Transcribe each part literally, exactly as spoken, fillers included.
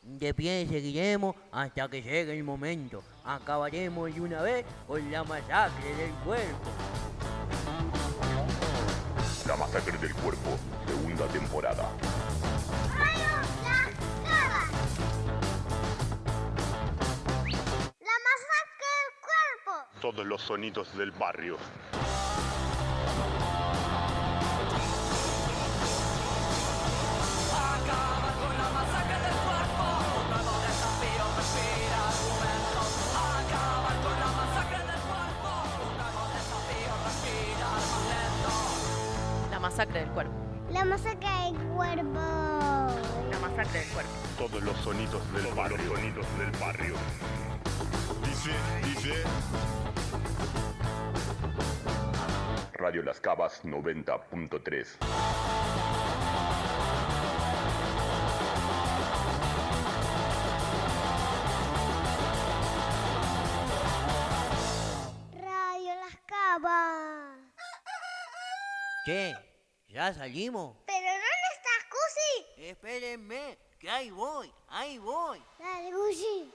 De pie seguiremos hasta que llegue el momento. Acabaremos de una vez con la masacre del cuerpo. La masacre del cuerpo, segunda temporada. ¡Radio Las Cabas! ¡La masacre del cuerpo! Todos los sonidos del barrio. La masacre del cuerpo. La masacre del cuerpo. La masacre del cuerpo. Todos los sonidos del Todos barrio. Los sonidos del barrio. Dice, dice. Radio Las Cabas noventa punto tres. Radio Las Cabas. Che, ¿ya salimos? ¿Pero dónde estás, Cusi? Espérenme, que ahí voy, ahí voy. Dale, Cusi.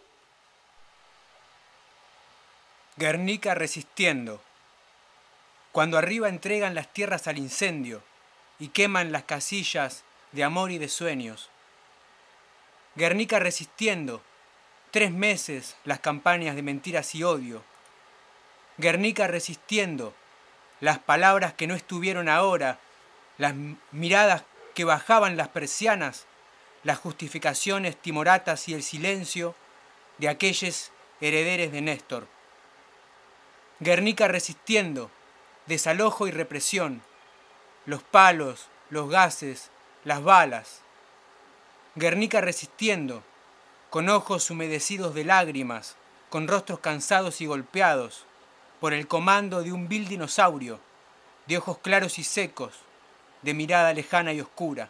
Guernica resistiendo. Cuando arriba entregan las tierras al incendio y queman las casillas de amor y de sueños. Guernica resistiendo. Tres meses las campañas de mentiras y odio. Guernica resistiendo. Las palabras que no estuvieron ahora, las miradas que bajaban las persianas, las justificaciones timoratas y el silencio de aquellos herederes de Néstor. Guernica resistiendo, desalojo y represión, los palos, los gases, las balas. Guernica resistiendo, con ojos humedecidos de lágrimas, con rostros cansados y golpeados, por el comando de un vil dinosaurio, de ojos claros y secos, de mirada lejana y oscura.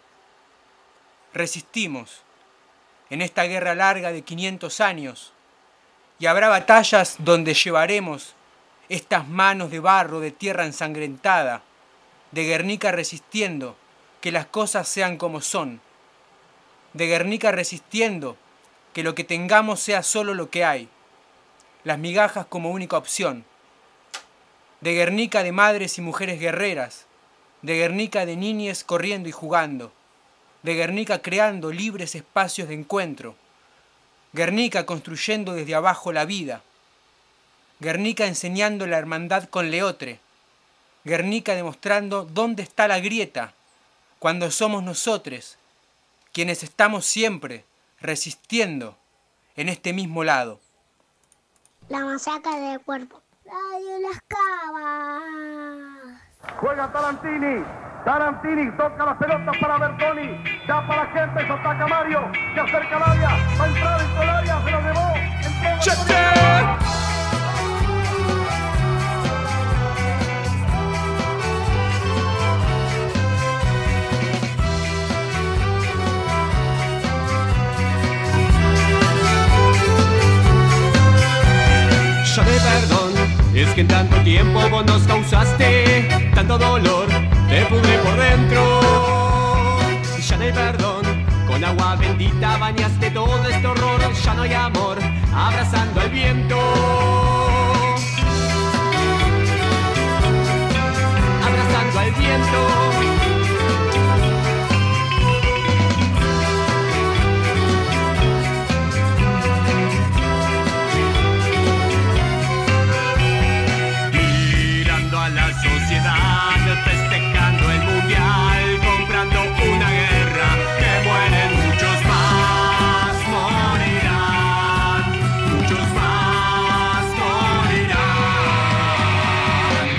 Resistimos en esta guerra larga de quinientos años, y habrá batallas donde llevaremos estas manos de barro, de tierra ensangrentada, de Guernica resistiendo que las cosas sean como son, de Guernica resistiendo que lo que tengamos sea solo lo que hay, las migajas como única opción, de Guernica de madres y mujeres guerreras, de Guernica de niñes corriendo y jugando, de Guernica creando libres espacios de encuentro, Guernica construyendo desde abajo la vida, Guernica enseñando la hermandad con Leotre, Guernica demostrando dónde está la grieta, cuando somos nosotros, quienes estamos siempre resistiendo en este mismo lado. La masacre del cuerpo. Radio Las Cabas. Juega Tarantini. Tarantini toca las pelotas para Bertoni. Ya para la gente, se ataca Mario. Se acerca al área. Va a entrar en el área. Se lo llevó. Entró. Ya de perdón, es que en tanto tiempo vos nos causaste tanto dolor, te pudre por dentro. Ya de perdón, con agua bendita bañaste todo este horror. Ya no hay amor, abrazando al viento. Abrazando al viento. Festejando el mundial, comprando una guerra, que mueren muchos más, morirán, muchos más morirán.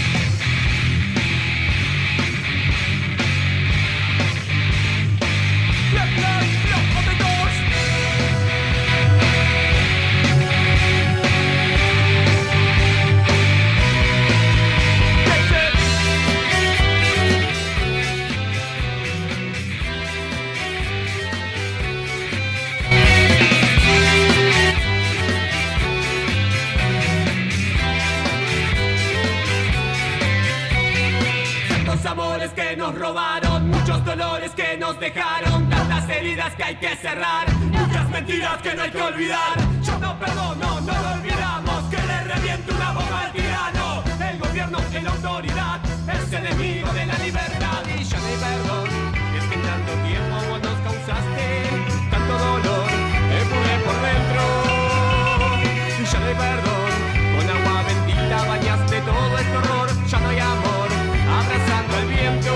Amores que nos robaron, muchos dolores que nos dejaron, tantas heridas que hay que cerrar, muchas mentiras que no hay que olvidar. Yo no perdono, no lo olvidamos, que le reviente una boca al tirano. El gobierno es la autoridad, es enemigo de la libertad. Y ya no hay perdón, es que en tanto tiempo vos nos causaste tanto dolor, te pudre por dentro. Y ya no hay perdón, con agua bendita bañaste todo este horror. Ya no hay amor, abrazando el viento.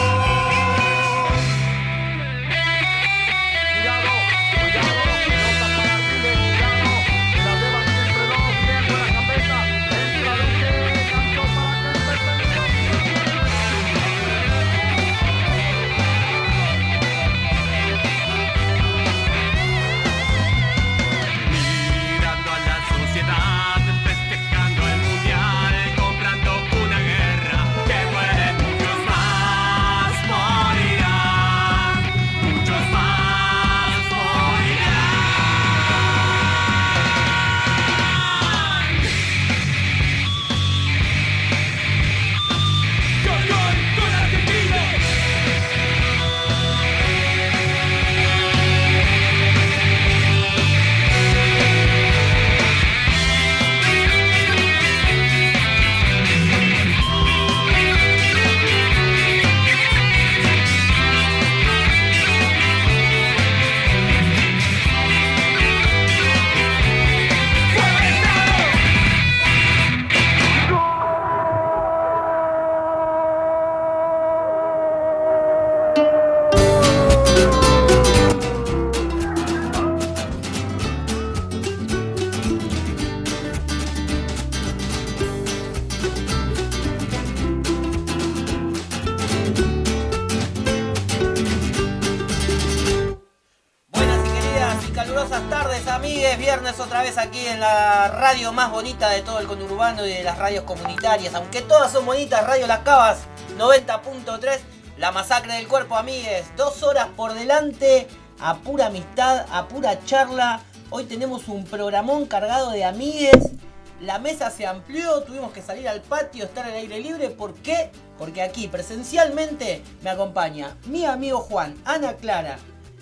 Otra vez aquí en la radio más bonita de todo el conurbano y de las radios comunitarias, aunque todas son bonitas, Radio Las Cavas noventa punto tres, La Masacre del Cuerpo, amigues, dos horas por delante, a pura amistad, a pura charla. Hoy tenemos un programón cargado de amigues, la mesa se amplió, tuvimos que salir al patio, estar al aire libre. ¿Por qué? Porque aquí presencialmente me acompaña mi amigo Juan, Ana Clara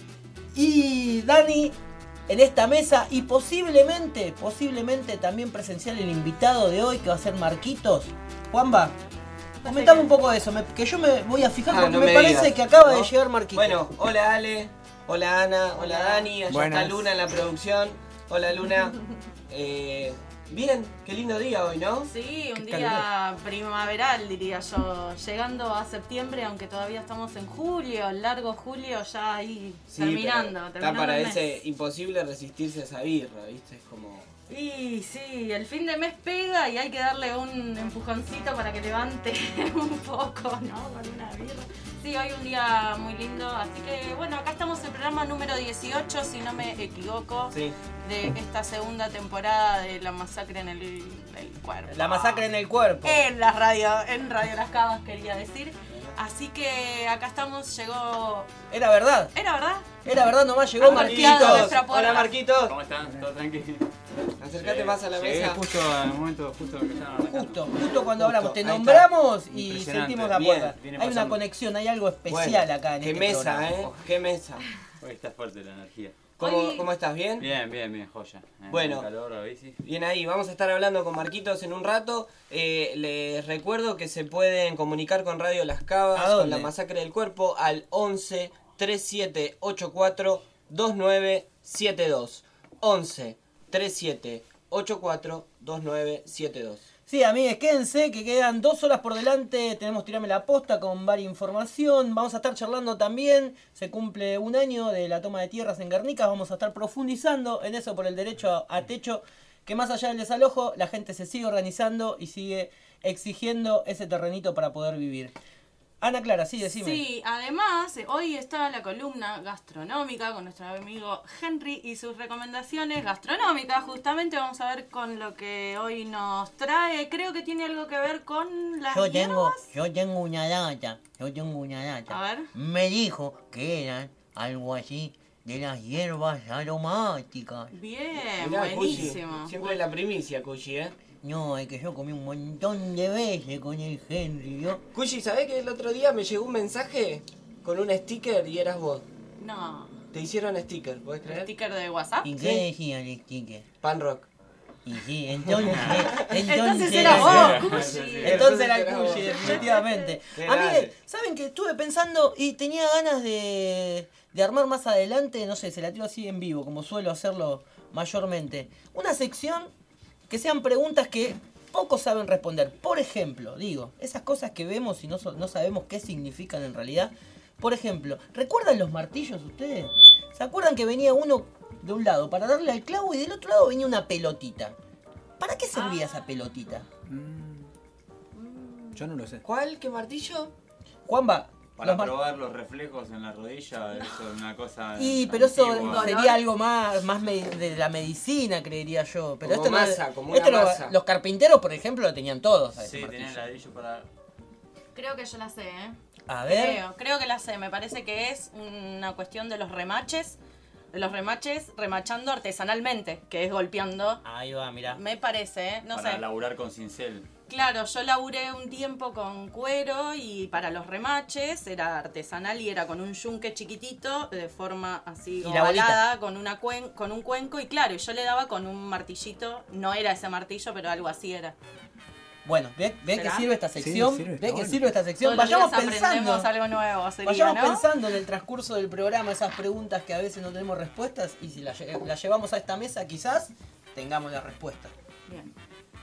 y Dani en esta mesa, y posiblemente, posiblemente también presencial el invitado de hoy, que va a ser Marquitos. Juanba, comentame un poco de eso, me, que yo me voy a fijar, ah, porque no me, me parece digas, que acaba ¿no? de llegar Marquitos. Bueno, hola Ale, hola Ana, hola Dani, allá Buenas. Está Luna en la producción. Hola Luna. eh, bien, qué lindo día hoy, ¿no? Sí, un día primaveral diría yo, llegando a septiembre, aunque todavía estamos en julio, largo julio, ya ahí sí, terminando. Está para ese imposible resistirse a esa birra, ¿viste? Es como... Sí, sí, el fin de mes pega y hay que darle un empujoncito para que levante un poco, ¿no? Con una birra. Sí, hoy un día muy lindo, así que bueno, acá estamos en el programa número dieciocho, si no me equivoco, sí. de esta segunda temporada de La Masacre en el, el Cuerpo. La Masacre en el Cuerpo. En la radio, en Radio Las Cavas quería decir. Así que acá estamos, llegó... ¿Era verdad? ¿Era verdad? Era verdad, nomás llegó Marquitos. Hola Marquitos. ¿Cómo están? ¿Todo tranquilo? Acércate más a la Llegué mesa. justo al momento, justo que estaban arrancando. Justo, justo cuando Justo, hablamos, te ahí nombramos y sentimos la Bien, puerta. viene Hay una pasando. conexión, hay algo especial Bueno, acá en qué este mesa, programa. ¿eh? Qué mesa. Hoy está fuerte la energía. ¿Cómo, Hoy- ¿Cómo estás? ¿Bien? Bien, bien, bien, joya. Eh, Bueno. con calor, la bici. Bien ahí, vamos a estar hablando con Marquitos en un rato. Eh, les recuerdo que se pueden comunicar con Radio Las Cavas, ¿A dónde? con La Masacre del Cuerpo, al once treinta y siete ochenta y cuatro veintinueve setenta y dos. once treinta y siete ochenta y cuatro veintinueve setenta y dos. Sí, amigues, quédense que quedan dos horas por delante. Tenemos Tirame la Posta con varia información. Vamos a estar charlando también. Se cumple un año de la toma de tierras en Guernica. Vamos a estar profundizando en eso por el derecho a techo. Que más allá del desalojo, la gente se sigue organizando y sigue exigiendo ese terrenito para poder vivir. Ana Clara, sí, decime. Sí, además, hoy está la columna gastronómica con nuestro amigo Henry y sus recomendaciones gastronómicas. Justamente vamos a ver con lo que hoy nos trae. Creo que tiene algo que ver con las Yo tengo, hierbas. yo tengo una data, yo tengo una data. A ver. Me dijo que eran algo así de las hierbas aromáticas. Bien, Mirá, buenísimo. Cushi, siempre la primicia, Cushi, ¿eh? No, es que yo comí un montón de veces con el Henry, ¿yo? Cushi, ¿sabés que el otro día me llegó un mensaje con un sticker y eras vos? No. Te hicieron sticker, ¿podés creer? ¿Sticker de WhatsApp? ¿Y qué decían el sticker? Pan Rock. Y sí, entonces... Entonces era vos, Cushi. Entonces era el Cushi, definitivamente. Qué A mí, grande. ¿saben que estuve pensando y tenía ganas de, de armar más adelante? No sé, se la tiro así en vivo, como suelo hacerlo mayormente. Una sección que sean preguntas que pocos saben responder. Por ejemplo, digo, esas cosas que vemos y no, so- no sabemos qué significan en realidad. Por ejemplo, ¿recuerdan los martillos ustedes? ¿Se acuerdan que venía uno de un lado para darle al clavo y del otro lado venía una pelotita? ¿Para qué servía esa pelotita? Yo no lo sé. ¿Cuál? ¿Qué martillo? Juanba, Para los mar- probar los reflejos en la rodilla, eso es una cosa. Y, pero eso antigua. sería algo más, más me- de la medicina, creería yo. Pero Como esto no- masa, como esto una lo- masa. los carpinteros, por ejemplo, lo tenían todos. A ese Sí, martillo. tenés ladrillo para. Creo que yo la sé, ¿eh? A ver. Creo, creo que la sé. Me parece que es una cuestión de los remaches. De los remaches remachando artesanalmente, que es golpeando. Ahí va, mirá. Me parece, ¿eh? No para sé. laburar con cincel. Claro, yo laburé un tiempo con cuero y para los remaches era artesanal y era con un yunque chiquitito de forma así Y la bolita. ovalada con una cuen- con un cuenco y claro, y yo le daba con un martillito, no era ese martillo, pero algo así era. Bueno, ve, ve que ¿Será? sirve esta Sí, sección. sirve, ve está que bueno. sirve esta sección. Todos los Vayamos días pensando. aprendemos algo nuevo, sería, Vayamos ¿no? pensando en el transcurso del programa esas preguntas que a veces no tenemos respuestas y si las, lle- las llevamos a esta mesa quizás tengamos la respuesta. Bien.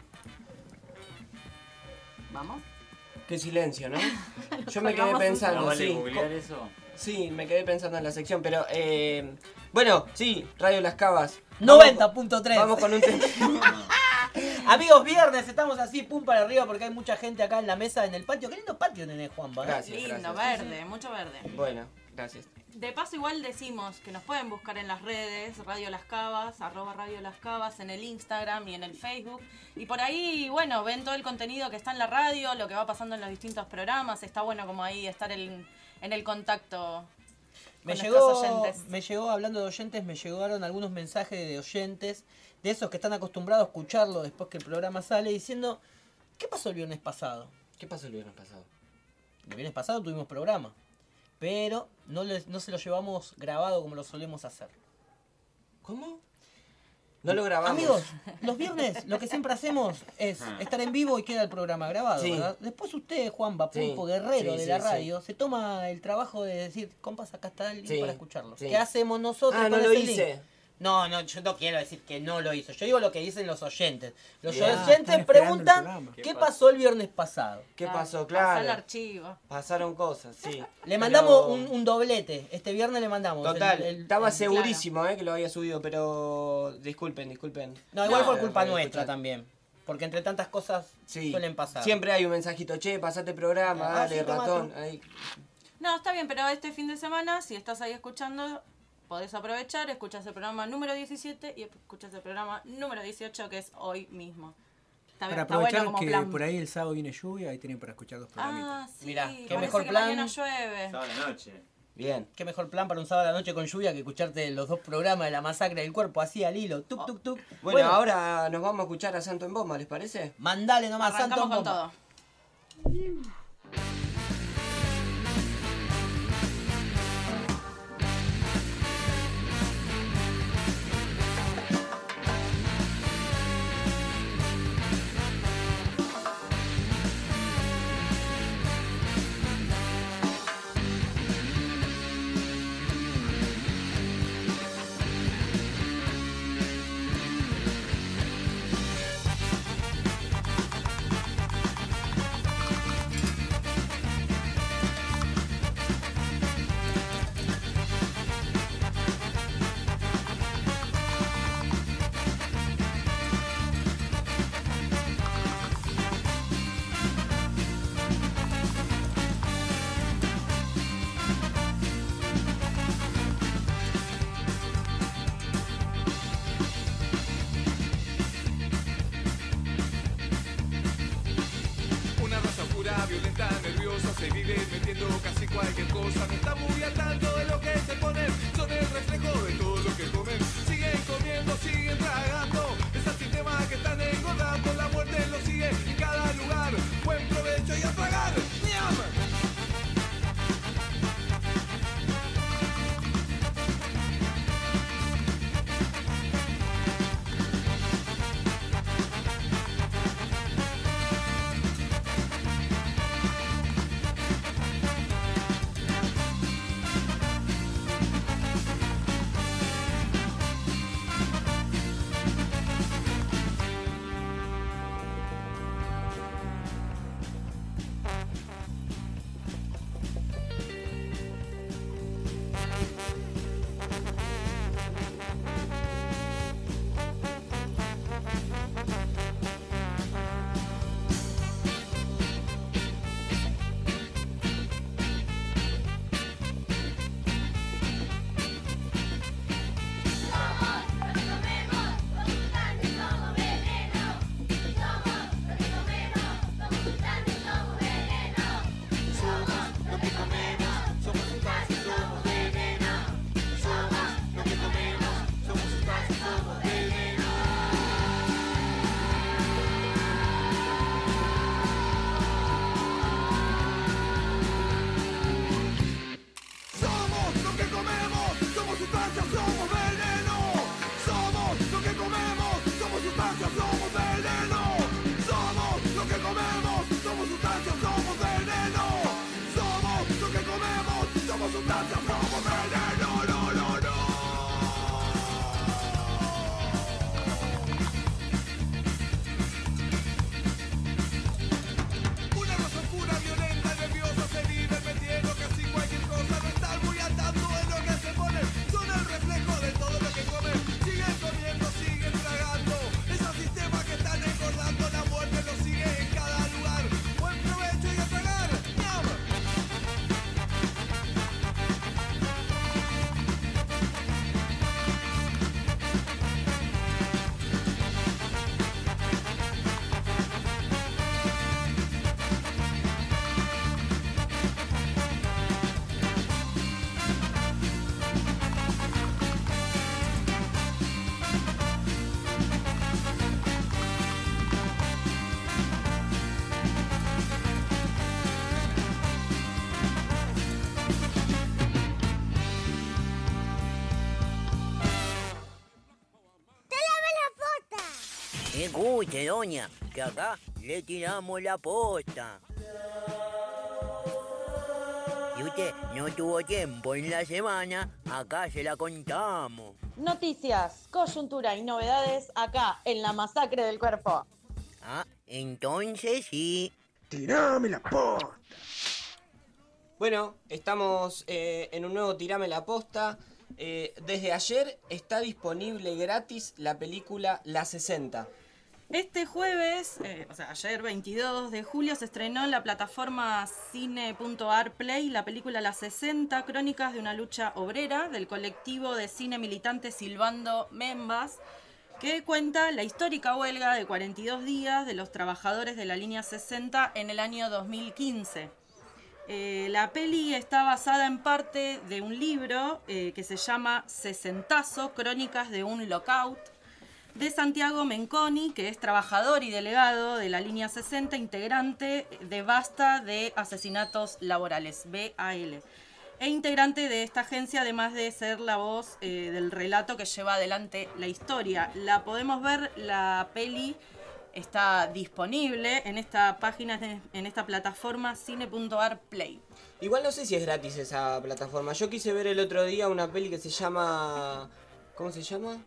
¿Vamos? Qué silencio, ¿no? Yo me quedé Colgamos un- pensando, ¿No vale sí. googlear eso? Sí, me quedé pensando en la sección, pero eh, bueno, sí, Radio Las Cavas. noventa punto tres. Vamos con un tema. Amigos, viernes, estamos así, pum para arriba porque hay mucha gente acá en la mesa, en el patio. Qué lindo patio tenés, Juanpa. ¿eh? Gracias, Lindo, gracias. verde, mucho verde. Bueno, gracias. De paso igual decimos que nos pueden buscar en las redes, Radio Las Cavas, arroba Radio Las Cavas, en el Instagram y en el Facebook. Y por ahí, bueno, ven todo el contenido que está en la radio, lo que va pasando en los distintos programas. Está bueno como ahí estar en, en el contacto Me con llegó, nuestros oyentes. me llegó, hablando de oyentes, me llegaron algunos mensajes de oyentes, de esos que están acostumbrados a escucharlo después que el programa sale, diciendo, ¿qué pasó el viernes pasado? ¿Qué pasó el viernes pasado? El viernes pasado tuvimos programa, pero no, les- no se lo llevamos grabado como lo solemos hacer. ¿Cómo? No lo grabamos. Amigos, los viernes lo que siempre hacemos es estar en vivo y queda el programa grabado, Sí. ¿verdad? Después usted, Juanpa, Sí, Pulpo Guerrero sí, de sí, la sí. radio, se toma el trabajo de decir, compas, acá está el link Sí, para escucharlo. sí. ¿Qué hacemos nosotros Ah, no con lo ese link? hice. No, no, yo no quiero decir que no lo hizo. Yo digo lo que dicen los oyentes. Los Bien. Ah, están oyentes esperando el preguntan programa. qué ¿Qué pasó el viernes pasado. ¿Qué Ah, pasó? Pasó el Claro. archivo. Pasaron cosas, sí. Le mandamos Pero- un, un doblete. Este viernes le mandamos. Total, el- el- estaba el- segurísimo eh, que lo había subido, pero disculpen, disculpen. No, igual No. fue culpa Radio nuestra escuchar. también. Porque entre tantas cosas Sí. suelen pasar. Siempre hay un mensajito, che, pasate programa, Ah, dale, sí, toma ratón. otro. Ahí. No, está bien, pero este fin de semana, si estás ahí escuchando, podés aprovechar, escuchas el programa número diecisiete y escuchas el programa número dieciocho, que es hoy mismo. Está, Para está bueno aprovechar como que plan. por ahí el sábado viene lluvia, ahí tienen para escuchar dos programitas. Ah, sí, Mirá, qué parece mejor que plan. mañana llueve. Sábado a la noche. Bien. Qué mejor plan para un sábado a la noche con lluvia que escucharte los dos programas de la masacre del cuerpo así al hilo. Tuk, tuk, tuk. Bueno, ahora nos vamos a escuchar a Santo en Bomba, ¿les parece? Mandale nomás, Arrancamos Santo con Bomba. todo. Una raza pura, violenta, nerviosa, se vive metiendo casi cualquier cosa. No está muy al tanto de lo que se ponen, son el reflejo de todo lo que comen. Siguen comiendo, siguen tragando, es el sistema que están engordando. La muerte los sigue en cada lugar, buen provecho y a tragar. ¡Niam! Escuche, doña, que acá le tiramos la posta. Si usted no tuvo tiempo en la semana, acá se la contamos. Noticias, coyuntura y novedades acá en la Masacre del Cuerpo. Ah, entonces sí. ¡Tirame la posta! Bueno, estamos eh, en un nuevo Tirame la Posta. Eh, desde ayer está disponible gratis la película La sesenta. Este jueves, eh, o sea, ayer veintidós de julio, se estrenó en la plataforma cine punto ar play la película La sesenta, crónicas de una lucha obrera del colectivo de cine militante Silbando Membas, que cuenta la histórica huelga de cuarenta y dos días de los trabajadores de la línea sesenta en el año dos mil quince. Eh, la peli está basada en parte de un libro eh, que se llama Sesentazo, crónicas de un lockout, de Santiago Menconi, que es trabajador y delegado de la línea sesenta, integrante de Basta de Asesinatos Laborales, B A L, e integrante de esta agencia, además de ser la voz eh, del relato que lleva adelante la historia. La podemos ver, la peli está disponible en esta página, en esta plataforma cine punto ar play. Igual no sé si es gratis esa plataforma. Yo quise ver el otro día una peli que se llama... ¿Cómo se llama?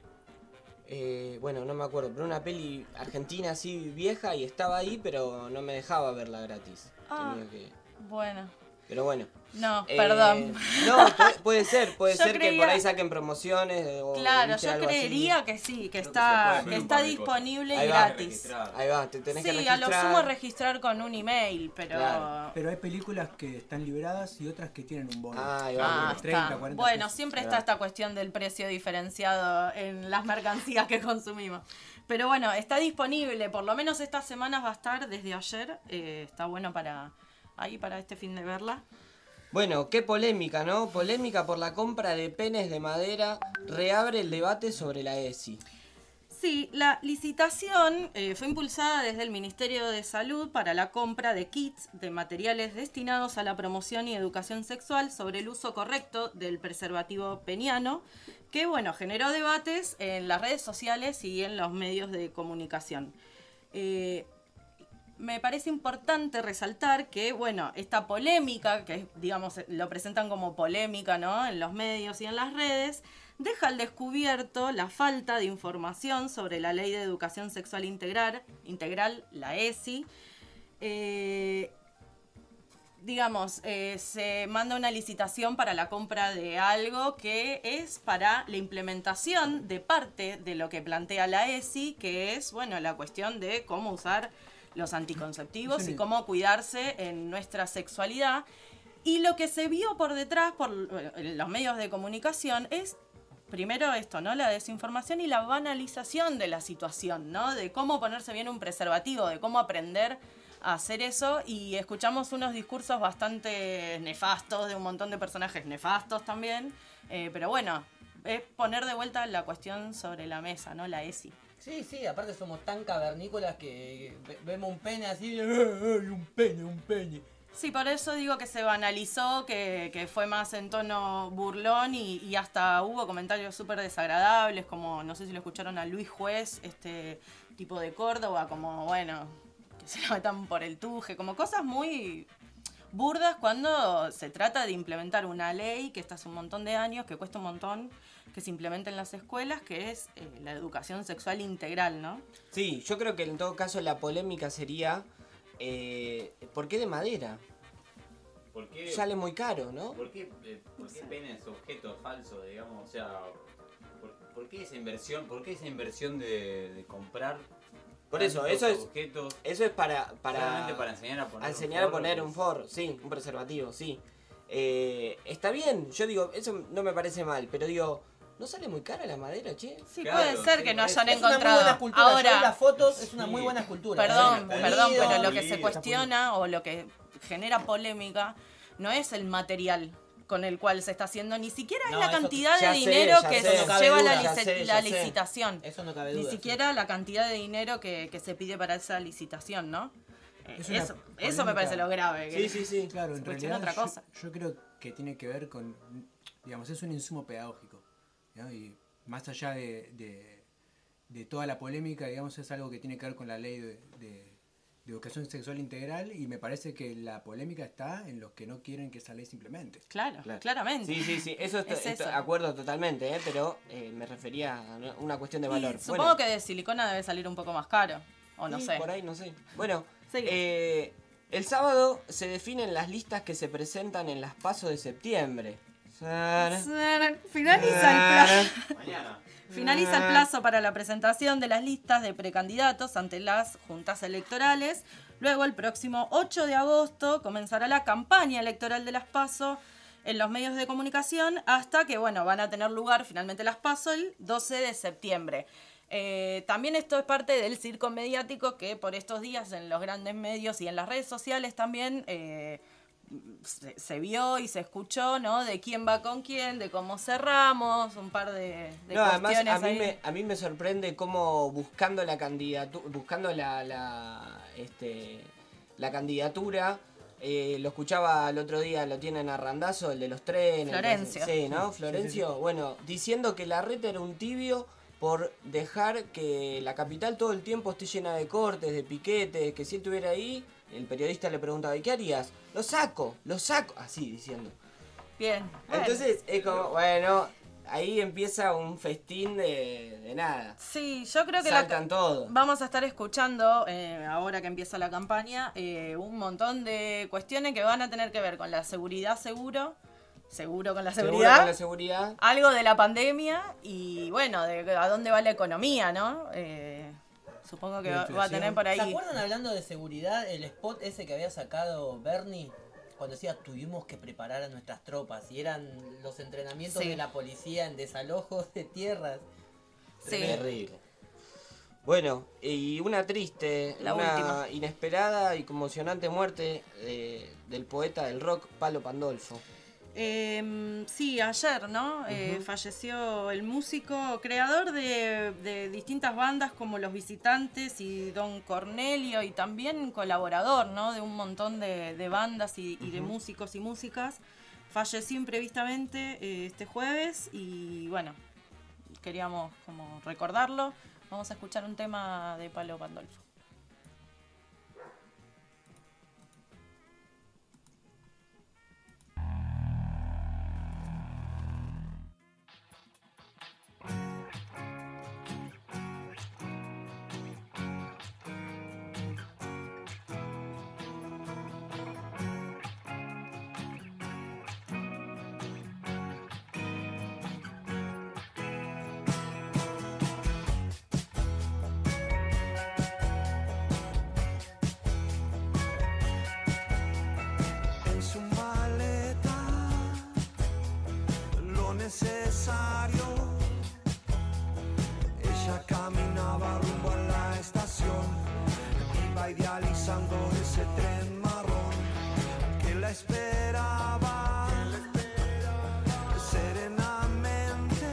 Eh, bueno, no me acuerdo, pero una peli argentina así vieja y estaba ahí, pero no me dejaba verla gratis. Ah, Tenía que... bueno. Pero bueno. No, Eh, perdón. No, puede, puede ser, puede Yo ser que creía- por ahí saquen promociones. O, Claro, viste, yo algo así. creería que sí, que Creo está, que se puede que hacer un está par de disponible y Ahí va, gratis. Ahí va, te tenés que Sí, registrar. a lo sumo registrar con un email, pero... Claro. Pero hay películas que están liberadas y otras que tienen un bono. Ah, ahí Ah, de treinta, está. cuarenta Bueno, pesos. siempre Ahí está va. esta cuestión del precio diferenciado en las mercancías que consumimos. Pero bueno, está disponible, por lo menos estas semanas va a estar desde ayer. Eh, está bueno para ahí para este fin de verla. Bueno, qué polémica, ¿no? Polémica por la compra de penes de madera reabre el debate sobre la E S I. Sí, la licitación eh, fue impulsada desde el Ministerio de Salud para la compra de kits de materiales destinados a la promoción y educación sexual sobre el uso correcto del preservativo peniano, que bueno, generó debates en las redes sociales y en los medios de comunicación. Eh, me parece importante resaltar que, bueno, esta polémica, que digamos lo presentan como polémica, ¿no?, en los medios y en las redes, deja al descubierto la falta de información sobre la Ley de Educación Sexual Integral, integral la E S I. Eh, digamos, eh, se manda una licitación para la compra de algo que es para la implementación de parte de lo que plantea la E S I, que es, bueno, la cuestión de cómo usar los anticonceptivos Sí. y cómo cuidarse en nuestra sexualidad. Y lo que se vio por detrás, por los medios de comunicación, es primero esto, ¿no? La desinformación y la banalización de la situación, ¿no? De cómo ponerse bien un preservativo, de cómo aprender a hacer eso. Y escuchamos unos discursos bastante nefastos de un montón de personajes nefastos también. Eh, pero bueno, es poner de vuelta la cuestión sobre la mesa, ¿no? La E S I. Sí, sí, aparte somos tan cavernícolas que ve- vemos un pene así de... ¡Ay, un pene, un pene! Sí, por eso digo que se banalizó, que, que fue más en tono burlón y, y hasta hubo comentarios súper desagradables, como no sé si lo escucharon a Luis Juez, este tipo de Córdoba, como bueno, que se lo metan por el tuje, como cosas muy burdas cuando se trata de implementar una ley que está hace un montón de años, que cuesta un montón que se implemente en las escuelas, que es eh, la educación sexual integral, ¿no? Sí, yo creo que en todo caso la polémica sería... Eh, ¿por qué de madera? ¿Por qué? Sale muy caro, ¿no? ¿Por qué, eh, por qué penes objetos falsos, digamos? O sea, ¿por, por qué esa inversión? ¿Por qué esa inversión de, de comprar? Por eso, tantos eso es objetos eso es para para, solamente para enseñar a poner a enseñar un a poner forro, un forro, sí, un preservativo, sí. Eh, está bien, yo digo, eso no me parece mal, pero digo, ¿no sale muy cara la madera, che? Sí, puede ser que no hayan Es una muy encontrado. buena escultura, yo Ahora, vi las fotos, es una muy buena escultura. Perdón, Está perdón, pulido, pero lo que pulido, se cuestiona o lo que genera polémica no es el material con el cual se está haciendo, ni siquiera es No, la eso- cantidad ya de sé, dinero ya que sé, se no cabe lleva duda, la, ya lici- sé, la ya sé. licitación. Eso no cabe Ni duda. siquiera la cantidad de dinero que, que se pide para esa licitación, ¿no? Eh, Es una Eso, eso me polémica. parece lo grave. que Sí, sí, sí. Claro, en se cuestiona realidad otra yo- cosa. Yo, creo que tiene que ver con, digamos, es un insumo pedagógico, ¿no? Y más allá de, de, de toda la polémica, digamos, es algo que tiene que ver con la ley de, de, de educación sexual integral, y me parece que la polémica está en los que no quieren que esa ley se implemente. Claro, claro. claramente. Sí, sí, sí, eso estoy es de acuerdo totalmente, ¿eh? Pero eh, me refería a una cuestión de valor. Y supongo bueno, que de silicona debe salir un poco más caro, o no sí, sé. por ahí, no sé. Bueno, sí. eh, el sábado se definen las listas que se presentan en las PASO de septiembre. Finaliza el plazo. Mañana. Finaliza el plazo para la presentación de las listas de precandidatos ante las juntas electorales. Luego, el próximo ocho de agosto, comenzará la campaña electoral de las PASO en los medios de comunicación hasta que, bueno, van a tener lugar finalmente las PASO el doce de septiembre. Eh, también esto es parte del circo mediático que por estos días en los grandes medios y en las redes sociales también eh, se, se vio y se escuchó, ¿no? De quién va con quién, de cómo cerramos, un par de, de no, además cuestiones a mí, ahí. me, a mí me sorprende cómo buscando la candidatura, buscando la, la, este, la candidatura, eh, lo escuchaba el otro día, lo tienen a Randazzo, el de los trenes. Florencio. Sí, ¿no? Florencio, sí, sí, sí. Bueno, diciendo que Larreta era un tibio por dejar que la capital todo el tiempo esté llena de cortes, de piquetes, que si él estuviera ahí, el periodista le preguntaba, ¿y qué harías? Lo saco, lo saco, así diciendo. Bien. Bueno. Entonces es como, bueno, ahí empieza un festín de, de nada. Sí, yo creo que Saltan la, todo. vamos a estar escuchando, eh, ahora que empieza la campaña, eh, un montón de cuestiones que van a tener que ver con la seguridad seguro, seguro con la seguridad, Seguro con la seguridad. algo de la pandemia y bueno, de a dónde va la economía, ¿no? Eh, supongo que va, va a tener por ahí... ¿Se acuerdan, hablando de seguridad, el spot ese que había sacado Bernie? Cuando decía, tuvimos que preparar a nuestras tropas, y eran los entrenamientos Sí. de la policía en desalojos de tierras. Sí. Terrible. Bueno, y una triste, La una última. inesperada y conmocionante muerte eh, del poeta del rock, Palo Pandolfo. Eh, sí, ayer, ¿no? Eh, Ujú. falleció el músico, creador de, de distintas bandas como Los Visitantes y Don Cornelio, y también colaborador, ¿no? De un montón de, de bandas y, y de Ujú. músicos y músicas. Falleció imprevistamente eh, este jueves y bueno, queríamos como recordarlo. Vamos a escuchar un tema de Palo Pandolfo. En su maleta lo necesario. Ella caminaba rumbo a la estación, iba idealizando ese tren marrón que la esperaba serenamente.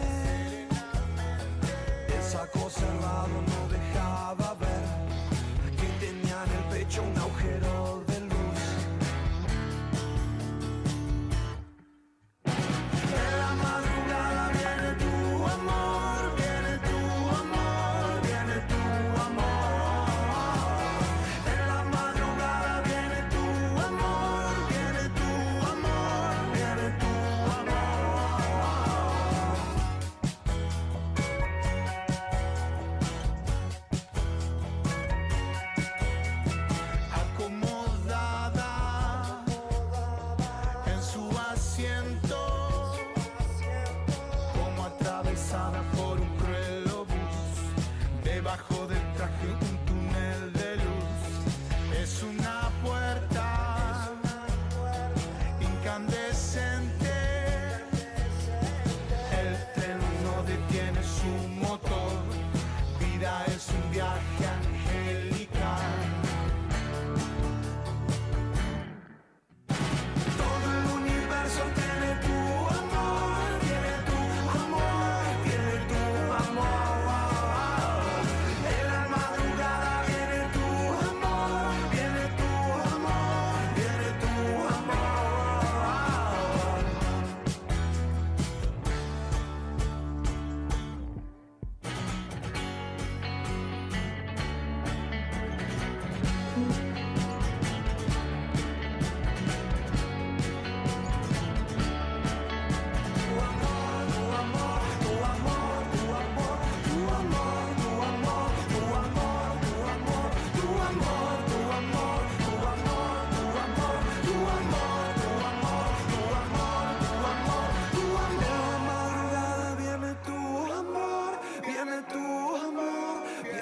El saco cerrado no dejaba ver que tenía en el pecho un agujero de luz. En la madrugada viene tu amor, viene tu amor, viene tu amor. En la madrugada viene tu amor, viene tu amor, viene tu amor.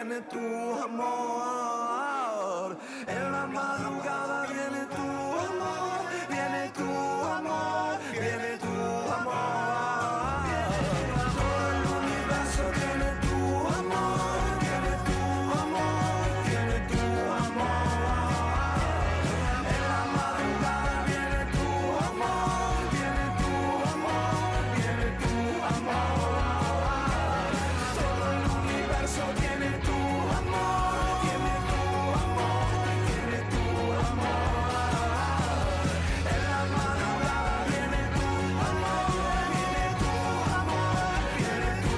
viene tu amor. En la madrugada viene tu amor, viene tu amor, viene tu amor. Todo el universo tiene tu amor, tiene tu amor, tiene tu amor. En la madrugada viene tu amor, viene tu amor, viene tu amor. Todo el universo tiene tu amor, tiene tu amor, tiene tu amor. En la madrugada viene tu amor, viene tu amor, viene tu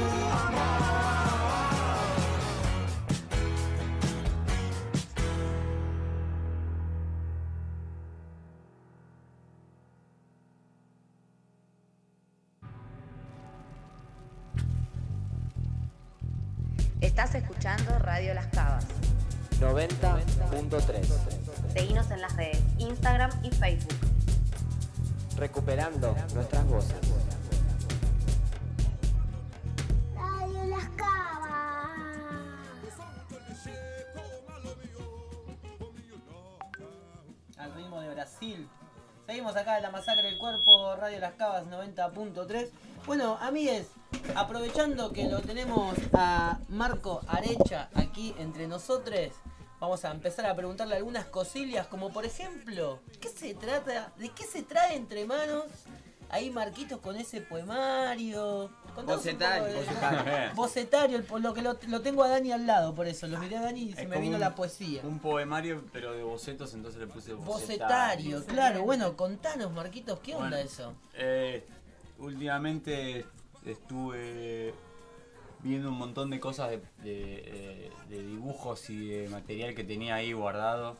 Estás escuchando Radio Las Cavas. noventa punto tres. Seguinos en las redes Instagram y Facebook. Recuperando nuestras voces. Radio Las Cavas. Al ritmo de Brasil. Seguimos acá en la masacre del cuerpo, Radio Las Cavas noventa punto tres. Bueno, amigues, aprovechando que lo tenemos a Marco Arecha aquí entre nosotros, vamos a empezar a preguntarle algunas cosillas, como por ejemplo, ¿qué se trata? ¿De qué se trae entre manos? Ahí Marquitos con ese poemario. Contanos un poco Bocetario. de- Bocetario. Bocetario, el- por lo que lo, lo tengo a Dani al lado, por eso. Lo miré a Dani y se Es me como vino un- la poesía. Un poemario, pero de bocetos, entonces le puse Bocetario, bocetario. claro. Bueno, contanos, Marquitos, ¿qué onda Bueno, eso? eh, últimamente estuve viendo un montón de cosas de, de- de- de dibujos y de material que tenía ahí guardado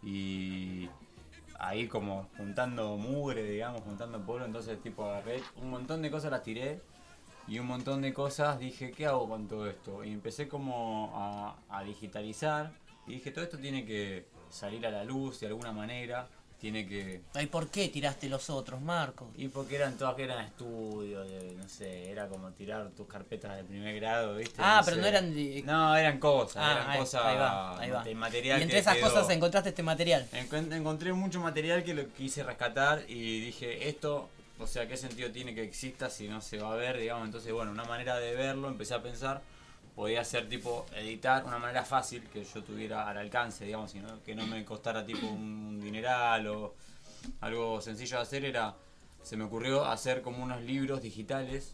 y ahí como juntando mugre, digamos, juntando polvo, entonces tipo agarré un montón de cosas, las tiré y un montón de cosas dije, ¿qué hago con todo esto? Y empecé como a, a digitalizar y dije, todo esto tiene que salir a la luz de alguna manera, tiene que... Ay, ¿por qué tiraste los otros, Marco? Y porque eran todas que eran estudios, de, no sé, era como tirar tus carpetas de primer grado, ¿viste? Ah, pero sé. no eran de... No, eran cosas, Ah, eran ahí- cosas ahí va, ahí va. de material Y entre que esas quedó. cosas encontraste este material. Encon- Encontré mucho material que lo quise rescatar y dije, esto, o sea, ¿qué sentido tiene que exista si no se va a ver, digamos? Entonces, bueno, una manera de verlo, empecé a pensar, podía ser tipo editar, una manera fácil que yo tuviera al alcance, digamos, y no- que no me costara tipo un dineral o algo sencillo de hacer, era, se me ocurrió hacer como unos libros digitales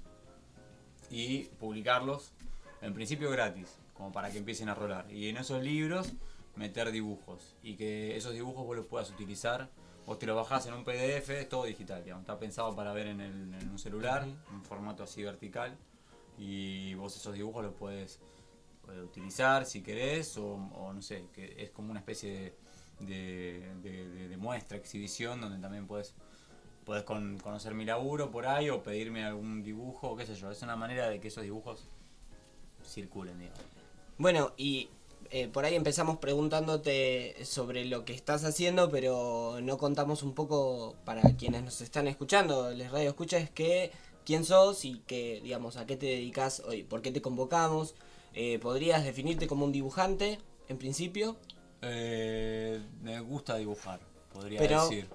y publicarlos, en principio gratis, como para que empiecen a rolar. Y en esos libros meter dibujos y que esos dibujos vos los puedas utilizar. Vos te lo bajás en un P D F, es todo digital, digamos. Está pensado para ver en, el- en un celular, en formato así vertical. Y vos esos dibujos los puedes eh, utilizar si querés, o, o no sé, que es como una especie de, de, de- de- de muestra, exhibición, donde también puedes, puedes con- conocer mi laburo por ahí o pedirme algún dibujo, qué sé yo. Es una manera de que esos dibujos circulen, digamos. Bueno, y eh, por ahí empezamos preguntándote sobre lo que estás haciendo, pero no contamos un poco para quienes nos están escuchando, les radio escuchas, que quién sos y que, digamos, a qué te dedicas hoy, por qué te convocamos. Eh, ¿Podrías definirte como un dibujante, en principio? Eh, me gusta dibujar, podría Pero- decir.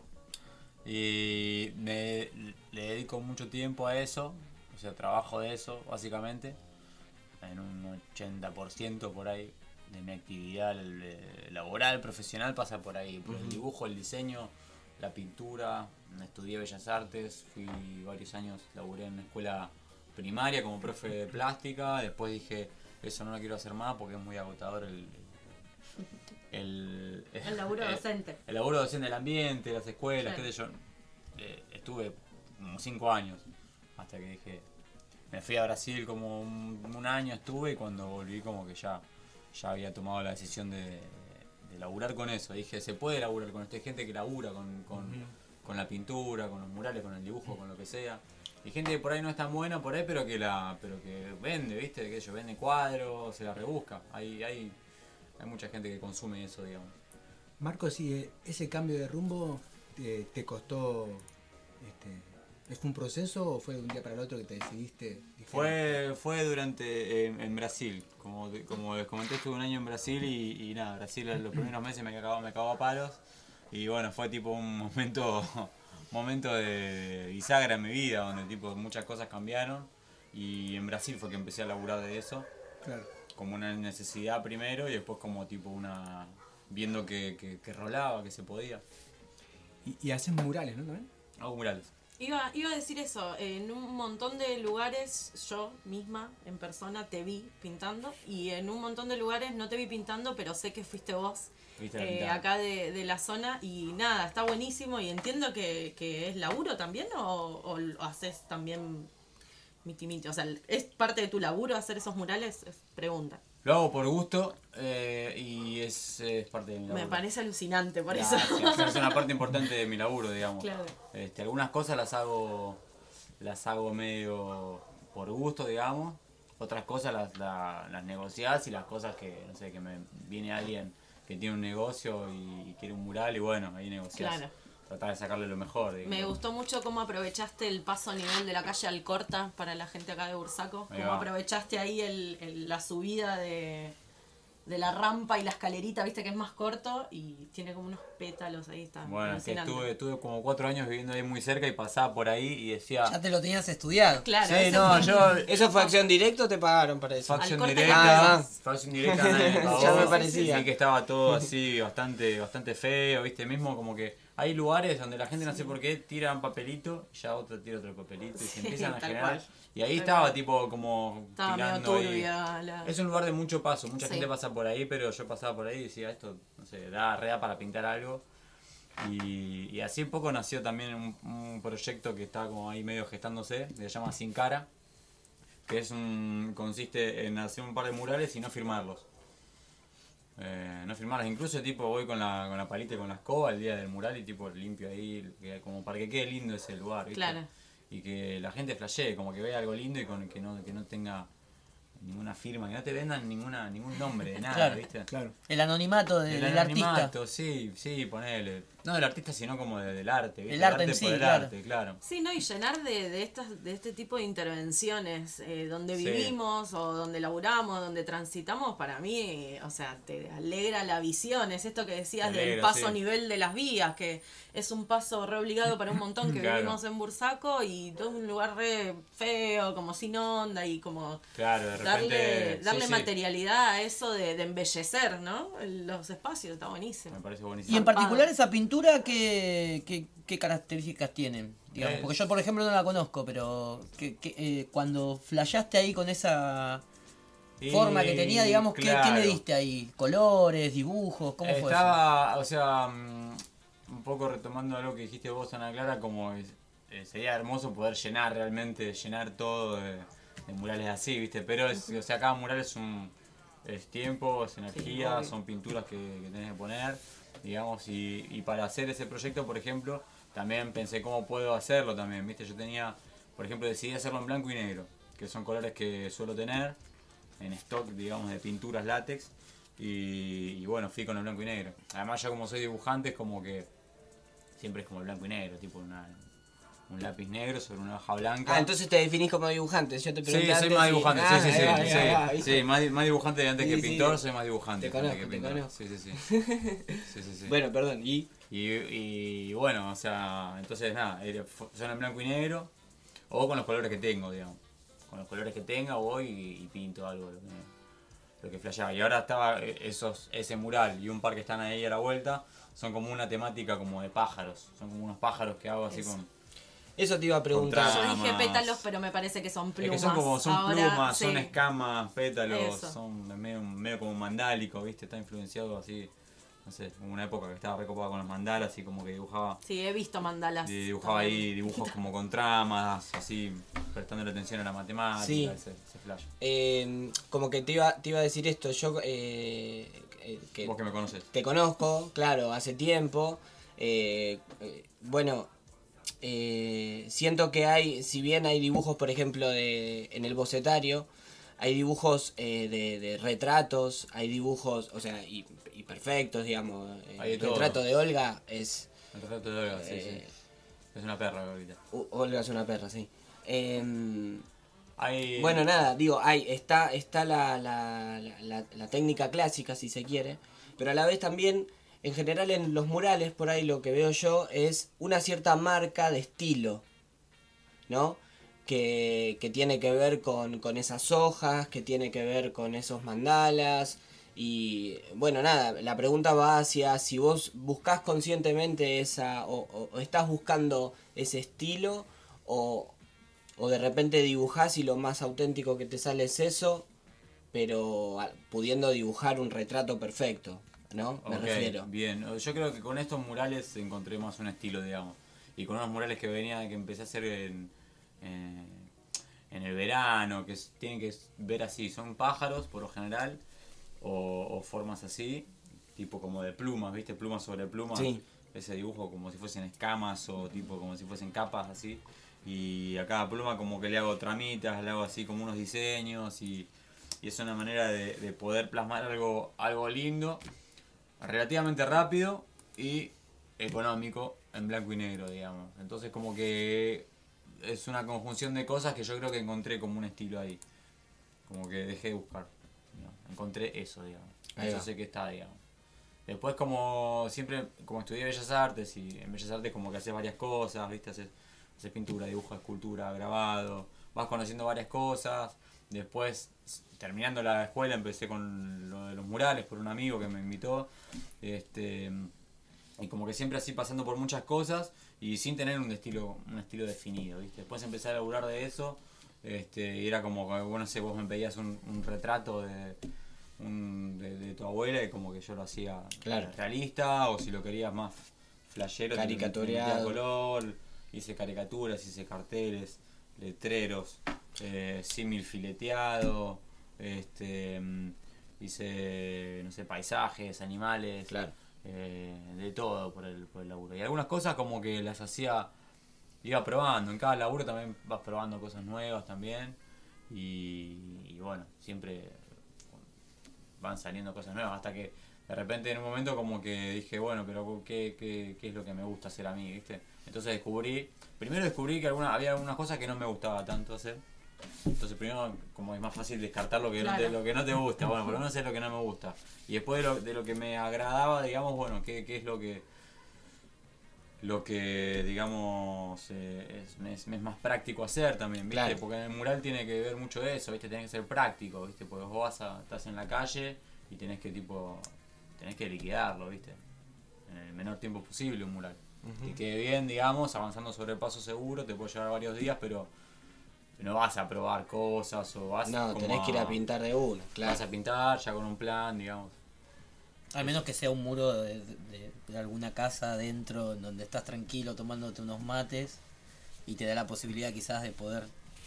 Y me, le dedico mucho tiempo a eso, o sea, trabajo de eso, básicamente. En un ochenta por ciento por ahí de mi actividad eh, laboral, profesional, pasa por ahí. Por el Ujú. dibujo, el diseño, la pintura. Estudié Bellas Artes, fui varios años, laburé en una escuela primaria como profe de plástica. Después dije, eso no lo quiero hacer más porque es muy agotador el... El, El laburo eh, docente. El laburo docente del ambiente, las escuelas, Sí. qué sé yo. Eh, estuve como cinco años hasta que dije, me fui a Brasil como un, un año estuve y cuando volví como que ya, ya había tomado la decisión de, de laburar con eso. Dije, se puede laburar con esto, hay gente que labura con, con, Ujú. con la pintura, con los murales, con el dibujo, con lo que sea. Y gente que por ahí no es tan buena por ahí, pero que la pero que vende, ¿viste? Que ellos vende cuadros, se la rebusca. Hay, hay, hay mucha gente que consume eso, digamos. Marco, si ese cambio de rumbo te, te costó este, ¿Es un proceso o fue de un día para el otro que te decidiste? Fue, fue durante, en, en Brasil, como, te- como les comenté, estuve un año en Brasil y, y nada, Brasil en los primeros meses me cagaba, me cagaba a palos y bueno, fue tipo un momento, momento de bisagra en mi vida, donde tipo muchas cosas cambiaron y en Brasil fue que empecé a laburar de eso, Claro. como una necesidad primero y después como tipo una, viendo que, que, que rolaba, que se podía. Y, y haces murales, ¿no? ¿También? Hago murales. Iba, iba a decir eso, en un montón de lugares yo misma, en persona, te vi pintando y en un montón de lugares no te vi pintando, pero sé que fuiste vos Fuiste a eh, pintar. acá de, de la zona y nada, está buenísimo y entiendo que, que es laburo también o, o lo haces también miti miti, o sea, ¿es parte de tu laburo hacer esos murales? Es pregunta. Lo hago por gusto eh, y es, es parte de mi laburo. Me parece alucinante por Gracias, eso. es una parte importante de mi laburo, digamos. Claro. Este, algunas cosas las hago las hago medio por gusto, digamos. Otras cosas las, la- las negociás y las cosas que, no sé, que me viene alguien que tiene un negocio y, y quiere un mural y bueno, ahí negociás. Claro. Tratar de sacarle lo mejor. Me digamos. gustó mucho cómo aprovechaste el paso a nivel de la calle Alcorta para la gente acá de Bursaco. Ahí Cómo va. aprovechaste ahí el, el- la subida de, de la rampa y la escalerita, viste que es más corto y tiene como unos pétalos ahí. Está Bueno, es que alucinante. estuve, estuve como cuatro años viviendo ahí muy cerca y pasaba por ahí y decía... Ya te lo tenías estudiado. Claro, Sí, ese no, fue- yo... ¿Eso fue acción directa o te pagaron para eso? Facción Alcorta y directa, Ah, facción directa nadie me pagó. Ya me Sí, parecía. sí, que estaba todo así bastante, bastante feo, viste, mismo como que hay lugares donde la gente no sé por qué tira un papelito y ya otro tira otro papelito y se Sí, empiezan a tal generar. cual. Y ahí Tal estaba cual. tipo como Estaba medio tirando ahí. turbia la- Es un lugar de mucho paso, mucha Sí. gente pasa por ahí, pero yo pasaba por ahí y decía esto, no sé, da rea para pintar algo. Y, y así un poco nació también un, un proyecto que está como ahí medio gestándose, que se llama Sin Cara, que es un consiste en hacer un par de murales y no firmarlos. Eh, no firmarlos, incluso tipo voy con la, con la palita y con la escoba el día del mural y tipo limpio ahí, que- como para que quede lindo ese lugar, ¿viste? Claro. Y que la gente flashee, como que vea algo lindo y con que no, que no tenga ninguna firma, que no te vendan ninguna, ningún nombre de nada, Claro, ¿viste? Claro. El anonimato de- El del artista. anonimato, sí, sí, ponele. No del artista, sino como de- del arte, ¿viste? El arte en por sí, el claro. arte, claro. Sí, ¿no? Y llenar de, de, estas, de este tipo de intervenciones eh, donde Sí. vivimos o donde laburamos, donde transitamos, para mí, eh, o sea, te alegra la visión. Es esto que decías Te del alegra, paso sí. a nivel de las vías, que es un paso re obligado para un montón que Claro. vivimos en Bursaco y todo un lugar re feo, como sin onda y como Claro, de repente. darle, sí, darle sí, materialidad a eso de, de embellecer, ¿no? Los espacios, está buenísimo. Me parece buenísimo. Y en particular esa pintura, ¿qué, qué, qué características tienen? Digamos, Es- porque yo, por ejemplo, no la conozco, pero que, que, eh, cuando flasheaste ahí con esa Y, forma que tenía, digamos, ¿qué, claro. ¿qué le diste ahí? ¿Colores, dibujos? ¿Cómo fue eso? Estaba, o sea, mm, un poco retomando algo que dijiste vos, Ana Clara, como es- eh, sería hermoso poder llenar realmente, llenar todo de, de murales así, ¿viste? Pero, es, o sea, cada mural es un es tiempo, es energía, obvio. son pinturas que, que tenés que poner, digamos, y, y para hacer ese proyecto, por ejemplo, también pensé cómo puedo hacerlo también, ¿viste? Yo tenía, por ejemplo, decidí hacerlo en blanco y negro, que son colores que suelo tener en stock, digamos, de pinturas látex. Y, y bueno, fui con el blanco y negro. Además, yo como soy dibujante, es como que siempre es como el blanco y negro, tipo una, un lápiz negro sobre una hoja blanca. Ah, entonces te definís como dibujante. Yo te Sí, pregunté soy antes más si- dibujante, Ah, sí, sí, sí. ahí va, sí, ahí va, ahí sí, va. más, más dibujante antes Sí, que sí. pintor, soy más dibujante. Te antes conozco, que te pintor. conozco. Sí, sí, sí. Sí, sí, sí. Bueno, perdón, ¿y? Y, y bueno, o sea, entonces nada, era- fu- son en blanco y negro o con los colores que tengo, digamos. Con los colores que tenga voy y, y pinto algo, lo que, lo que flasheaba. Y ahora estaba eh, esos, ese mural y un par que están ahí a la vuelta, son como una temática como de pájaros. Son como unos pájaros que hago así Eso. con... Eso te iba a preguntar. Con Yo dije Ramas. pétalos, pero me parece que son Es plumas. que son como, son Ahora, plumas, sí. son escamas, pétalos, Eso. son medio, medio como mandálico, ¿viste? Está influenciado así, no sé, en una época que estaba recopada con los mandalas y como que dibujaba... Sí, he visto mandalas. Y dibujaba también. ahí dibujos como con tramas, así, prestando atención a la matemática, Sí. ese, ese flash. Eh, como que te iba, te iba a decir esto, yo eh, eh, que Vos que me conoces. te conozco, claro, hace tiempo. eh, eh, bueno, eh, siento que hay, si bien hay dibujos, por ejemplo, de, en el bocetario, hay dibujos eh, de, de retratos, hay dibujos, o sea, y, y perfectos, digamos. Hay de El todo. retrato de Olga es... El retrato de Olga, sí, eh, sí. Es una perra, Olga. U- Olga es una perra, sí. Eh, Hay... Bueno, nada, digo, hay, está, está la, la, la, la, la técnica clásica, si se quiere, pero a la vez también, en general en los murales, por ahí lo que veo yo es una cierta marca de estilo, ¿no? Que, que tiene que ver con, con esas hojas, que tiene que ver con esos mandalas. Y bueno, nada, la pregunta va hacia si vos buscás conscientemente esa, o, o, o estás buscando ese estilo, o, o de repente dibujás y lo más auténtico que te sale es eso, pero a- pudiendo dibujar un retrato perfecto, ¿no? Me Ok, refiero. bien. Yo creo que con estos murales encontré más un estilo, digamos. Y con unos murales que venía, que empecé a hacer en, en, en el verano, que es- tienen que ver así, son pájaros por lo general, o, o formas así, tipo como de plumas, ¿viste? Plumas sobre plumas. Sí. Ese dibujo como si fuesen escamas o tipo como si fuesen capas así. Y a cada pluma como que le hago tramitas, le hago así como unos diseños y, y es una manera de, de poder plasmar algo, algo lindo, relativamente rápido y económico en blanco y negro, digamos. Entonces como que es una conjunción de cosas que yo creo que encontré como un estilo ahí. Como que dejé de buscar. Digamos. Encontré eso, digamos. Ahí Eso va. sé que está, digamos. Después como siempre, como estudié Bellas Artes y en Bellas Artes como que haces varias cosas, ¿viste? Haces, haces pintura, dibujo, escultura, grabado, vas conociendo varias cosas. Después, s- terminando la escuela, empecé con lo de los murales por un amigo que me invitó. Este, y como que siempre así pasando por muchas cosas y sin tener un estilo, un estilo definido, ¿viste? Después empecé a laburar de eso. Este, y era como, que, bueno, no sé, vos me pedías un, un retrato de, un, de, de tu abuela y como que yo lo hacía Claro. realista, o si lo querías más flashero, te lo Caricatureado. metía a color, hice caricaturas, hice carteles, letreros, eh, símil fileteado, este, mm, hice, no sé, paisajes, animales, Claro. eh, de todo por el, por el laburo. Y algunas cosas como que las hacía, iba probando, en cada laburo también vas probando cosas nuevas también. Y, y bueno, siempre van saliendo cosas nuevas hasta que de repente en un momento como que dije, bueno, pero ¿qué, qué, qué es lo que me gusta hacer a mí, viste? Entonces descubrí, primero descubrí que alguna, había algunas cosas que no me gustaba tanto hacer. Entonces primero como es más fácil descartar lo que, no, te, Claro. lo que no te gusta, bueno, por lo menos es lo que no me gusta. Y después de lo, de lo que me agradaba, digamos, bueno, ¿qué, qué es lo que lo que digamos eh, es, me es, me es más práctico hacer también, ¿viste? Claro. Porque en el mural tiene que ver mucho de eso, ¿viste? Tenés que ser práctico, ¿viste? Porque vos vas a, estás en la calle y tenés que tipo tenés que liquidarlo, ¿viste? En el menor tiempo posible un mural. Ujú. Que quede bien, digamos, avanzando sobre el paso seguro, te puede llevar varios días, pero no vas a probar cosas o vas No, como tenés que ir a pintar de una, claro. Vas a pintar ya con un plan, digamos. Al menos que sea un muro de, de- de alguna casa adentro en donde estás tranquilo tomándote unos mates y te da la posibilidad quizás de poder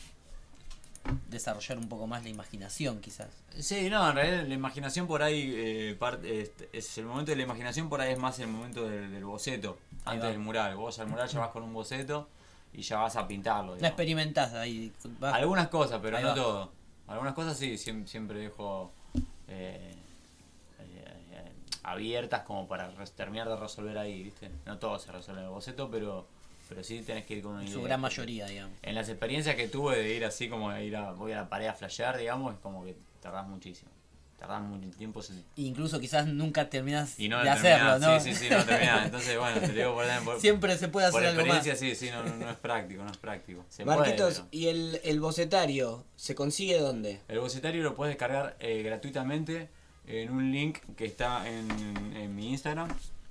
desarrollar un poco más la imaginación quizás. Sí, no, en realidad la imaginación por ahí, eh, parte, este, es el momento de la imaginación por ahí es más el momento del, del boceto, Ahí antes va. del mural. Vos al mural ya vas con un boceto y ya vas a pintarlo. No digamos. experimentás ahí. vas- Algunas cosas, pero Ahí no va. todo. Algunas cosas sí, siempre, siempre dejo eh, eh, eh, abiertas como para res- terminar de resolver ahí, ¿viste? No todo se resuelve en el boceto, pero, pero sí tenés que ir con una En idea. su gran mayoría, digamos. En las experiencias que tuve de ir así como de ir a, voy a la pared a flashear, digamos, es como que tardás muchísimo. Tardás mucho tiempo sin- Incluso quizás nunca terminás y no de terminás. hacerlo, ¿no? Sí, sí, sí, no terminás. Entonces, bueno, te digo por, por Siempre se puede por hacer algo más. experiencia, sí, sí, no, no, no es práctico, no es práctico. Se Marquitos, puede, ¿y el, el bocetario se consigue dónde? pero el bocetario lo puedes descargar eh, gratuitamente en un link que está en, en mi Instagram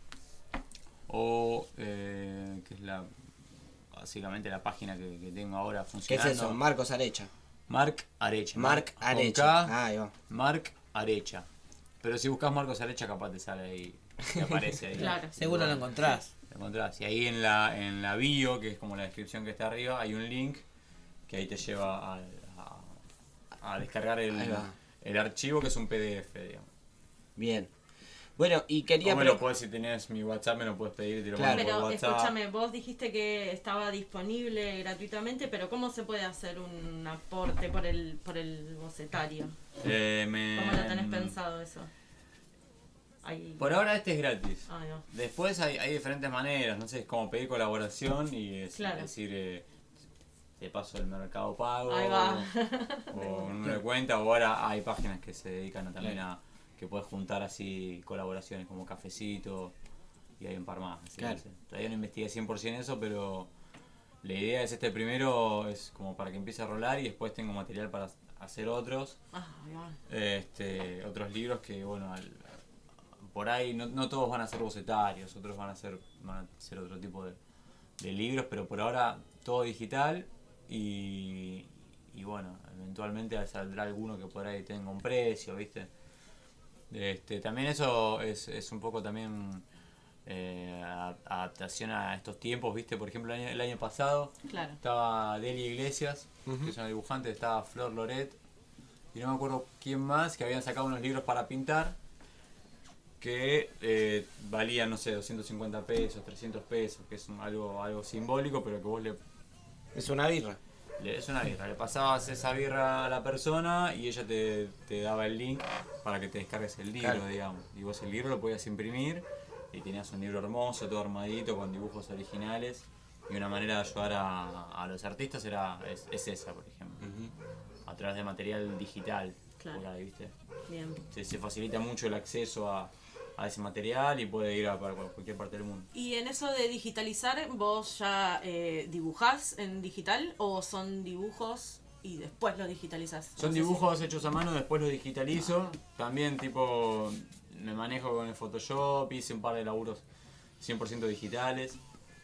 o eh, que es la básicamente la página que, que tengo ahora ¿Qué es funcionando. eso? Marcos Arecha. Marc Arecha. Marc con Arecha. K, Ah, ahí va. Marc Arecha. Pero si buscas Marcos Arecha capaz te sale ahí, te aparece ahí. Claro. Y Seguro lo encontrás. sí, lo encontrás. Y ahí en la, en la bio, que es como la descripción que está arriba, hay un link que ahí te lleva al- a, a descargar Ahí el, va. el archivo que es un P D F, digamos. Bien. Bueno, y quería... O me lo pre- puedes, si tenés mi WhatsApp, me lo puedes pedir y te lo Claro. mando por Pero WhatsApp. escúchame, vos dijiste que estaba disponible gratuitamente, pero ¿cómo se puede hacer un aporte por el por el bocetario? Eh, me- ¿Cómo lo tenés pensado eso? Hay... Por ahora este es gratis. Ah, no. Después hay, hay diferentes maneras, no sé, es como pedir colaboración y es, Claro. decir, eh, te paso el Mercado Pago Ahí va. o un número de cuenta, o ahora hay páginas que se dedican a, también a que puedes juntar así colaboraciones como Cafecito y hay un par más. Así, Claro. no sé. Todavía no investigué cien por ciento eso, pero la idea es este primero, es como para que empiece a rolar y después tengo material para hacer otros. Ah, ahí va. Este, otros libros que, bueno, al- por ahí no, no todos van a ser bocetarios, otros van a ser, van a ser otro tipo de, de libros, pero por ahora todo digital y, y bueno, eventualmente saldrá alguno que por ahí tenga un precio, ¿viste? Este, también eso es, es un poco también eh, a- adaptación a estos tiempos, ¿viste? Por ejemplo, el año, el año pasado Claro. estaba Delia Iglesias, que es una dibujante, estaba Flor Loret, y no me acuerdo quién más, que habían sacado unos libros para pintar que eh, valían, no sé, doscientos cincuenta pesos, trescientos pesos, que es un- algo, algo simbólico, pero que vos le... Es una birra. le- es una birra, le pasabas esa birra a la persona y ella te, te daba el link para que te descargues el libro, Claro. digamos. Y vos el libro lo podías imprimir y tenías un libro hermoso, todo armadito, con dibujos originales. Y una manera de ayudar a, a los artistas era es, es esa, por ejemplo. A través de material digital, Claro. por ahí, ¿viste? Bien. Se, se facilita mucho el acceso a, a ese material y puede ir a para cualquier parte del mundo. Y en eso de digitalizar, ¿vos ya eh, dibujás en digital o son dibujos y después los digitalizás? Son No sé dibujos hechos a mano, después los digitalizo. También tipo me manejo con el Photoshop, hice un par de laburos cien por ciento digitales.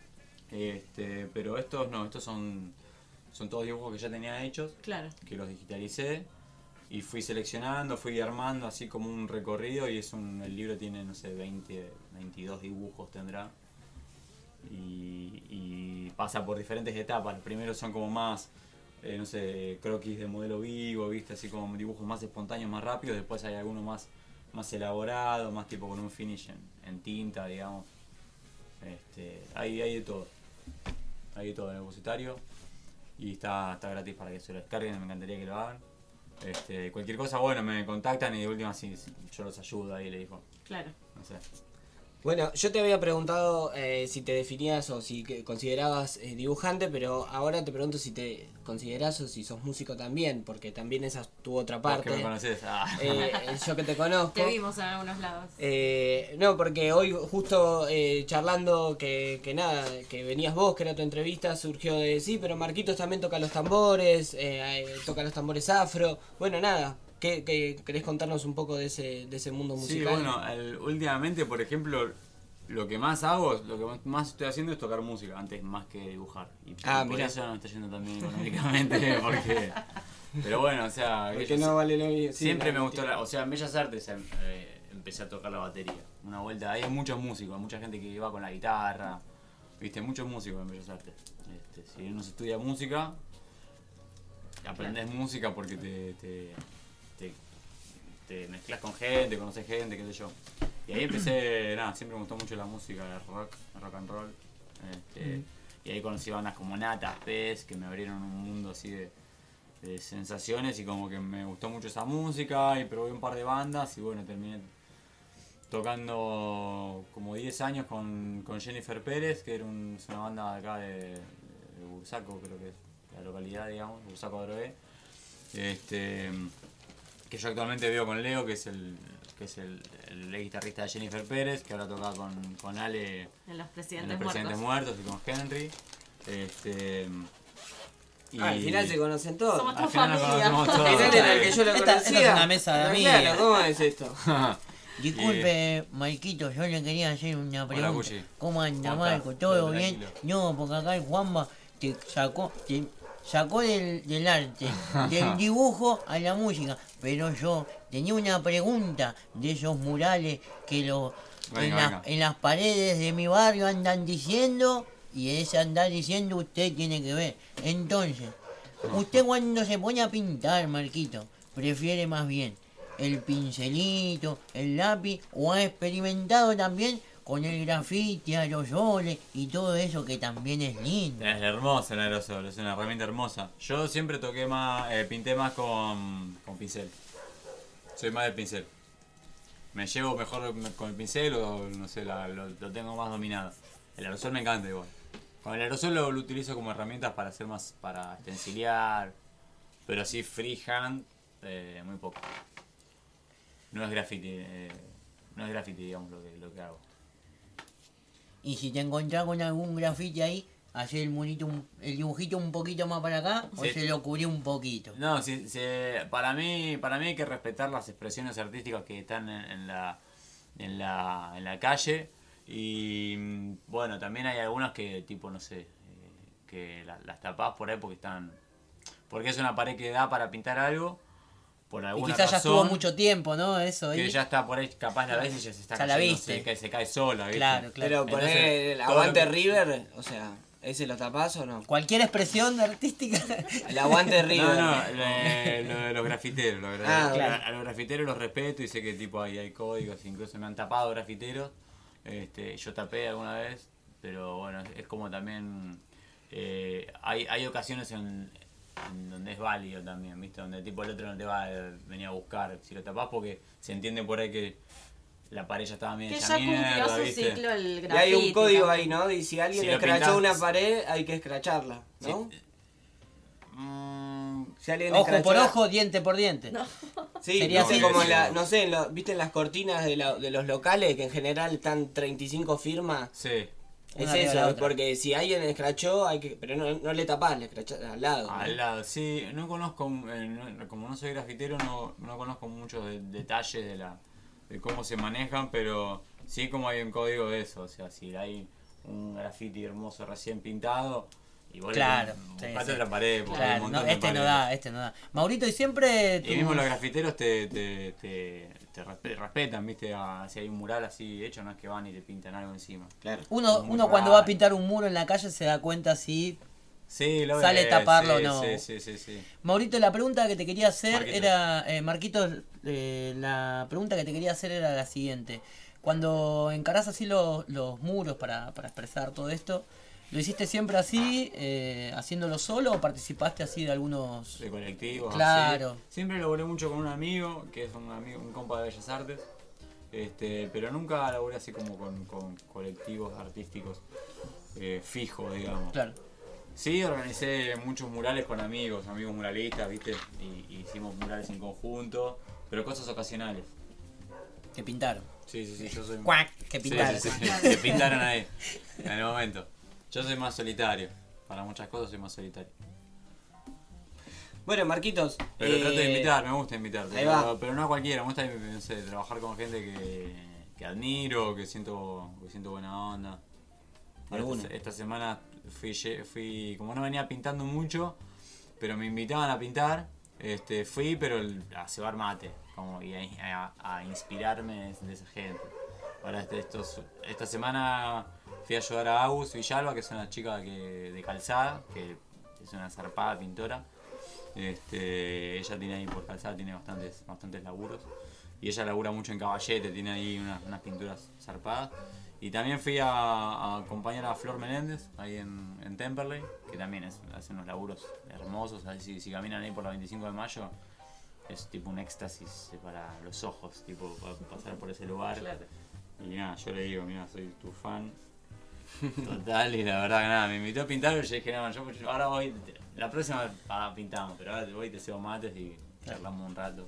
Este, pero estos no, estos son, son todos dibujos que ya tenía hechos, si- Claro. que los digitalicé y fui seleccionando, fui armando así como un recorrido y es un, el libro tiene, no sé, veinte, veintidós dibujos tendrá. Y, y pasa por diferentes etapas. Los primeros son como más, eh, no sé, croquis de modelo vivo, viste, así como dibujos más espontáneos, más rápidos. Después hay algunos más, más elaborados, más tipo con un finish en, en tinta, digamos. Este, hay, hay de todo. Hay de todo en el depositario. Y está, está gratis para que se lo descarguen, me encantaría que lo hagan. Este, cualquier cosa, bueno, me contactan y de última sí, sí, yo los ayudo ahí, le dijo. Claro. No sé. Bueno, yo te había preguntado eh, si te definías o si que- considerabas eh, dibujante, pero ahora te pregunto si te considerás o si sos músico también, porque también esa es tu otra Vos parte. que me conocés. Ah. Eh, yo que te conozco. Te vimos en algunos lados. Eh, no, porque hoy justo eh, charlando que, que nada, que venías vos, que era tu entrevista, surgió de sí, pero Marquitos también toca los tambores, eh, eh, toca los tambores afro. Bueno, nada, ¿qué, qué querés contarnos un poco de ese, de ese mundo Sí, musical? bueno, el- últimamente, por ejemplo, lo que más hago, lo que más estoy haciendo es tocar música, antes más que dibujar. Y, Ah, y por mirá. eso no me está yendo tan bien económicamente, porque... Pero bueno, o sea... Porque yo no si- vale lo mismo. Sí, siempre la- me gustó, la, o sea, en Bellas Artes em- eh, empecé a tocar la batería. Una vuelta, hay muchos músicos, hay mucha gente que va con la guitarra, viste, muchos músicos en Bellas Artes. Este, si uno se estudia música, aprendes música porque te, te, te, te mezclas con gente, conoces gente, qué sé yo. Y ahí empecé, nada, siempre me gustó mucho la música de rock, rock and roll. Este, Mm. Y ahí conocí bandas como Natas, Pez, que me abrieron un mundo así de, de sensaciones y como que me gustó mucho esa música y probé un par de bandas y bueno, terminé tocando como diez años con, con Jennifer Pérez, que era un- es una banda de acá de, de Bursaco, creo que es la localidad, digamos, Bursaco Adrogué. Este, que yo actualmente vivo con Leo, que es el que es el, el guitarrista de Jennifer Pérez, que ahora toca con, con Ale En los en presidentes, Los Presidentes muertos. Muertos y con Henry. Este, y Ah, al final se conocen todos. Somos al tu final nos familia. conocemos todos. Al final era el que yo lo Esta- conocía. esta es una mesa de Pero amigos. Claro, ¿cómo es esto? Disculpe, Marquito, yo le quería hacer una Hola, pregunta. Cuchi. ¿Cómo anda, ¿Cómo Marco? estás? ¿Todo Todo bien? tranquilo. No, porque acá el Juanma te sacó, te sacó del, del arte, del dibujo a la música. Pero yo tenía una pregunta de esos murales que lo, Venga, en, la- venga. en las paredes de mi barrio andan diciendo, y ese andar diciendo usted tiene que ver. Entonces, usted cuando se pone a pintar, Marquito, prefiere más bien el pincelito, el lápiz, o ha experimentado también con el grafiti, aerosoles y todo eso que también es lindo. Es hermoso el aerosol, es una herramienta hermosa. Yo siempre toqué más, eh, pinté más con, con pincel. Soy más del pincel. me llevo mejor con el pincel o no sé, la, lo, lo tengo más dominado. El aerosol me encanta igual. Con el aerosol lo, lo utilizo como herramientas para hacer más, para stencilear, pero así freehand, eh, muy poco. No es graffiti, eh, no es graffiti, digamos, lo que, lo que hago. Y si te encontrás con algún grafiti ahí, hacer el monito, un- el dibujito un poquito más para acá, o Sí. se lo cubrió un poquito. No, si, si- para mí para mí hay que respetar las expresiones artísticas que están en, en la, en, la, en la calle. Y mm, bueno, también hay algunas que tipo, no sé, eh, que la- las tapás por ahí porque están... Porque es una pared que da para pintar algo, por Y alguna quizás ya razón, estuvo mucho tiempo, ¿no? Eso que ahí. ya está por ahí, capaz la ves y ya se está Ya la cayendo, viste. Se, cae, se cae sola, ¿viste? Claro, claro. Pero Entonces, poner el todo aguante lo que- River, o sea, ¿ese lo tapás o no? Cualquier expresión artística. El aguante River. No, no, lo, de- lo de los grafiteros, la verdad. Ah, A- claro. A los grafiteros los respeto y sé que tipo ahí hay códigos, incluso me han tapado grafiteros. Este, yo tapé alguna vez, pero bueno, es como también eh, hay, hay ocasiones en, en donde es válido también, ¿viste? Donde tipo el otro no te va a venir a buscar si lo tapás porque se entiende por ahí que la pared ya estaba media Que ya cumplió mierda, su ¿viste? ciclo el Y graffiti. hay un código también. ahí, ¿no? Y si alguien Si lo escrachó pintás- una pared, hay que escracharla, ¿no? Mm, Si alguien Ojo escrachó por la- ojo, diente por diente. Sí, Sería viste así. como Sí, la, sí. no sé, en lo- viste en las cortinas de, la- de los locales que en general están treinta y cinco firmas. Sí. Es Una arriba de la eso, otra. porque si alguien escrachó, hay que, pero no, no le tapás, le escrachás al lado. ¿no? Al lado, sí, no conozco, eh, no- como no soy grafitero, no, no conozco muchos de- detalles de la de cómo se manejan, pero sí como hay un código de eso, o sea, si hay un graffiti hermoso recién pintado, y vos Claro, le sí, buscate sí. otra pared, porque hay Claro, un no, montón de este no paredes. da, este no da. Maurito, y siempre. Y tu- mismo los grafiteros te, te, te, te respe- respetan, viste, a- si hay un mural así hecho, no es que van y te pintan algo encima. Claro. Uno, Es muy uno cuando raro. va a pintar un muro en la calle se da cuenta si. Sí, lo Sale ves, taparlo sí, o no. Sí, sí, sí, sí. Maurito, la pregunta que te quería hacer Marquito. era. Eh, Marquito, eh, la pregunta que te quería hacer era la siguiente. Cuando encarás así los, los muros para, para expresar todo esto, ¿lo hiciste siempre así, eh, haciéndolo solo o participaste así de algunos. De colectivos, Claro. así. Siempre laburé mucho con un amigo, que es un amigo, un compa de Bellas Artes, este, pero nunca laburé así como con, con colectivos artísticos eh, fijos, digamos. Claro. Sí, organicé muchos murales con amigos, amigos muralistas, viste, y, y hicimos murales en conjunto, pero cosas ocasionales. Que pintaron. Sí, sí, sí, yo soy... Cuac, que Sí, pintaron. sí, sí, que pintaron ahí, en el momento. Yo soy más solitario, para muchas cosas soy más solitario. Bueno, Marquitos. Pero eh, trato de invitar, me gusta invitar. ahí Pero, va. pero no a cualquiera, me gusta no sé, trabajar con gente que, que admiro, que siento, que siento buena onda. Alguno. Esta, esta semana fui, lle- fui, como no venía pintando mucho, pero me invitaban a pintar, este, fui pero el- a cebar mate, como, y a, a- a inspirarme de, de esa gente. Ahora este, estos, esta semana fui a ayudar a Agus Villalba, que es una chica que, de calzada, que es una zarpada pintora. Este, ella tiene ahí por calzada, tiene bastantes, bastantes laburos. Y ella labura mucho en Caballete, tiene ahí unas, unas pinturas zarpadas. Y también fui a, a acompañar a Flor Menéndez, ahí en, en Temperley, que también es, hace unos laburos hermosos. Así, si, si caminan ahí por la veinticinco de mayo, es tipo un éxtasis para los ojos, tipo pa- pasar por ese lugar. Claro. Y nada, yo le digo, mira, soy tu fan total. Y la verdad que nada, me invitó a pintar, pero yo dije, no, yo, yo ahora voy, la próxima ah, pintamos, pero ahora voy y te cebo mates y charlamos un rato.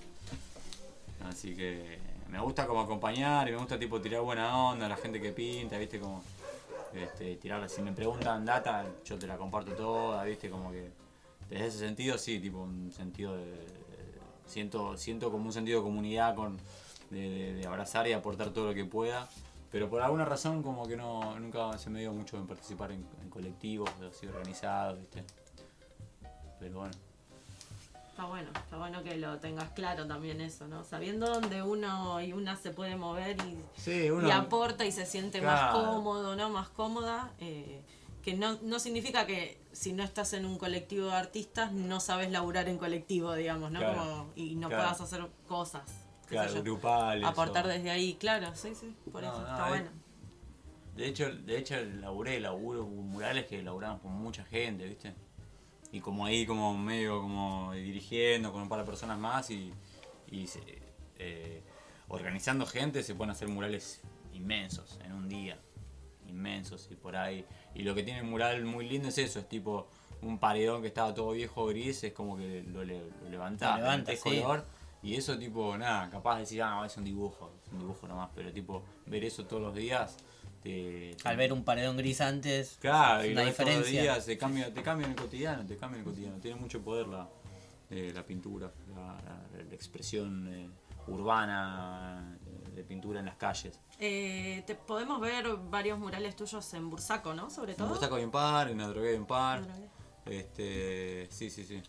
Así que me gusta como acompañar y me gusta tipo tirar buena onda a la gente que pinta, viste, como este, tirarla. Si me preguntan data, yo te la comparto toda, viste, como que desde ese sentido sí, tipo un sentido de, siento, siento como un sentido de comunidad con de, de- de abrazar y aportar todo lo que pueda. Pero por alguna razón como que no nunca se me dio mucho en participar en, en colectivos así organizados, viste. Pero bueno. Está bueno, está bueno que lo tengas claro también eso, ¿no? Sabiendo dónde uno y una se puede mover y, Sí, uno- y aporta y se siente Claro. más cómodo, ¿no? Más cómoda. eh, que no, no significa que si no estás en un colectivo de artistas no sabes laburar en colectivo, digamos, ¿no? Claro, Como, y no claro. puedas hacer cosas. qué sé Claro, yo. grupales. Aportar o- desde ahí, claro, sí, sí, por No, eso, no, está eh, bueno. De hecho, de hecho laburé, laburo murales que laburamos con mucha gente, ¿viste? Y como ahí como medio como dirigiendo con un par de personas más y, y se- eh, organizando gente se pueden hacer murales inmensos en un día. Inmensos y por ahí. Y lo que tiene el mural muy lindo es eso, es tipo un paredón que estaba todo viejo gris, es como que lo, le- lo levantás, Lo levanta, metés sí. color. Y eso tipo, nada, capaz de decir, ah, no, es un dibujo, es un dibujo nomás, pero tipo, ver eso todos los días, te... Al ver un paredón gris antes, Claro, es y una lo ves todos los diferencia. días, te cambia, te cambia en el cotidiano, te cambia en el cotidiano. Tiene mucho poder la, eh, la pintura, la, la- la expresión eh, urbana eh, de pintura en las calles. Eh, te podemos ver varios murales tuyos en Bursaco, ¿no? Sobre En todo. Bursaco hay un par, en la drogué hay un par. Drogué. Este, sí, sí, sí.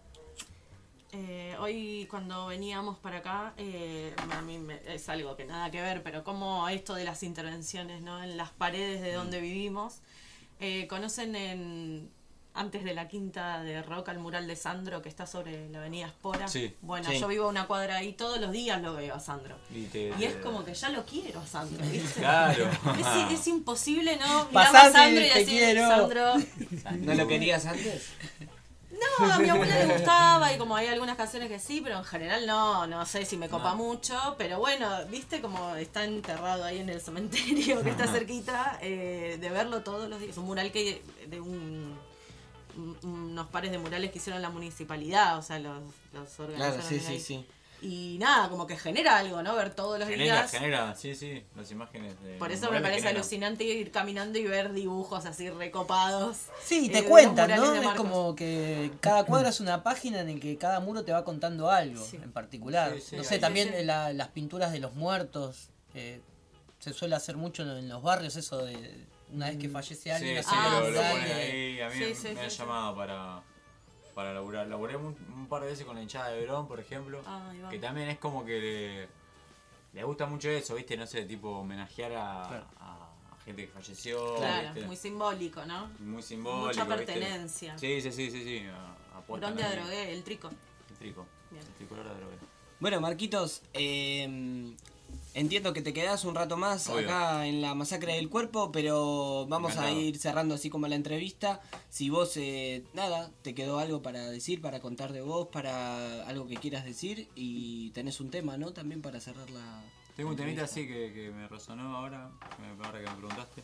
Eh, hoy cuando veníamos para acá, eh, a mí me- es algo que nada que ver, pero como esto de las intervenciones, ¿no? En las paredes de donde vivimos, eh, conocen en antes de la Quinta de Roca el mural de Sandro que está sobre la avenida Espora. Sí. Bueno, Sí. yo vivo a una cuadra ahí, todos los días lo veo a Sandro. Y, te- Y es te- como que ya lo quiero a Sandro, ¿viste? Claro. Es, es imposible, ¿no? Mirarlo Pasate, a Sandro y te decir, quiero. Sandro. ¿No lo querías antes? No, a mi abuela le gustaba y como hay algunas canciones que sí, pero en general no, no sé si me copa No. mucho, pero bueno, viste como está enterrado ahí en el cementerio que está cerquita, eh, de verlo todos los días. Un mural que de un, un- unos pares de murales que hicieron la municipalidad, o sea, los, los organizaron Claro, sí, sí, ahí. sí. Y nada, como que genera algo, ¿no? Ver todos los Genera, días. genera, sí, sí, las imágenes de Por los eso me murales parece generan. alucinante ir caminando y ver dibujos así recopados. Sí, eh, te de cuentan, los ¿no? murales de Es Marcos. como que cada cuadra es una página en el que cada muro te va contando algo en particular. Sí, sí, no sí, sé, sí, también sí. eh, la- las pinturas de los muertos. eh, se suele hacer mucho en, en los barrios eso de una vez que fallece alguien. Sí, hacer sí, un lo, lo mural ponen de- ahí. A mí Sí, me, sí, me han sí, sí. llamado para, para laburar. Laburé un, un par de veces con la hinchada de Verón, por ejemplo. Ah, ahí va. Que también es como que le, le gusta mucho eso, ¿viste? No sé, tipo homenajear a, Claro. a- a gente que falleció. Claro, ¿viste? muy simbólico, ¿no? Muy simbólico. Mucha ¿viste? pertenencia. Sí, sí, sí, sí. sí. a- apuestan ¿Dónde ahí. adrogué? El trico. El trico. Bien. El tricolor de drogué. Bueno, Marquitos, eh, entiendo que te quedás un rato más Obvio. acá en la masacre del cuerpo, pero vamos a Encantado. ir cerrando así como la entrevista. Si vos, eh, nada, te quedó algo para decir, para contar de vos, para algo que quieras decir y tenés un tema, ¿no? También para cerrar la... Tengo un la temita entrevista. así que, que me resonó ahora, que me- ahora que me preguntaste.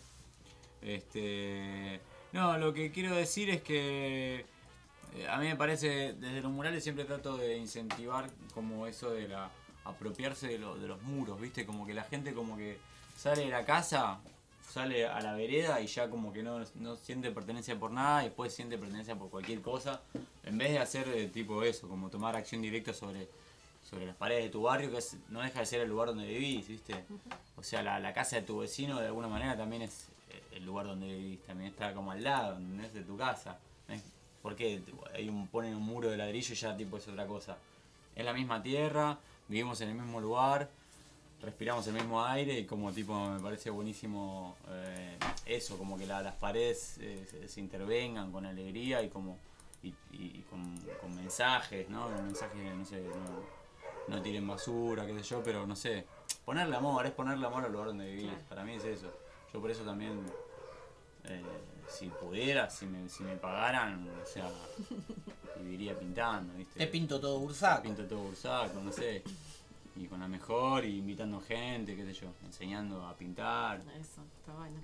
Este, no, lo que quiero decir es que eh, a mí me parece, desde los murales siempre trato de incentivar como eso de la apropiarse de, lo- de los muros, ¿viste? Como que la gente como que sale de la casa, sale a la vereda y ya como que no, no siente pertenencia por nada y después siente pertenencia por cualquier cosa, en vez de hacer eh, tipo eso, como tomar acción directa sobre sobre las paredes de tu barrio, que es- no deja de ser el lugar donde vivís, ¿viste? O sea, la, la casa de tu vecino de alguna manera también es eh, el lugar donde vivís, también está como al lado, no es de tu casa. ¿No es? ¿Por qué hay un, ponen un muro de ladrillo y ya tipo es otra cosa? Es la misma tierra, vivimos en el mismo lugar, respiramos el mismo aire y como tipo me parece buenísimo eh, eso, como que la- las paredes eh, se, se intervengan con alegría y como y, y con, con mensajes, ¿no? Con mensajes, no sé, no, no tiren basura, qué sé yo, pero no sé, ponerle amor, es ponerle amor al lugar donde vivís, para mí es eso. Yo por eso también, eh, si pudiera, si me, si me pagaran, o sea, viviría pintando, ¿viste? Te pinto todo Bursaco. Te pinto todo Bursaco, no sé. Y con la mejor, y invitando gente, qué sé yo, enseñando a pintar. Eso, está bueno.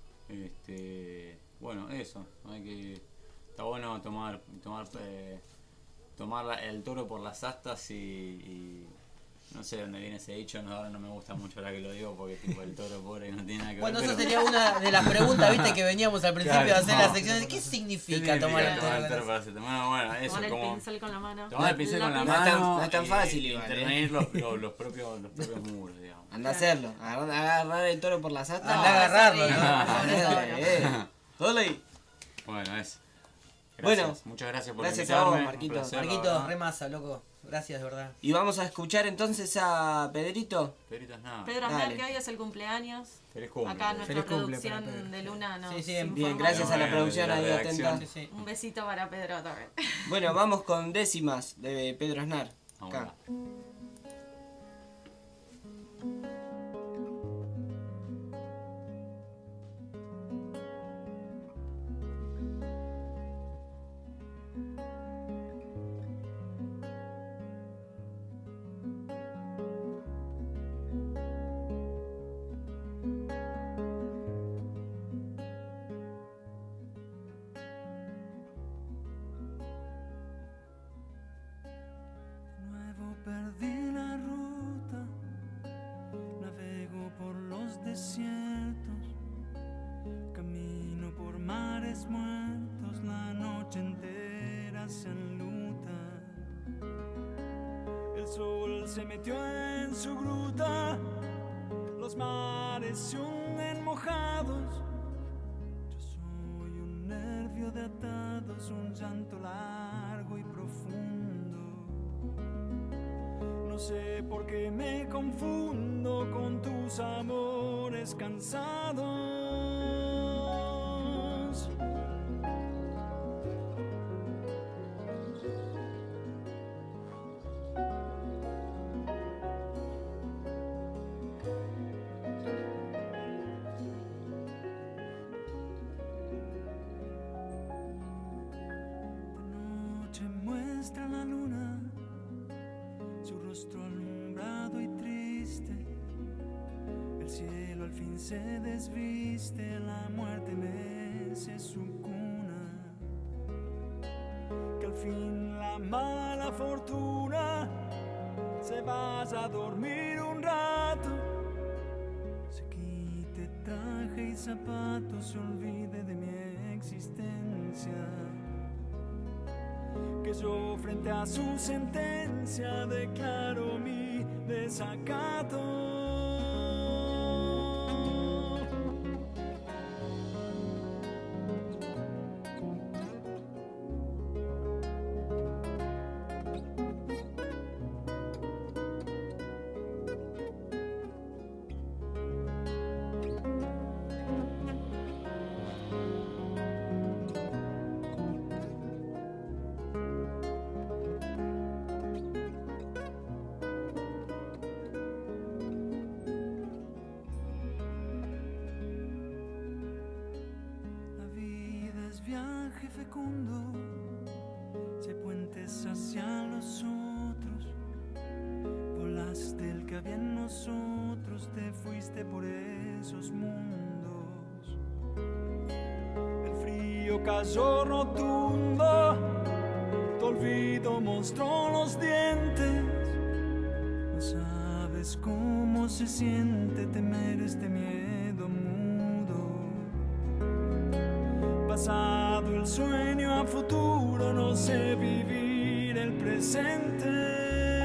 Este, bueno, eso, hay que, está bueno tomar, tomar, eh, tomar la- el toro por las astas y, y no sé dónde viene ese dicho, no, ahora no me gusta mucho ahora que lo digo porque tipo el toro pobre no tiene nada que Bueno, ver. esa pero- sería una de las preguntas, viste, que veníamos al principio Claro, de hacer no. la sección. ¿Qué significa tomar el tomar toro? toro para hacer? Bueno, bueno, eso Tomar el como pincel con la mano. tomar el pincel con la No es mano, tan- no es tan y- fácil y igual, ¿eh? intervenir los, los, los propios, los propios muros, digamos. Anda a hacerlo, agarrar, agarrar el toro por las astas. Anda a agarrarlo, ¿no? Eh, Ole. Bueno, eso. Bueno, Gracias, muchas gracias por gracias a vos, invitarme, un Marquito. placer, la Marquito, verdad. re masa, loco. Gracias, de verdad. Y vamos a escuchar entonces a Pedrito. Pedrito es nada. Pedro Aznar, Dale. que hoy es el cumpleaños. Feliz cumple. Acá nuestra Feliz cumple producción para Pedro. de Luna nos Sí, sí, informa. Bien, gracias a la Bueno, producción de la ahí redacción. atenta. Sí, sí. Un besito para Pedro también. Bueno, vamos con décimas de Pedro Aznar. Vamos Acá. desiertos, camino por mares muertos, la noche entera se enluta. El sol se metió en su gruta, los mares se hunden mojados. Yo soy un nervio de atados, un llanto largo y profundo. No sé por qué me confundo con tus amores cansados. Muestra la luna, su rostro alumbrado y triste. El cielo al fin se desviste, la muerte mece su cuna. Que al fin la mala fortuna se vaya a dormir un rato, se quite traje y zapatos, se olvide de mi existencia. Que yo frente a su sentencia declaro mi desacato. Viaje fecundo, si hay puentes hacia los otros, volaste el que había en nosotros, te fuiste por esos mundos. El frío cayó rotundo, tu olvido mostró los dientes. No sabes cómo se siente temer este miedo mudo. Pasado el sueño a futuro, no sé vivir el presente.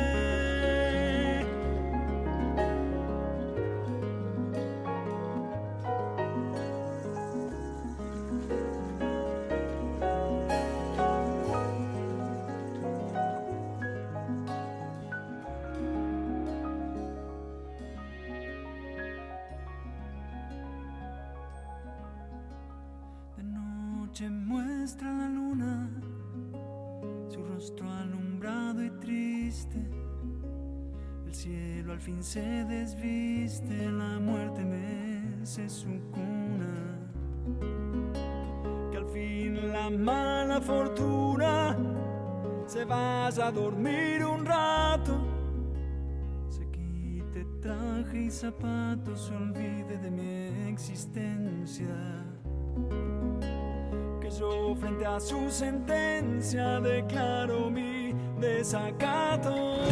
Muestra la luna, su rostro alumbrado y triste. El cielo al fin se desviste, la muerte mece su cuna. Que al fin la mala fortuna se vaya a dormir un rato, se quite traje y zapatos, se olvide de mi existencia. Yo frente a su sentencia declaro mi desacato.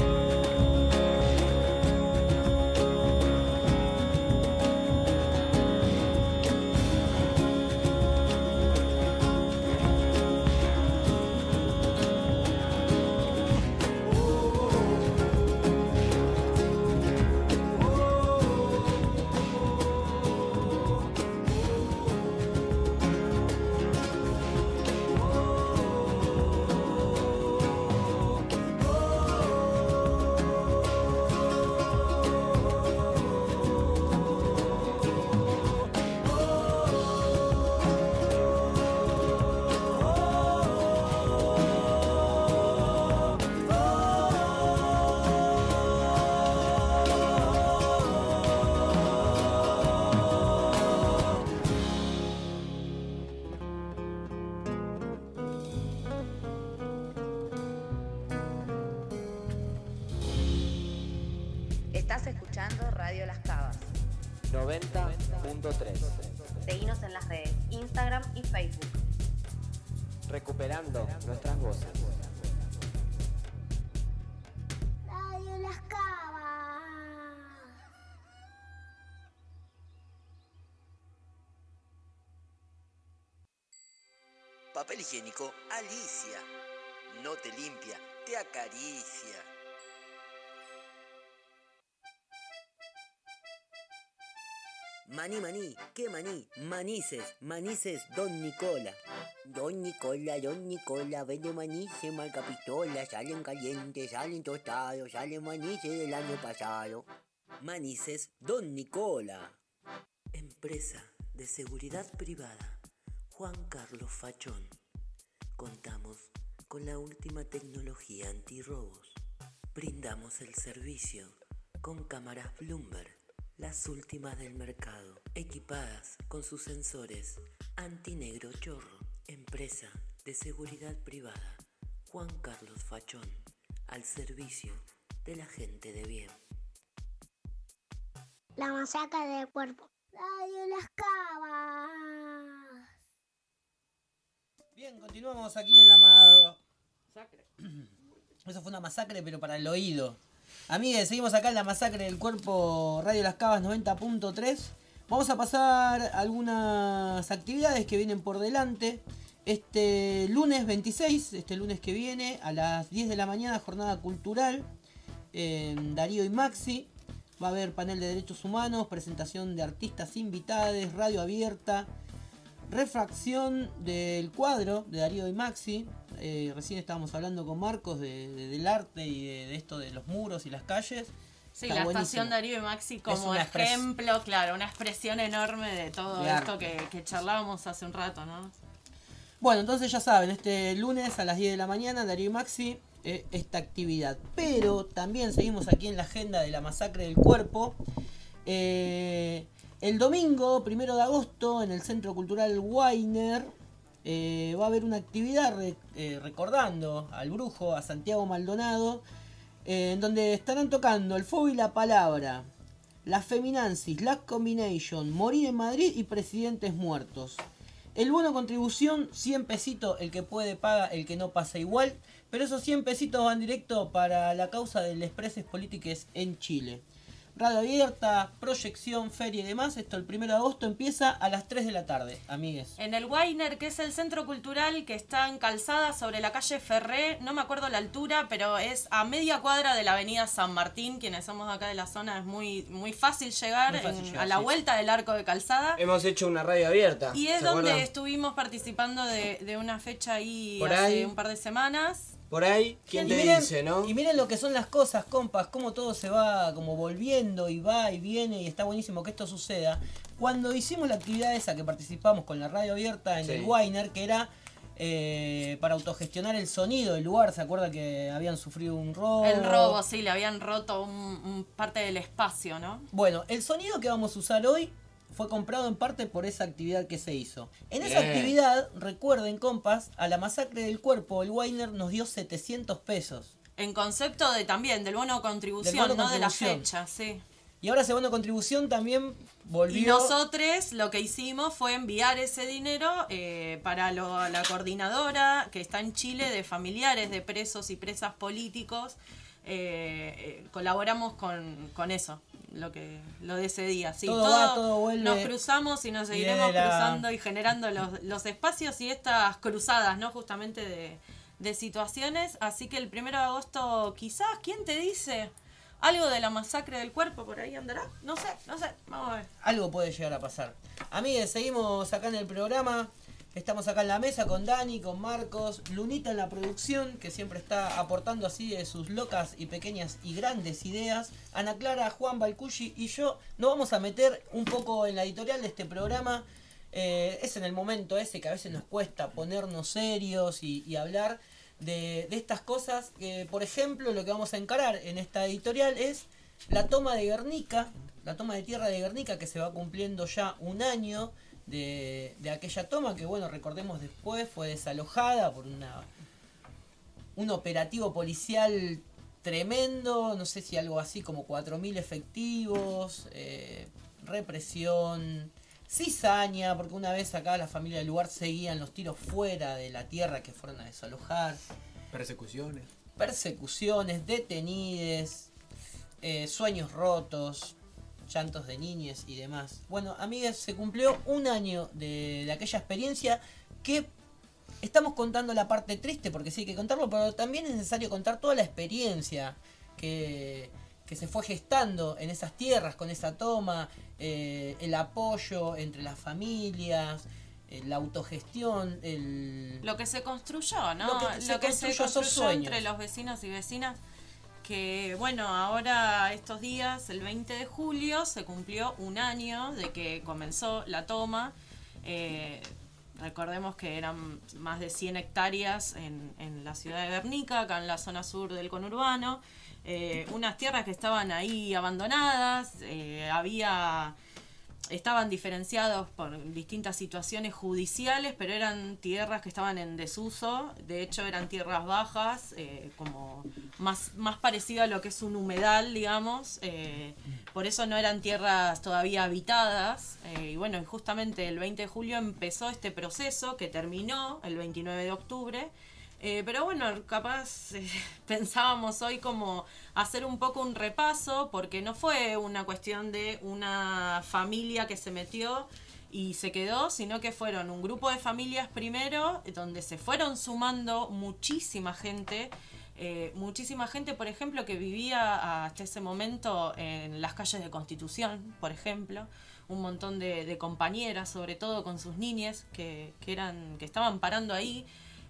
Estás escuchando Radio Las Cavas. noventa punto tres. Seguinos en las redes Instagram y Facebook. Recuperando nuestras voces. Radio Las Cavas. Papel higiénico Alicia. No te limpia, te acaricia. Maní, maní, ¿qué maní? Manices, manices Don Nicola. Don Nicola, Don Nicola, vende manices marca pistola, salen calientes, salen tostados, salen manices del año pasado. Manices Don Nicola. Empresa de seguridad privada, Juan Carlos Fachón. Contamos con la última tecnología antirrobos. Brindamos el servicio con cámaras Bloomberg, las últimas del mercado, equipadas con sus sensores antinegro chorro. Empresa de seguridad privada, Juan Carlos Fachón, al servicio de la gente de bien. La masacre del cuerpo. Radio Las Cavas. Bien, continuamos aquí en la masacre. Eso fue una masacre, pero para el oído. Amigues, seguimos acá en la masacre del cuerpo, Radio Las Cavas noventa punto tres. Vamos a pasar algunas actividades que vienen por delante. Este lunes veintiséis, este lunes que viene, a las diez de la mañana, jornada cultural en Darío y Maxi. Va a haber panel de derechos humanos, presentación de artistas invitados, radio abierta, refracción del cuadro de Darío y Maxi. Eh, recién estábamos hablando con Marcos de, de, del arte y de, de esto de los muros y las calles. Sí, Está la buenísimo. estación Darío y Maxi Es como una expres- ejemplo, claro, una expresión enorme de todo De esto arte. que, que charlábamos hace un rato, ¿no? Bueno, entonces ya saben, este lunes a las diez de la mañana, Darío y Maxi, eh, esta actividad. Pero también seguimos aquí en la agenda de la masacre del cuerpo. Eh, el domingo, primero de agosto, en el Centro Cultural Weiner, eh, va a haber una actividad re- eh, recordando al brujo, a Santiago Maldonado, eh, en donde estarán tocando El Fuego y la Palabra, La Feminancis, Last Combination, Morir en Madrid y Presidentes Muertos. El bono contribución, cien pesitos, el que puede paga, el que no pasa igual. Pero esos cien pesitos van directo para la causa de las preses políticas en Chile. Radio abierta, proyección, feria y demás. Esto el primero de agosto empieza a las tres de la tarde, amigues. En el Weiner, que es el centro cultural que está en Calzada sobre la calle Ferré, no me acuerdo la altura, pero es a media cuadra de la avenida San Martín. Quienes somos acá de la zona es muy, muy fácil llegar, Muy fácil en- llegar, a la sí. vuelta del arco de Calzada. Hemos hecho una radio abierta. Y es ¿se donde acuerdan? estuvimos participando de, de una fecha ahí Por hace ahí. un par de semanas. Por ahí, ¿quién Y te miren- dice, no? Y miren lo que son las cosas, compas, cómo todo se va como volviendo y va y viene y está buenísimo que esto suceda. Cuando hicimos la actividad esa que participamos con la radio abierta en Sí. el Weiner, que era eh, para autogestionar el sonido del lugar, ¿se acuerda que habían sufrido un robo? El robo, sí, le habían roto un, un parte del espacio, ¿no? Bueno, el sonido que vamos a usar hoy fue comprado en parte por esa actividad que se hizo. En esa Bien. actividad, recuerden, compas, a la masacre del cuerpo, el Weiner nos dio setecientos pesos. En concepto de también del bono contribución, Del bono no de la contribución. fecha, sí. Y ahora ese bono contribución también volvió... Y nosotros lo que hicimos fue enviar ese dinero eh, para lo- la coordinadora que está en Chile de familiares de presos y presas políticos. Eh, eh, colaboramos con, con eso, lo que lo de ese día. Sí, Todo va, todo vuelve. Nos cruzamos y nos Y seguiremos de la- cruzando y generando los, los espacios y estas cruzadas, ¿no? Justamente de, de situaciones. Así que el primero de agosto, quizás, ¿quién te dice? ¿Algo de la masacre del cuerpo por ahí andará? No sé, no sé, vamos a ver. Algo puede llegar a pasar. Amigues, seguimos acá en el programa. Estamos acá en la mesa con Dani, con Marcos, Lunita en la producción, que siempre está aportando así de sus locas y pequeñas y grandes ideas. Ana Clara, Juan Balcucci y yo nos vamos a meter un poco en la editorial de este programa. Eh, es en el momento ese que a veces nos cuesta ponernos serios y, y hablar de, de estas cosas. Que, por ejemplo, lo que vamos a encarar en esta editorial es la toma de Guernica, la toma de tierra de Guernica, que se va cumpliendo ya un año de, de aquella toma, que bueno, recordemos después fue desalojada por una un operativo policial tremendo, no sé si algo así como cuatro mil efectivos, eh, represión, cizaña, porque una vez acá la familia del lugar seguían los tiros fuera de la tierra que fueron a desalojar, Persecuciones. persecuciones, detenides, eh, sueños rotos, llantos de niñes y demás. Bueno, amigas, se cumplió un año de, de aquella experiencia que estamos contando la parte triste, porque sí hay que contarlo, pero también es necesario contar toda la experiencia que, que se fue gestando en esas tierras con esa toma, eh, el apoyo entre las familias, eh, la autogestión, el... Lo que se construyó, ¿no? Lo que se Lo que construyó, se esos construyó sueños. entre los vecinos y vecinas. Que bueno, ahora estos días, el veinte de julio, se cumplió un año de que comenzó la toma. Eh, recordemos que eran más de cien hectáreas en, en la ciudad de Guernica, acá en la zona sur del conurbano. Eh, unas tierras que estaban ahí abandonadas, eh, había... estaban diferenciados por distintas situaciones judiciales, pero eran tierras que estaban en desuso. De hecho, eran tierras bajas, eh, como más, más parecido a lo que es un humedal, digamos. Eh, por eso no eran tierras todavía habitadas. Eh, y bueno, justamente el veinte de julio empezó este proceso que terminó el veintinueve de octubre. Eh, pero bueno, capaz eh, pensábamos hoy como hacer un poco un repaso, porque no fue una cuestión de una familia que se metió y se quedó, sino que fueron un grupo de familias primero, donde se fueron sumando muchísima gente, eh, muchísima gente, por ejemplo, que vivía hasta ese momento en las calles de Constitución, por ejemplo, un montón de, de compañeras, sobre todo con sus niñes, que, que, eran, que estaban parando ahí.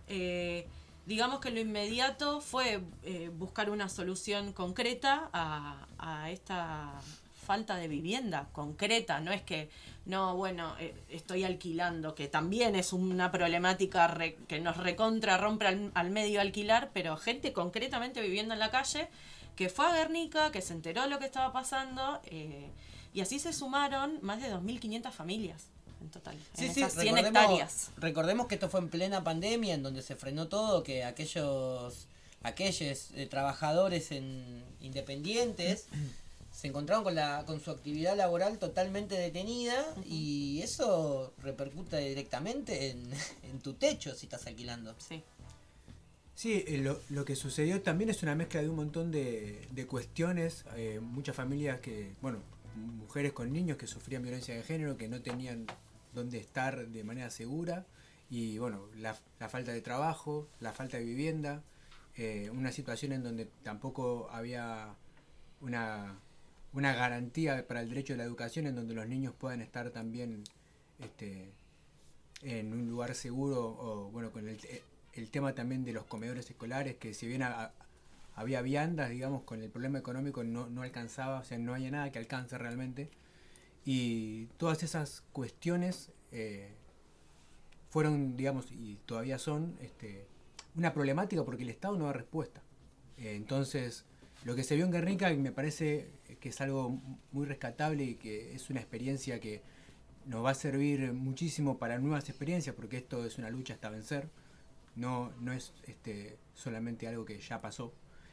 Eh, digamos que lo inmediato fue eh, buscar una solución concreta a, a esta falta de vivienda concreta. No es que, no, bueno, eh, estoy alquilando, que también es una problemática re, que nos recontra rompe al, al medio alquilar, pero gente concretamente viviendo en la calle, que fue a Guernica, que se enteró de lo que estaba pasando, eh, y así se sumaron más de dos mil quinientas familias. En total, Sí, en sí, esas cien recordemos, hectáreas. recordemos que esto fue en plena pandemia, en donde se frenó todo, que aquellos aquellos eh, trabajadores en, independientes se encontraron con la con su actividad laboral totalmente detenida, uh-huh. Y eso repercute directamente en, en tu techo si estás alquilando. Sí. Sí, eh, lo, lo que sucedió también es una mezcla de un montón de, de cuestiones, eh, muchas familias que, bueno, mujeres con niños que sufrían violencia de género, que no tenían dónde estar de manera segura, y bueno, la, la falta de trabajo, la falta de vivienda, eh, una situación en donde tampoco había una, una garantía para el derecho de la educación, en donde los niños puedan estar también este, en un lugar seguro, o bueno, con el, el tema también de los comedores escolares, que si bien a, a, había viandas, digamos, con el problema económico no, no alcanzaba, o sea, no había nada que alcance realmente. Y todas esas cuestiones eh, fueron, digamos, y todavía son este, una problemática porque el Estado no da respuesta. Eh, entonces, lo que se vio en Guernica me parece que es algo muy rescatable y que es una experiencia que nos va a servir muchísimo para nuevas experiencias, porque esto es una lucha hasta vencer, no, no es este, solamente algo que ya pasó.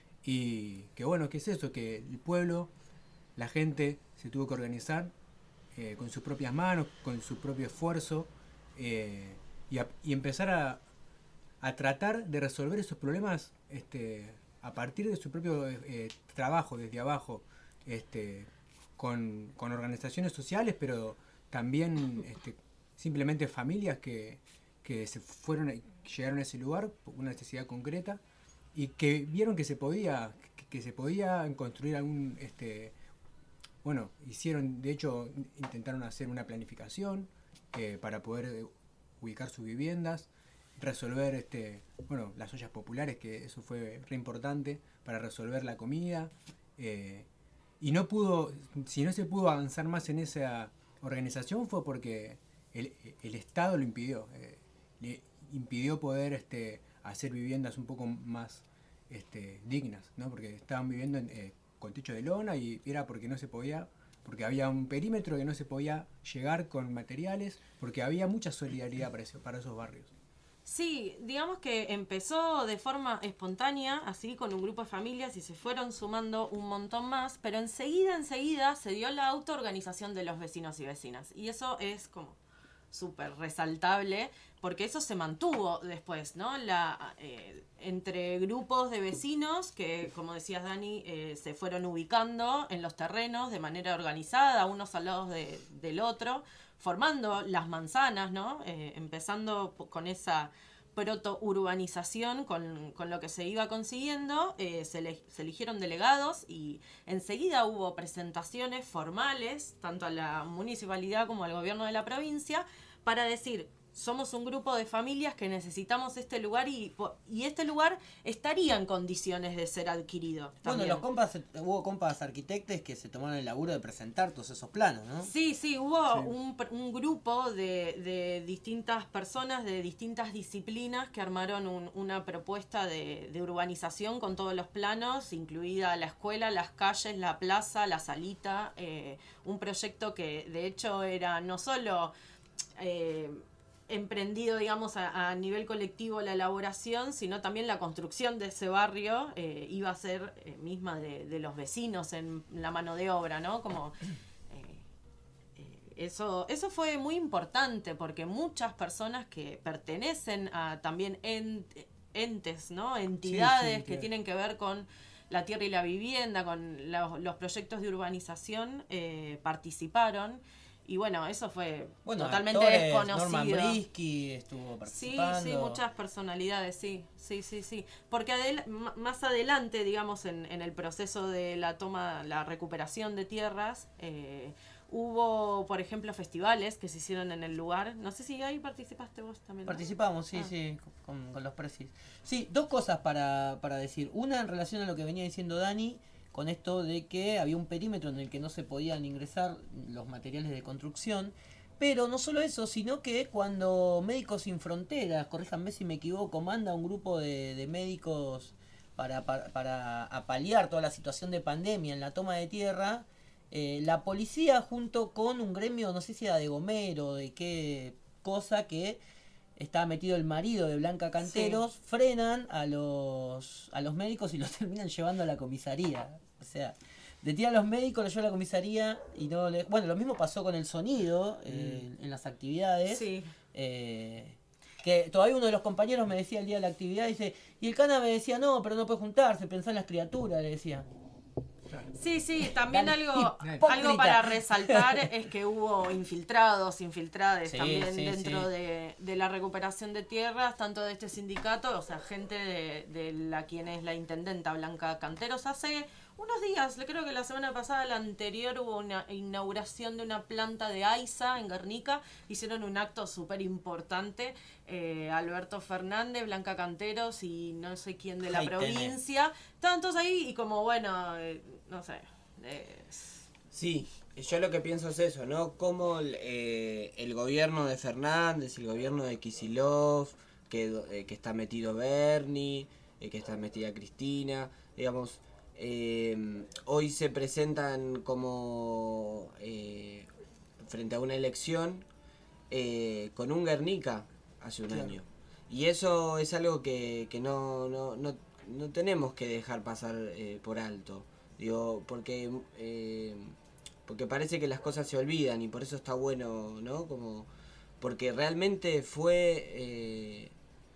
Y que bueno, ¿qué es eso? Que el pueblo, la gente se tuvo que organizar eh, con sus propias manos, con su propio esfuerzo, eh, y, a, y empezar a, a tratar de resolver esos problemas este, a partir de su propio eh, trabajo desde abajo, este, con, con organizaciones sociales, pero también este, simplemente familias que, que se fueron, llegaron a ese lugar por una necesidad concreta, y que vieron que se podía que, que se podía construir algún este bueno hicieron de hecho intentaron hacer una planificación eh, para poder ubicar sus viviendas, resolver este bueno las ollas populares, que eso fue re importante para resolver la comida, eh, y no pudo si no se pudo avanzar más en esa organización fue porque el, el Estado lo impidió, eh, le impidió poder este hacer viviendas un poco más este, dignas, ¿no? Porque estaban viviendo en, eh, con techo de lona, y era porque no se podía, porque había un perímetro que no se podía llegar con materiales, porque había mucha solidaridad para, eso, para esos barrios. Sí, digamos que empezó de forma espontánea, así con un grupo de familias, y se fueron sumando un montón más, pero enseguida, enseguida se dio la autoorganización de los vecinos y vecinas, y eso es como súper resaltable, porque eso se mantuvo después, ¿no? La, eh, entre grupos de vecinos que, como decías Dani, eh, se fueron ubicando en los terrenos de manera organizada, unos al lado de, del otro, formando las manzanas, ¿no? Eh, empezando con esa proto-urbanización con, con lo que se iba consiguiendo, eh, se, le, se eligieron delegados y enseguida hubo presentaciones formales, tanto a la municipalidad como al gobierno de la provincia, para decir, somos un grupo de familias que necesitamos este lugar y, y este lugar estaría en condiciones de ser adquirido. Bueno, también. los compas, hubo compas arquitectos que se tomaron el laburo de presentar todos esos planos, ¿no? Sí, sí, hubo Sí. Un, un grupo de, de distintas personas, de distintas disciplinas que armaron un- una propuesta de, de urbanización con todos los planos, incluida la escuela, las calles, la plaza, la salita, eh, un proyecto que de hecho era no solo... Eh, emprendido, digamos, a, a nivel colectivo la elaboración, sino también la construcción de ese barrio eh, iba a ser eh, misma de, de los vecinos en la mano de obra, ¿no? Como eh, eh, eso, eso fue muy importante porque muchas personas que pertenecen a también ent- entes, ¿no? Entidades sí, que claro. tienen que ver con la tierra y la vivienda, con los, los proyectos de urbanización, eh, participaron. Y bueno, eso fue Bueno, totalmente actores, desconocido. Norman Brisky estuvo Sí, participando. sí, muchas personalidades, sí, sí, sí, sí. Porque adel- m- más adelante, digamos, en, en el proceso de la toma, la recuperación de tierras, eh, hubo, por ejemplo, festivales que se hicieron en el lugar. No sé si ahí participaste vos también, ¿no? Participamos, sí, Ah. sí, con, con los precis. Sí, dos cosas para, para decir. Una en relación a lo que venía diciendo Dani, con esto de que había un perímetro en el que no se podían ingresar los materiales de construcción. Pero no solo eso, sino que cuando Médicos Sin Fronteras, corríjanme si me equivoco, manda un grupo de, de médicos para, para, para apaliar toda la situación de pandemia en la toma de tierra, eh, la policía junto con un gremio, no sé si era de Gomero, de qué cosa, que estaba metido el marido de Blanca Canteros, frenan a los, a los médicos y los terminan llevando a la comisaría. O sea, detienen a los médicos, los llevan a la comisaría y no le... Bueno, lo mismo pasó con el sonido eh, en las actividades. Sí. Eh, que todavía uno de los compañeros me decía el día de la actividad, dice, y el cana me decía, no, pero no puede juntarse, pensá en las criaturas, le decía. Sí, sí, también Dale, algo, hipócrita. algo para resaltar es que hubo infiltrados, infiltrades Sí, también sí, dentro sí. De, de la recuperación de tierras, tanto de este sindicato, o sea, gente de, de la quien es la intendenta Blanca Canteros. Hace unos días, le creo que la semana pasada, la anterior, hubo una inauguración de una planta de AISA en Guernica, hicieron un acto súper importante, eh, Alberto Fernández, Blanca Canteros y no sé quién de la Ahí tenés. provincia, estaban todos ahí y como bueno, eh, no sé, es- Sí, yo lo que pienso es eso, ¿no? Cómo el, eh, el gobierno de Fernández, el gobierno de Kicillof, que, eh, que está metido Bernie, eh, que está metida Cristina, digamos, eh, hoy se presentan como eh, frente a una elección eh, con un Guernica hace un Claro. año. Y eso es algo que, que no, no, no, no tenemos que dejar pasar eh, por alto. Digo, porque eh, porque parece que las cosas se olvidan y por eso está bueno, ¿no? Como porque realmente fue eh,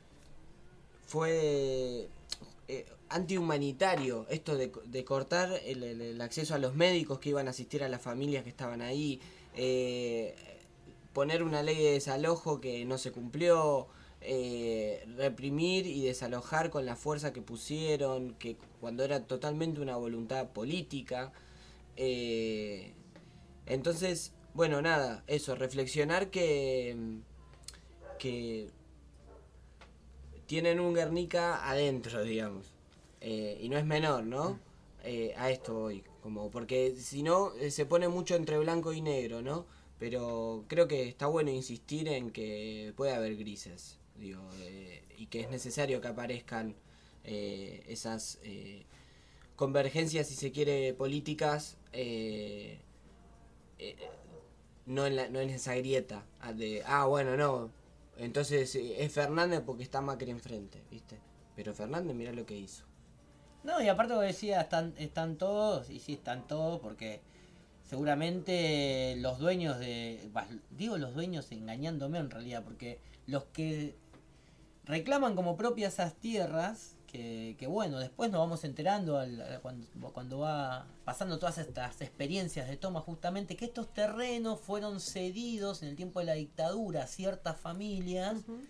fue eh, antihumanitario esto de, de cortar el, el- el acceso a los médicos que iban a asistir a las familias que estaban ahí, eh, poner una ley de desalojo que no se cumplió, eh, reprimir y desalojar con la fuerza que pusieron, que cuando era totalmente una voluntad política. Eh, entonces, bueno, nada, eso, reflexionar que, que tienen un Guernica adentro, digamos. Eh, y no es menor, ¿no? Eh, a esto voy, como porque si no eh, se pone mucho entre blanco y negro, ¿no? Pero creo que está bueno insistir en que puede haber grises, digo, eh, y que es necesario que aparezcan eh, esas eh, convergencias, si se quiere, políticas, eh, eh, no, en la, no en esa grieta ah, de, ah, bueno, no, entonces eh, es Fernández porque está Macri enfrente, ¿viste? Pero Fernández, mirá lo que hizo. No, y aparte como decía, están, están todos, y sí están todos, porque seguramente los dueños de... bah, digo los dueños engañándome en realidad, porque los que reclaman como propias esas tierras, que, que bueno, después nos vamos enterando al, al- cuando, cuando va pasando todas estas experiencias de toma, justamente que estos terrenos fueron cedidos en el tiempo de la dictadura a ciertas familias,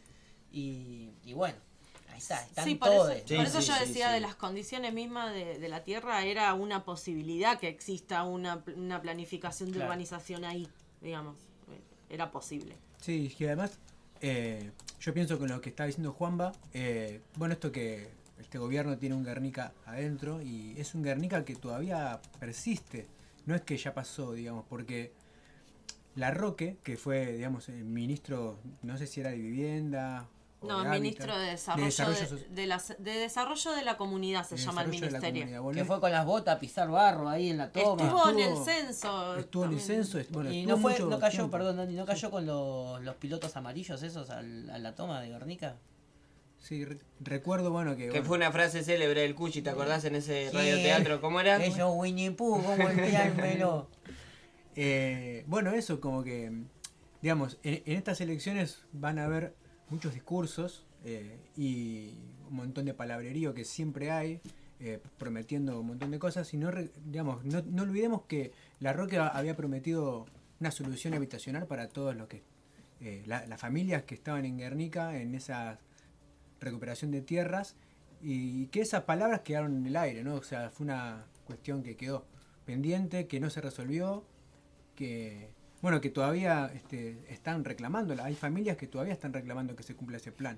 Y, y bueno, ahí está, están Sí, por todos. eso, por eso yo decía de las condiciones mismas de, de la tierra, era una posibilidad que exista una, una planificación de Claro. urbanización ahí, digamos, era posible. Sí, y además eh, yo pienso con lo que está diciendo Juanba, eh, bueno, esto que este gobierno tiene un Guernica adentro y es un Guernica que todavía persiste, no es que ya pasó, digamos, porque Larroque, que fue, digamos, el ministro, no sé si era de vivienda... o No, de ministro hábitat, de desarrollo de, desarrollo de, soci- la, de desarrollo de la comunidad se De llama el desarrollo de la ministerio. comunidad. Bueno, Que fue con las botas a pisar barro ahí en la toma. Estuvo en el censo. Estuvo en el también. censo, est- bueno, y estuvo no fue, mucho no cayó, tiempo. perdón, Dani, no cayó con los, los pilotos amarillos esos al- a la toma de Guernica. Sí, re- recuerdo, bueno, que... Que bueno, fue una frase célebre del Cuchi, ¿te acordás en ese Sí, radioteatro? ¿Cómo era? Eso, Winnie Pooh, ¿cómo golpeármelo? Eh, bueno, eso como que, digamos, en, en estas elecciones van a haber muchos discursos eh, y un montón de palabrerío que siempre hay, eh, prometiendo un montón de cosas, y no, re- digamos, no, no olvidemos que Larroque había prometido una solución habitacional para todos los que, eh, la- las familias que estaban en Guernica, en esa recuperación de tierras, y que esas palabras quedaron en el aire, ¿no? O sea, fue una cuestión que quedó pendiente, que no se resolvió, que bueno, que todavía este, están reclamándola. Hay familias que todavía están reclamando que se cumpla ese plan.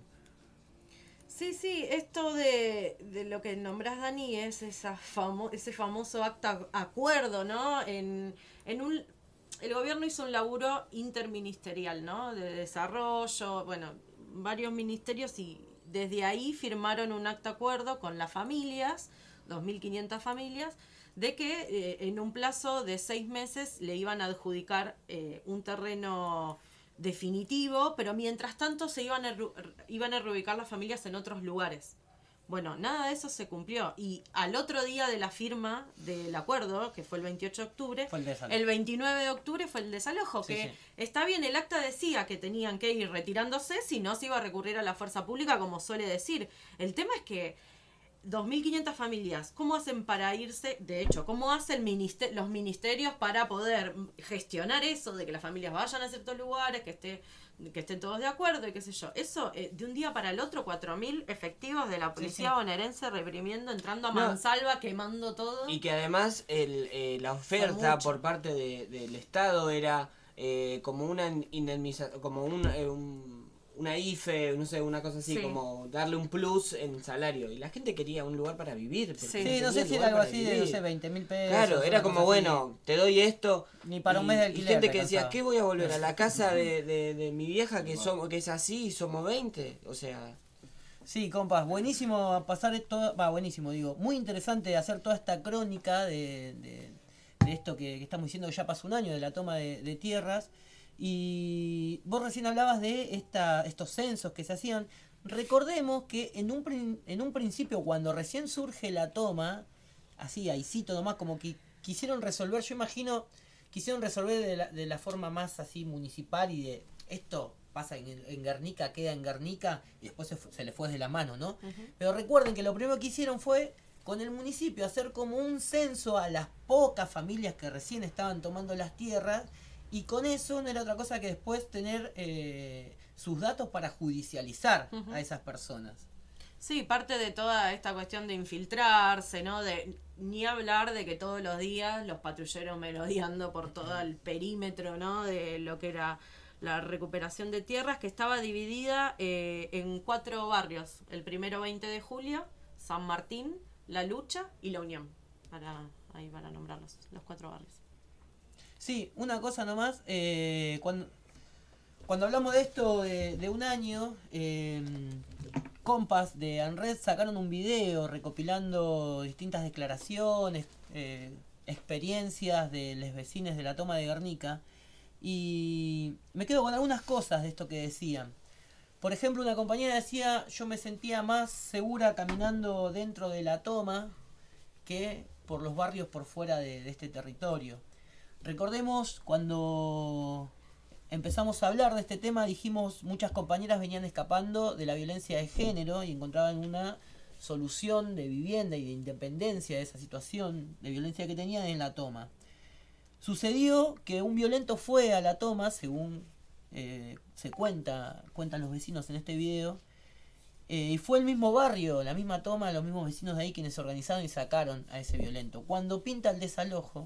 Sí, sí, esto de, de lo que nombrás, Dani, es esa famo- ese famoso acta acuerdo, ¿no? En, en un, el gobierno hizo un laburo interministerial, ¿no? De desarrollo, bueno, varios ministerios, y desde ahí firmaron un acta acuerdo con las familias, dos mil quinientas familias, de que eh, en un plazo de seis meses le iban a adjudicar eh, un terreno definitivo, pero mientras tanto se iban a, ru- iban a reubicar las familias en otros lugares. Bueno, nada de eso se cumplió, y al otro día de la firma del acuerdo, que fue el veintiocho de octubre, Fue el desalojo. el veintinueve de octubre fue el desalojo, Sí, que sí. está bien, el acta decía que tenían que ir retirándose, si no se iba a recurrir a la fuerza pública, como suele decir. El tema es que dos mil quinientas familias, ¿cómo hacen para irse? De hecho, ¿cómo hacen minister- los ministerios para poder gestionar eso, de que las familias vayan a ciertos lugares, que esté que estén todos de acuerdo y qué sé yo? Eso, eh, de un día para el otro, cuatro mil efectivos de la policía sí. bonaerense reprimiendo, entrando a No. Mansalva, quemando todo. Y que además el, eh, la Son oferta muchos. por parte de- del Estado era eh, como una indemnización, como un, eh, un- una I F E, no sé, una cosa así, Sí. como darle un plus en salario. Y la gente quería un lugar para vivir. porque Sí, tenía no sé un si lugar era algo para así de, no vivir. sé, veinte mil pesos. Claro, era una como, cosa bueno, te doy esto. Ni para un y- mes de Y alquiler gente te que decía, alcanzaba. ¿qué voy a volver? ¿A la casa de, de, de mi vieja que, somos, que es así y somos veinte? O sea... Sí, compas, buenísimo pasar esto, va, buenísimo, digo, muy interesante hacer toda esta crónica de, de, de esto que, que estamos diciendo que ya pasó un año de la toma de, de tierras. Y vos recién hablabas de esta, estos censos que se hacían. Recordemos que en un, prin- en un principio, cuando recién surge la toma, así, ahí cito nomás, como que quisieron resolver, yo imagino, quisieron resolver de la, de la forma más así municipal y de esto pasa en, en Guernica, queda en Guernica y después se, fu- se le fue de la mano, ¿no? Pero recuerden que lo primero que hicieron fue con el municipio hacer como un censo a las pocas familias que recién estaban tomando las tierras, y con eso no era otra cosa que después tener eh, sus datos para judicializar Ujú. a esas personas. Sí, parte de toda esta cuestión de infiltrarse, ¿no? De ni hablar de que todos los días los patrulleros merodeando por todo el perímetro, ¿no? De lo que era la recuperación de tierras, que estaba dividida eh, en cuatro barrios. El primero veinte de julio, San Martín, La Lucha y La Unión. Para, ahí para nombrarlos, los cuatro barrios. Sí, una cosa nomás, eh, cuando, cuando hablamos de esto de, de un año, eh, compas de ANRED sacaron un video recopilando distintas declaraciones, eh, experiencias de los vecinos de la toma de Guernica, y me quedo con algunas cosas de esto que decían. Por ejemplo, una compañera decía, yo me sentía más segura caminando dentro de la toma que por los barrios por fuera de, de este territorio. Recordemos cuando empezamos a hablar de este tema, dijimos muchas compañeras venían escapando de la violencia de género y encontraban una solución de vivienda y de independencia de esa situación de violencia que tenían en la toma. Sucedió que un violento fue a la toma, según eh, se cuenta, cuentan los vecinos en este video. Eh, y fue el mismo barrio, la misma toma, los mismos vecinos de ahí quienes se organizaron y sacaron a ese violento. Cuando pinta el desalojo,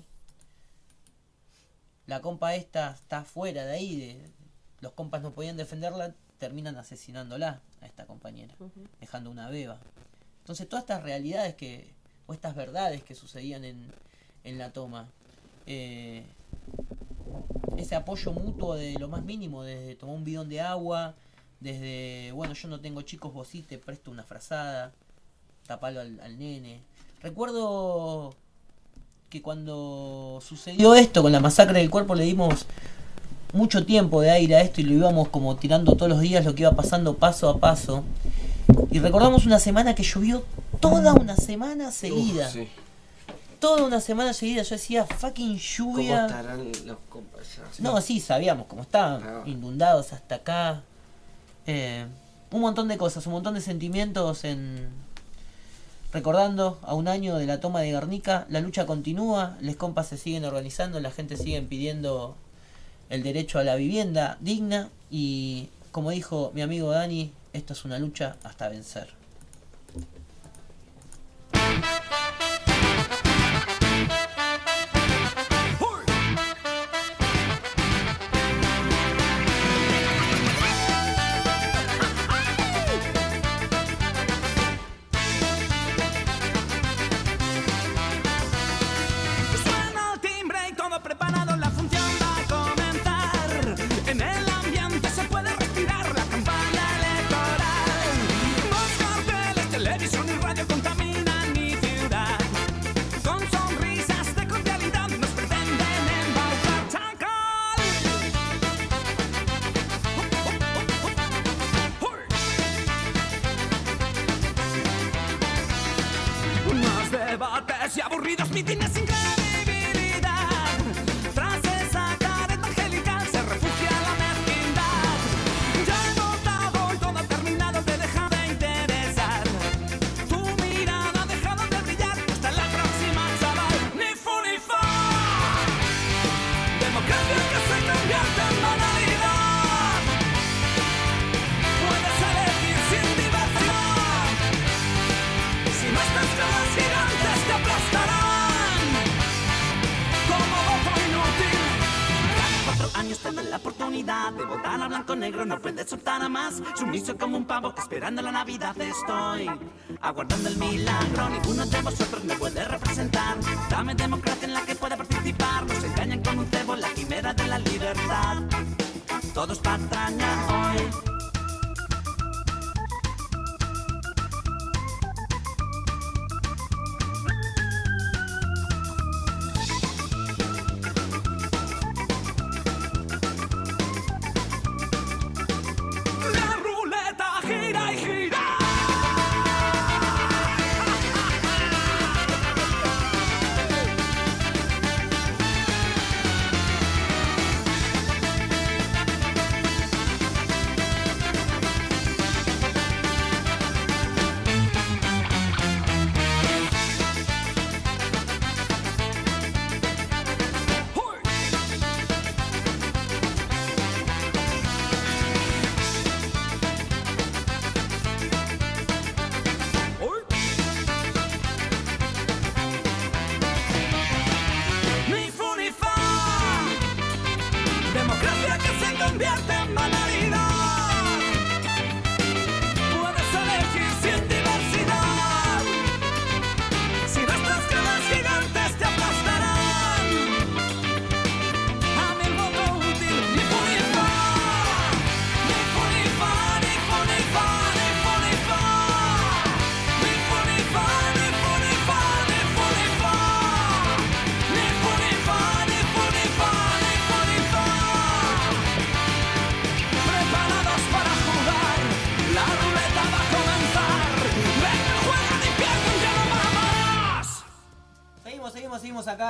la compa esta está fuera de ahí, de, los compas no podían defenderla, terminan asesinándola a esta compañera, uh-huh. dejando una beba. Entonces todas estas realidades que, o estas verdades que sucedían en, en la toma, eh, ese apoyo mutuo de lo más mínimo, desde tomar un bidón de agua, desde, bueno, yo no tengo chicos, vos sí, te presto una frazada, tapalo al, al nene. Recuerdo que cuando sucedió esto con la masacre del Cuerpo le dimos mucho tiempo de aire a esto y lo íbamos como tirando todos los días lo que iba pasando paso a paso. Y recordamos una semana que llovió toda una semana seguida. Uf, sí. Toda una semana seguida. Yo decía, fucking lluvia. ¿Cómo estarán los compas ya? No, sí, sabíamos cómo estaban. Ah. Inundados hasta acá. Eh, un montón de cosas, un montón de sentimientos en... Recordando a un año de la toma de Guernica, la lucha continúa, les compas se siguen organizando, la gente sigue pidiendo el derecho a la vivienda digna y, como dijo mi amigo Dani, esto es una lucha hasta vencer. Y aburridos mítines sin credibilidad. Tras esa careta angelical se refugia la mezquindad. Ya he notado y todo ha terminado, te deja de interesar. Tu mirada ha dejado de brillar. Hasta la próxima, chaval. Ni fu ni fa. Democracia que se convierte en banalidad. Puedes elegir sin diversidad. Si no estás con los gigantes te aplastarán como voto inútil. Cada cuatro años tenés la oportunidad de votar a blanco negro, no puedes soltar a más. Sumiso como un pavo esperando la Navidad estoy, aguardando el milagro. Ninguno de vosotros me puede representar. Dame democracia en la que pueda participar. Nos engañan con un cebo, la quimera de la libertad. Todos patraña hoy.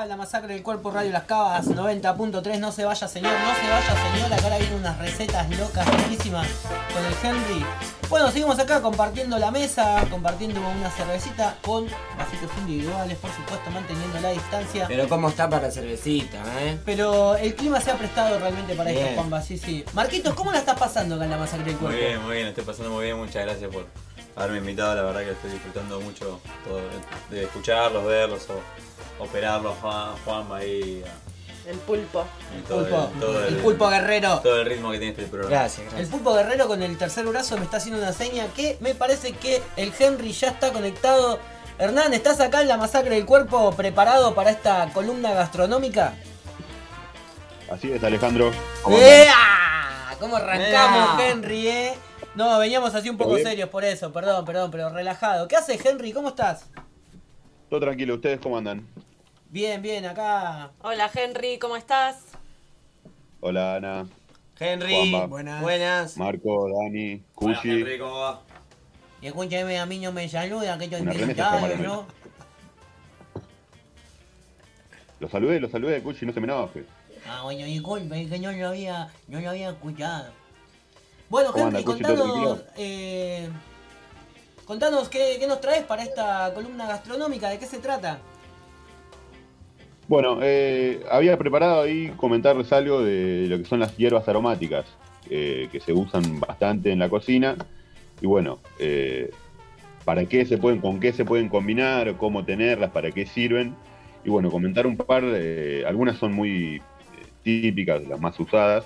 acá la masacre del cuerpo Radio Las Cavas noventa punto tres. No se vaya señor, no se vaya señora, que ahora vienen unas recetas locas, riquísimas con el Henry. Bueno, seguimos acá compartiendo la mesa, compartiendo una cervecita con vasitos individuales, por supuesto, manteniendo la distancia. Pero cómo está para cervecita, ¿eh? Pero el clima se ha prestado realmente para Bien. esto, Juanpa, sí, sí. Marquitos, ¿cómo la estás pasando acá en la masacre del Muy cuerpo? bien, muy bien, estoy pasando muy bien, muchas gracias por haberme invitado, la verdad que estoy disfrutando mucho todo, de escucharlos, verlos, o, operarlos, Juan, Juanma ahí. El pulpo. Y todo Pulpo, el, todo el pulpo guerrero. Todo el ritmo que tiene este programa. Gracias, El gracias. pulpo guerrero con el tercer brazo me está haciendo una seña que me parece que el Henry ya está conectado. Hernán, ¿estás acá en la masacre del cuerpo preparado para esta columna gastronómica? Así es, Alejandro. ¿Cómo andan? ¡Ea! ¿Cómo arrancamos, ¡Ea! Henry, eh? No, veníamos así un poco ¿Todo bien? serios por eso, perdón, perdón, pero relajado. ¿Qué haces, Henry? ¿Cómo estás? Todo tranquilo, ¿ustedes cómo andan? Bien, bien, acá. Hola Henry, ¿cómo estás? Hola, Ana, Henry, Juanpa. buenas. Buenas. Marco, Dani, Hola, Cushi. Henry, ¿cómo va? Y escúchame, a mí no me saludan, que estoy Una remesa invitado, está ¿no? Los saludé, los saludé, Cushi, no se me enoje. Ah, bueno, disculpe, es que no lo había, no lo había escuchado. Bueno, ¿Cómo Henry, anda, Cuchi? ¿Todo contanos, tranquilo? eh, contanos qué, qué nos traes para esta columna gastronómica, ¿de qué se trata? Bueno, eh, había preparado ahí comentarles algo de lo que son las hierbas aromáticas, eh, que se usan bastante en la cocina. Y bueno, eh, para qué se pueden, con qué se pueden combinar, cómo tenerlas, para qué sirven. Y bueno, comentar un par, eh, algunas son muy eh, típicas, las más usadas,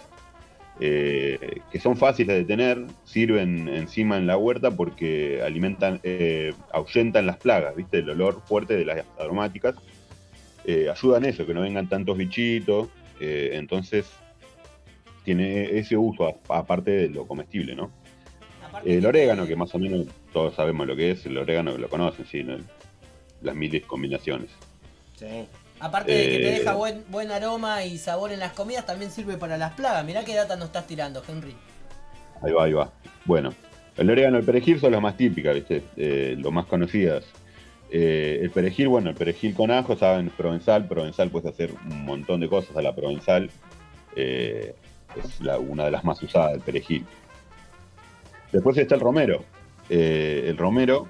eh, que son fáciles de tener, sirven encima en la huerta porque alimentan, eh, ahuyentan las plagas, ¿viste? El olor fuerte de las aromáticas. Eh, ayudan eso, que no vengan tantos bichitos, eh, entonces tiene ese uso a- aparte de lo comestible, ¿no? Aparte El que orégano, te- que más o menos todos sabemos lo que es, el orégano que lo conocen, sí, ¿no? Las miles combinaciones. Sí. Aparte de que te Eh, deja buen, buen aroma y sabor en las comidas, también sirve para las plagas. Mirá qué data nos estás tirando, Henry. Ahí va, ahí va. Bueno, el orégano y el perejil son las más típicas, ¿viste? Eh, lo más conocidas. Eh, el perejil, bueno, el perejil con ajo, saben, provenzal. Provenzal puedes hacer un montón de cosas a la provenzal. Eh, es la- una de las más usadas, el perejil. Después está el romero. Eh, el romero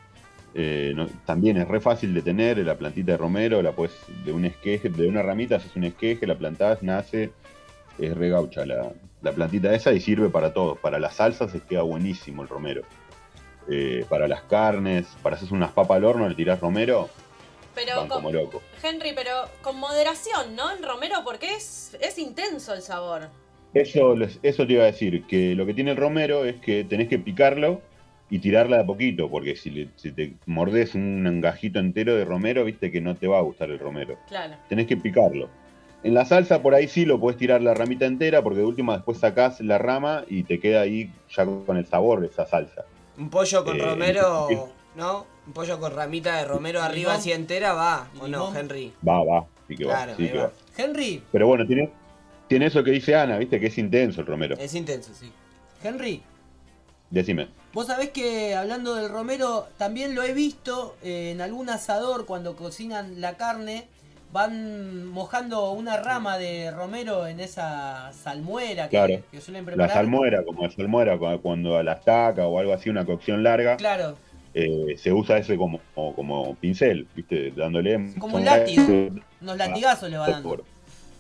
eh, no- también es re fácil de tener, la plantita de romero, la puedes, de un esqueje, de una ramita haces un esqueje, la plantás, nace, es re gaucha la, la plantita esa y sirve para todo. Para las salsas se queda buenísimo el romero. Eh, para las carnes, para hacer unas papas al horno, le tirás romero, Pero van con, como loco. Henry, pero con moderación, ¿no? El romero, porque es, es intenso el sabor. Eso, les- eso te iba a decir, que lo que tiene el romero es que tenés que picarlo y tirarla de a poquito, porque si, le- si te mordés un engajito entero de romero, viste que no te va a gustar el romero. Claro. Tenés que picarlo. En la salsa por ahí sí lo podés tirar la ramita entera, porque de última después sacás la rama y te queda ahí ya con el sabor de esa salsa. Un pollo con Eh, romero, sí. ¿no? Un pollo con ramita de romero arriba Limón. así entera va, ¿o no, Limón. Henry? Va, va, sí que Claro, va, sí ahí que va. va. Henry, Pero bueno, tiene, tiene eso que dice Ana, viste, que es intenso el romero. Es intenso, sí. Henry, Decime. vos sabés que hablando del romero, también lo he visto eh, en algún asador cuando cocinan la carne, van mojando una rama de romero en esa salmuera que, Claro. que suelen La preparar. salmuera, como la salmuera, cu- cuando a la estaca o algo así, una cocción larga, Claro, eh, se usa ese como, como, como pincel, viste, dándole... como un son- látigo, unos latigazos le va dando. por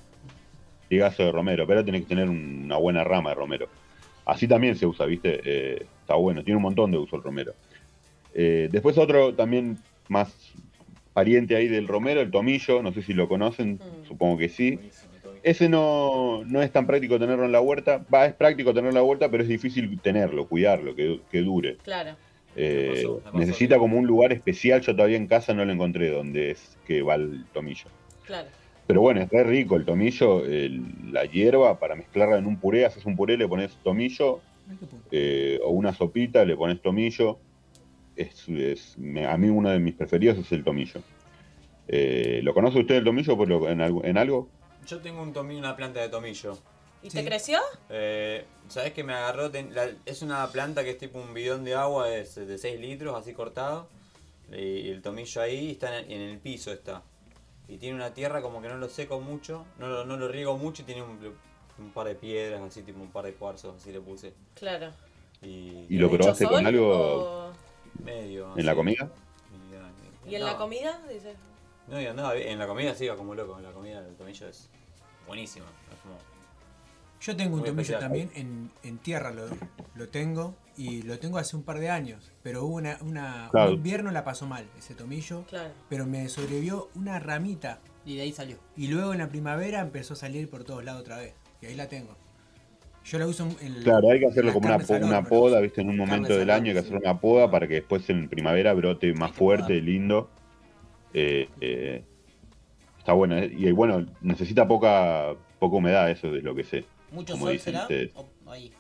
latigazo de romero, pero tenés que tener un- una buena rama de romero. Así también se usa, ¿viste? Eh, está bueno, tiene un montón de uso el romero. Eh, después otro también más pariente ahí del romero, el tomillo, no sé si lo conocen, supongo que sí. Ese no, no es tan práctico tenerlo en la huerta. Va, es práctico tenerlo en la huerta, pero es difícil tenerlo, cuidarlo, que, que dure. Claro. Eh, Me pasó, me pasó necesita que- como un lugar especial, yo todavía en casa no lo encontré donde es que va el tomillo. Claro. Pero bueno, es re rico el tomillo, el- la hierba, para mezclarla en un puré, haces un puré, le pones tomillo, eh, o una sopita, le pones tomillo. Es, es- me- a mí uno de mis preferidos es el tomillo. Eh, ¿Lo conoce usted el tomillo por lo- en, algo, en algo? Yo tengo un tomillo, una planta de tomillo. ¿Y te creció? Eh, ¿Sabés que me agarró? Ten- la- es una planta que es tipo un bidón de agua de, de seis litros, así cortado. Y el tomillo ahí está en, en el piso, está. y tiene una tierra como que no lo seco mucho, no lo, no lo riego mucho y tiene un, un par de piedras, así tipo un par de cuarzos, así le puse. Claro. Y, ¿Y lo probaste con algo o- medio. en la así. comida? ¿Y en No. la comida? Dice. No, y andaba bien. En la comida sí iba como loco. En la comida el tomillo es buenísimo. Es como Yo tengo un muy tomillo especial. también en, en tierra, lo, lo tengo, y lo tengo hace un par de años, pero hubo una, una Claro. un invierno la pasó mal ese tomillo, Claro. pero me sobrevivió una ramita. Y de ahí salió. Y luego en la primavera empezó a salir por todos lados otra vez, y ahí la tengo. Yo la uso en Claro, hay que hacerlo las como una, carnes po- al una horno, poda, ¿viste? En un momento Carnes del al año hay que horno, hacer una poda para que después en primavera brote más fuerte, lindo. Eh, eh, está bueno. eh, Y bueno, necesita poca poca humedad, eso es lo que sé. ¿Mucho como sol dicen será? ustedes. O- ahí.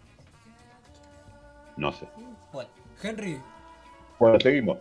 No sé. Bueno. Henry, Bueno, seguimos.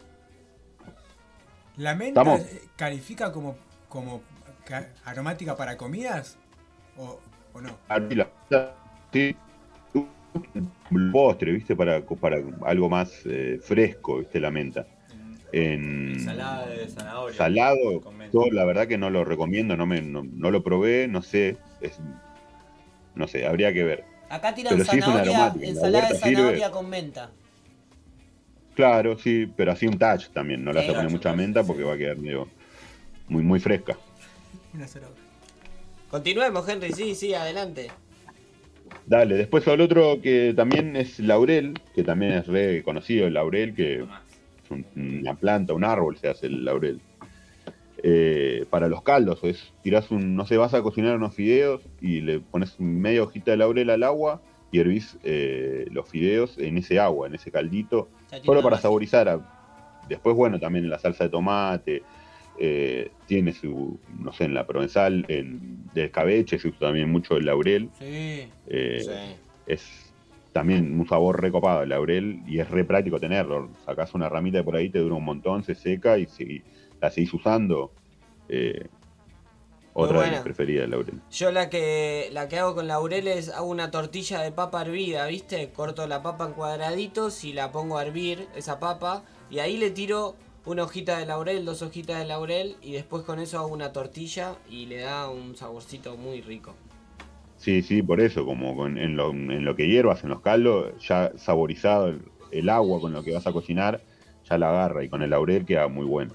¿la menta ¿Estamos? eh, califica como, como ca- aromática para comidas? ¿O, o no? Aquí la- Sí. Un postre, ¿viste? Para, para algo más eh, fresco, ¿viste? La menta. En ensalada de zanahoria. salado, con menta. yo la verdad que no lo recomiendo, no, me, no, no lo probé, no sé. Es, no sé, habría que ver. Acá tiran Pero sí es una zanahoria, aromática, en la ensalada de huerta sirve. zanahoria con menta. Claro, sí, pero así un touch también. No le vas Sí, a poner touch, mucha menta porque va a quedar medio muy, muy fresca. Una sola. Continuemos, Henry, sí, sí, adelante. Dale, después al otro que también es laurel, que también es re conocido el laurel, que es un- una planta, un árbol se hace el laurel. Eh, para los caldos, es tirás un, no sé, vas a cocinar unos fideos y le pones media hojita de laurel al agua y hervís eh, los fideos en ese agua, en ese caldito, tiene solo una para magia. saborizar. a- Después, bueno, también en la salsa de tomate, eh, tiene su, no sé, en la provenzal, en, de escabeche se usa también mucho el laurel. Sí. Eh, Es también un sabor recopado el laurel y es re práctico tenerlo. Sacás una ramita de por ahí, te dura un montón, se seca y si la seguís usando. Eh, otra de buena. mis preferidas, el laurel. Yo la que la que hago con laureles, hago una tortilla de papa hervida, ¿viste? Corto la papa en cuadraditos y la pongo a hervir, esa papa, y ahí le tiro una hojita de laurel, dos hojitas de laurel, y después con eso hago una tortilla y le da un saborcito muy rico. Sí, sí, por eso, como con- en, lo, en lo que hiervas, en los caldos, ya saborizado el, el agua con lo que vas a cocinar, ya la agarra y con el laurel queda muy bueno.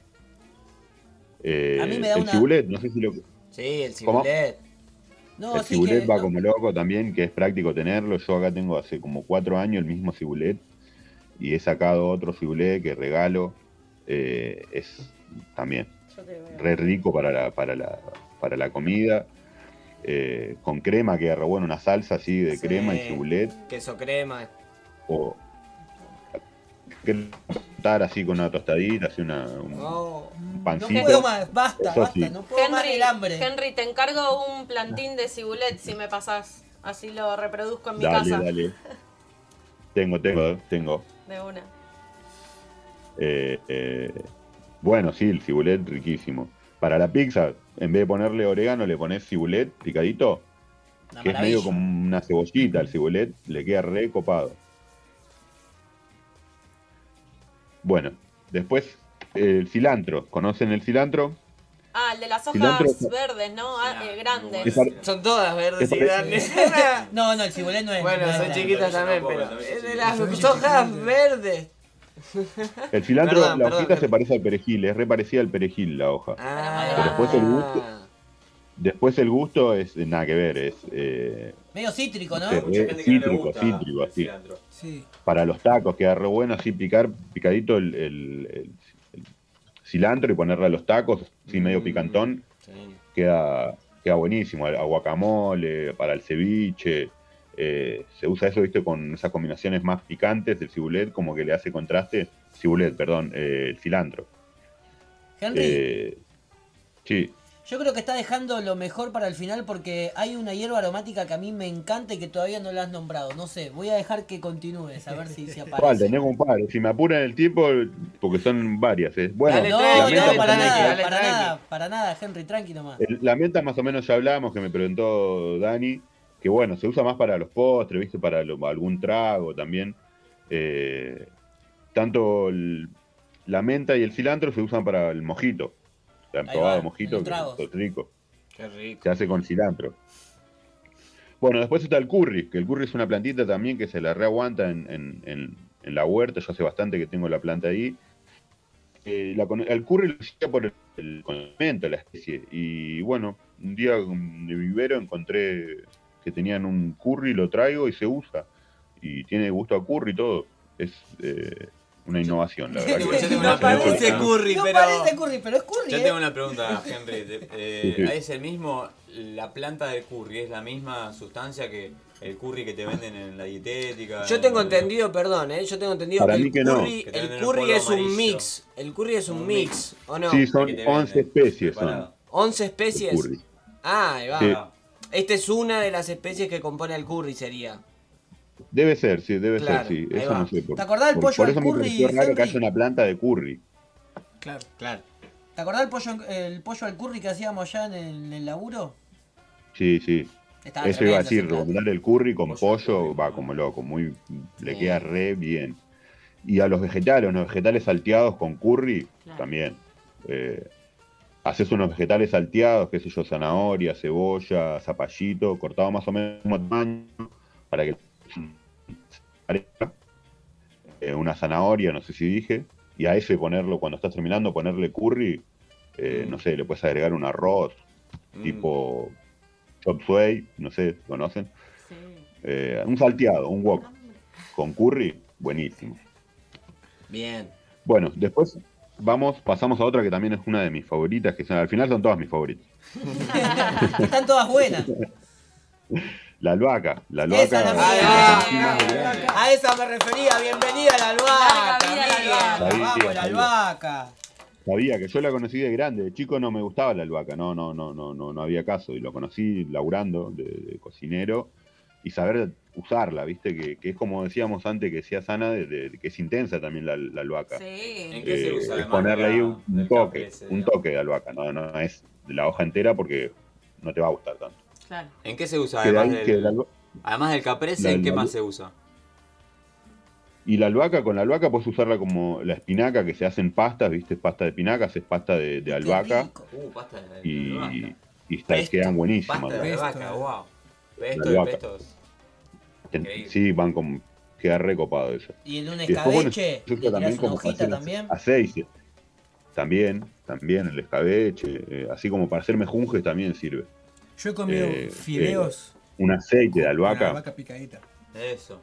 Eh, A mí me da el una- cibulet, no sé si lo... Sí, el ¿Cómo? cibulet. No, el sí cibulet que- va no. como loco también, que es práctico tenerlo. Yo acá tengo hace como cuatro años el mismo cibulet y he sacado otro cibulet que regalo. eh, es también re rico para la, para la, para la comida. eh, con crema queda re bueno, una salsa así de Sí. crema y cibulet. Queso crema. O que estar así con una tostadita, así una, un, Oh. un No pancito. puedo más, basta, Eso basta, sí. no puedo más Henry, el hambre. Henry, te encargo un plantín de cibulet si me pasás. Así lo reproduzco en mi Dale, casa. dale. Tengo, tengo, tengo. De una. Eh, eh, bueno, sí, el cibulet riquísimo. Para la pizza, en vez de ponerle orégano, le pones cibulet picadito, Una que es maravilla. medio como una cebollita. El cibulet le queda re copado. Bueno, después el cilantro. ¿Conocen el cilantro? Ah, el de las hojas Cilantro- verdes, ¿no? Ah, eh, grandes. Esa- Son todas verdes y Esa- grandes. No, no, el cibulet no es. Bueno, no es son grande. chiquitas también, pero también es son de las chiquitas. hojas verdes. El cilantro, Perdón, la perdón, hojita se Henry. parece al perejil, es re parecida al perejil la hoja. Ah, Pero después el gusto, después el gusto es eh, nada que ver, es eh, Medio cítrico, ¿no? es Mucha re gente que no le cítrico, gusta cítrico, el así. cilantro. Sí. Para los tacos queda re bueno así picar picadito el, el- el- el cilantro y ponerle a los tacos, así medio picantón, Sí. queda, queda buenísimo. A guacamole, para el ceviche, eh, se usa eso, viste, con esas combinaciones más picantes del cibulet, como que le hace contraste, cibulet, perdón, eh, el cilantro. Henry, Eh, sí, yo creo que está dejando lo mejor para el final porque hay una hierba aromática que a mí me encanta y que todavía no la has nombrado. No sé, voy a dejar que continúes, a ver si se ¿cuál? aparece. Tenés un par, si me apuran el tiempo, porque son varias. eh. Bueno, Dale, No, tranqui, la menta, no, para tranqui, nada, dale, para tranqui. nada, para nada, Henry, tranqui nomás. el- la menta más o menos ya hablábamos, que me preguntó Dani, que bueno, se usa más para los postres, viste, para lo- algún trago también. Eh, tanto el- la menta y el cilantro se usan para el mojito. ¿Te han Ahí probado va, mojito? los Que tragos. es rico. Qué rico. Se hace con cilantro. Bueno, después está el curry, que el curry es una plantita también que se la reaguanta en, en, en, en la huerta. Yo hace bastante que tengo la planta ahí. Eh, la, el curry lo hacía por el, el condimento, la especie. Y bueno, un día en el vivero encontré que tenían un curry, lo traigo y se usa. Y tiene gusto a curry y todo. Es eh, una innovación, la verdad. Yo que- tengo una parece pregunta. curry, No pero... parece curry, pero es curry, Yo ¿eh? tengo una pregunta, Henry. De- eh, Sí, sí. ¿Es el mismo, la planta del curry, es la misma sustancia que el curry que te venden en la dietética? Yo tengo en- entendido, perdón, ¿eh? Yo tengo entendido Para que mí el que no. curry, Que te el venden el curry polvo es un amarillo. mix. El curry es un Un mix, mix. ¿o no? Sí, son que te once venden especies. Son. separado. once el especies. curry. Ah, ahí va. Sí. Esta es una de las especies que compone el curry, sería. Debe ser, sí, debe Claro, ser, sí. ahí Eso va. no sé. Por, ¿Te acordás del por- pollo por al eso me curry, pareció raro que Henry? haya una planta de curry. Claro. Claro. ¿Te acordás el pollo, el pollo al curry que hacíamos allá en el, en el laburo? Sí, sí. Estaba Eso iba a tremendo decir, ese plato. recomendar el curry con Pollo al pollo, curry, va ¿no? como loco, muy le Sí. queda re bien. Y a los vegetales, los vegetales salteados con curry, Claro. también. Eh, haces unos vegetales salteados, qué sé yo, zanahoria, cebolla, zapallito, cortado más o menos del mismo tamaño, para que eh, una zanahoria, no sé si dije, y a ese ponerlo, cuando estás terminando, ponerle curry, eh, Mm. no sé, le puedes agregar un arroz, Mm. tipo chop suey, no sé, ¿conocen? Sí. Eh, un salteado, un wok con curry, buenísimo. Bien. Bueno, después vamos, pasamos a otra que también es una de mis favoritas, que son, al final son todas mis favoritas. Están todas buenas. La albahaca, la Esa albahaca. es la la mía. argentina es grande. A esa me refería. Bienvenida a la albahaca. Larga vida la amiga. albahaca. Vamos, la Sabía. albahaca. Sabía que yo la conocí de grande, de chico no me gustaba la albahaca, no, no, no, no, no, no había caso, y lo conocí laburando de, de cocinero y saber usarla, viste, que, que es como decíamos antes que decía Sana, de, de- que es intensa también la, la albahaca. Sí. ¿En qué se Eh, usa es además ponerle de la- ahí un, un del toque, caprese, un digamos? toque de albahaca, no, no es de la hoja entera porque no te va a gustar tanto. Claro. ¿En qué se usa Que de además ahí que del, la alba- además del caprese? la- ¿En qué la- más se usa? Y la albahaca, con la albahaca puedes usarla como la espinaca que se hace en pastas, viste, pasta de espinaca, haces pasta de, de albahaca Uh, pasta de, de y, albahaca. y está- Pesto. quedan buenísimas. Pasta de la- albahaca, wow. Pesto La de albahaca. pestos. que- Increíble. Sí, van con, queda recopado eso. Y en un Y después, bueno, escabeche, se le usa tirás también una como para hojita hacer también. aceite. También, también el escabeche, eh, así como para hacer mejunjes también sirve. Yo he comido Eh, fideos Un aceite de con albahaca. albahaca picadita. Eso.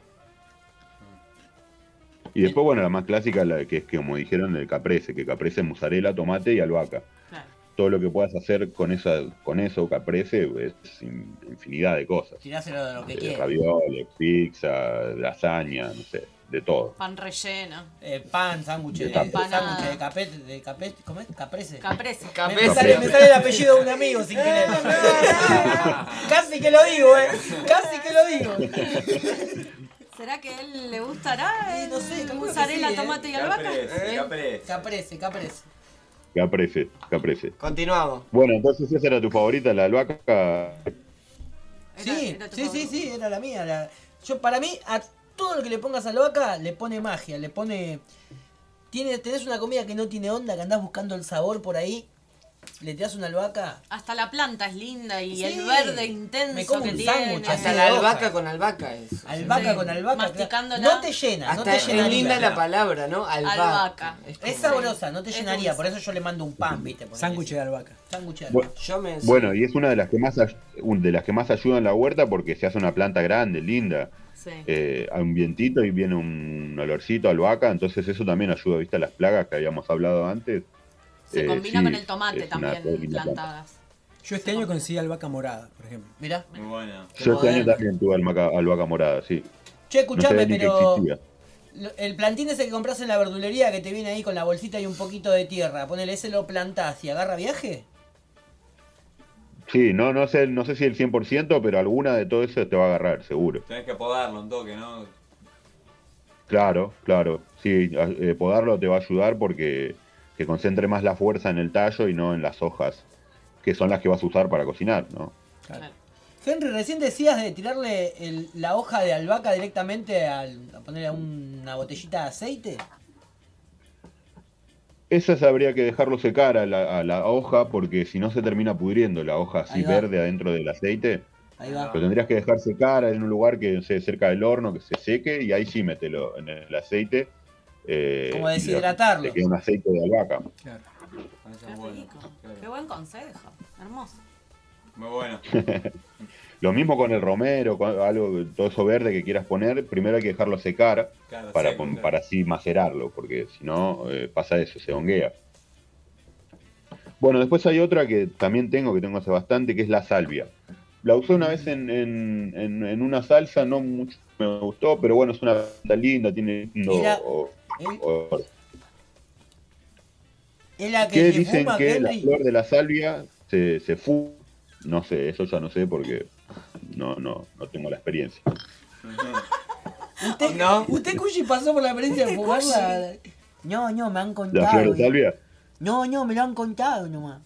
Y después, bueno, la más clásica, la que es que, como dijeron, el caprese, que caprese es mozzarella, tomate y albahaca. Claro. Todo lo que puedas hacer con esa, con eso, caprese, es in- infinidad de cosas. Tiráselo de lo que Eh, quieras. ravioles, pizza, lasaña, no sé, de todo. Pan relleno. Eh, pan, sándwich de, De caprese. sándwich de capete, de capete, ¿cómo es? Caprese. Caprese. Me, Caprese. me sale, me sale el apellido de un amigo sin querer. Casi que lo digo, eh. Casi que lo digo. ¿Será que a él le gustará? Sí, no sé, el calculo que mozzarella, sí, ¿eh? tomate y albahaca. Caprese, caprese. Caprese, caprese. Caprese, caprese. Continuamos. Bueno, entonces esa era tu favorita, la albahaca. Sí, era tu sí, sí, favorito. sí, era la mía. la- Yo, para mí, a todo lo que le pongas albahaca le pone magia, le pone. Tiene, tenés una comida que no tiene onda, que andás buscando el sabor por ahí, le tirás una albahaca. Hasta la planta es linda y Sí. el verde Me intenso como que un tiene. sándwich, Hasta Sí, la hoja. albahaca con albahaca es. Albahaca Sí. con albahaca. Masticándola. No te llena, no Hasta te es llenaría. linda la palabra, ¿no? Albahaca. Albahaca. Es como- Es sabrosa, no te Es llenaría, dulce. por eso yo le mando un pan, viste. ponele. Sándwich de albahaca. Sándwich de Bueno, albahaca. Yo me. Bueno, y es una de las que más ay- un- de las que más ayuda en la huerta porque se hace una planta grande, linda. Sí. Eh, hay un vientito y viene un olorcito a albahaca, entonces eso también ayuda, ¿viste? A las plagas que habíamos hablado antes. Se Eh, combina sí, con el tomate es una también, linda planta. plantadas. Yo este año conseguí albahaca morada, por ejemplo. Mirá. Muy buena. Yo este año también tuve albahaca, albahaca morada, sí. Che, No escuchame, sabía ni que pero. existía. lo- El plantín ese que compras en la verdulería que te viene ahí con la bolsita y un poquito de tierra, ponele, ese lo plantás y agarra viaje. Sí, no, no sé, no sé si el cien por ciento, pero alguna de todo eso te va a agarrar, seguro. Tenés que podarlo un toque, ¿no? Claro, claro. Sí, a- eh, podarlo te va a ayudar porque que concentre más la fuerza en el tallo y no en las hojas, que son las que vas a usar para cocinar, ¿no? Claro. Henry, recién decías de tirarle el- la hoja de albahaca directamente al, a ponerle a una botellita de aceite. Esas habría que dejarlo secar a la, a la hoja porque si no se termina pudriendo la hoja así Ahí va. verde adentro del aceite. Ahí va. Lo tendrías que dejar secar en un lugar que esté cerca del horno, que se seque y ahí sí mételo en el aceite. eh, Como y deshidratarlo. Te queda un aceite de albahaca. Claro. Qué rico. Qué buen consejo. Hermoso. Muy bueno. Lo mismo con el romero, con algo, todo eso verde que quieras poner, primero hay que dejarlo secar Claro, para, seco, pon- claro. para así macerarlo, porque si no eh, pasa eso, se honguea. Bueno, después hay otra que también tengo, que tengo hace bastante, que es la salvia. La usé una vez en, en- en- en una salsa, no mucho me gustó, pero bueno, es una planta linda, tiene lindo ¿Y la- o- el- olor. ¿Es la que Que se dicen fuma, que la Henry? flor de la salvia se, se fuma. No sé, eso ya no sé porque no, no, no tengo la experiencia. ¿Usted, No. ¿Usted Cushi pasó por la experiencia de fumarla? No, no, me han contado. ¿La flor de eh. salvia? No, no, me lo han contado nomás.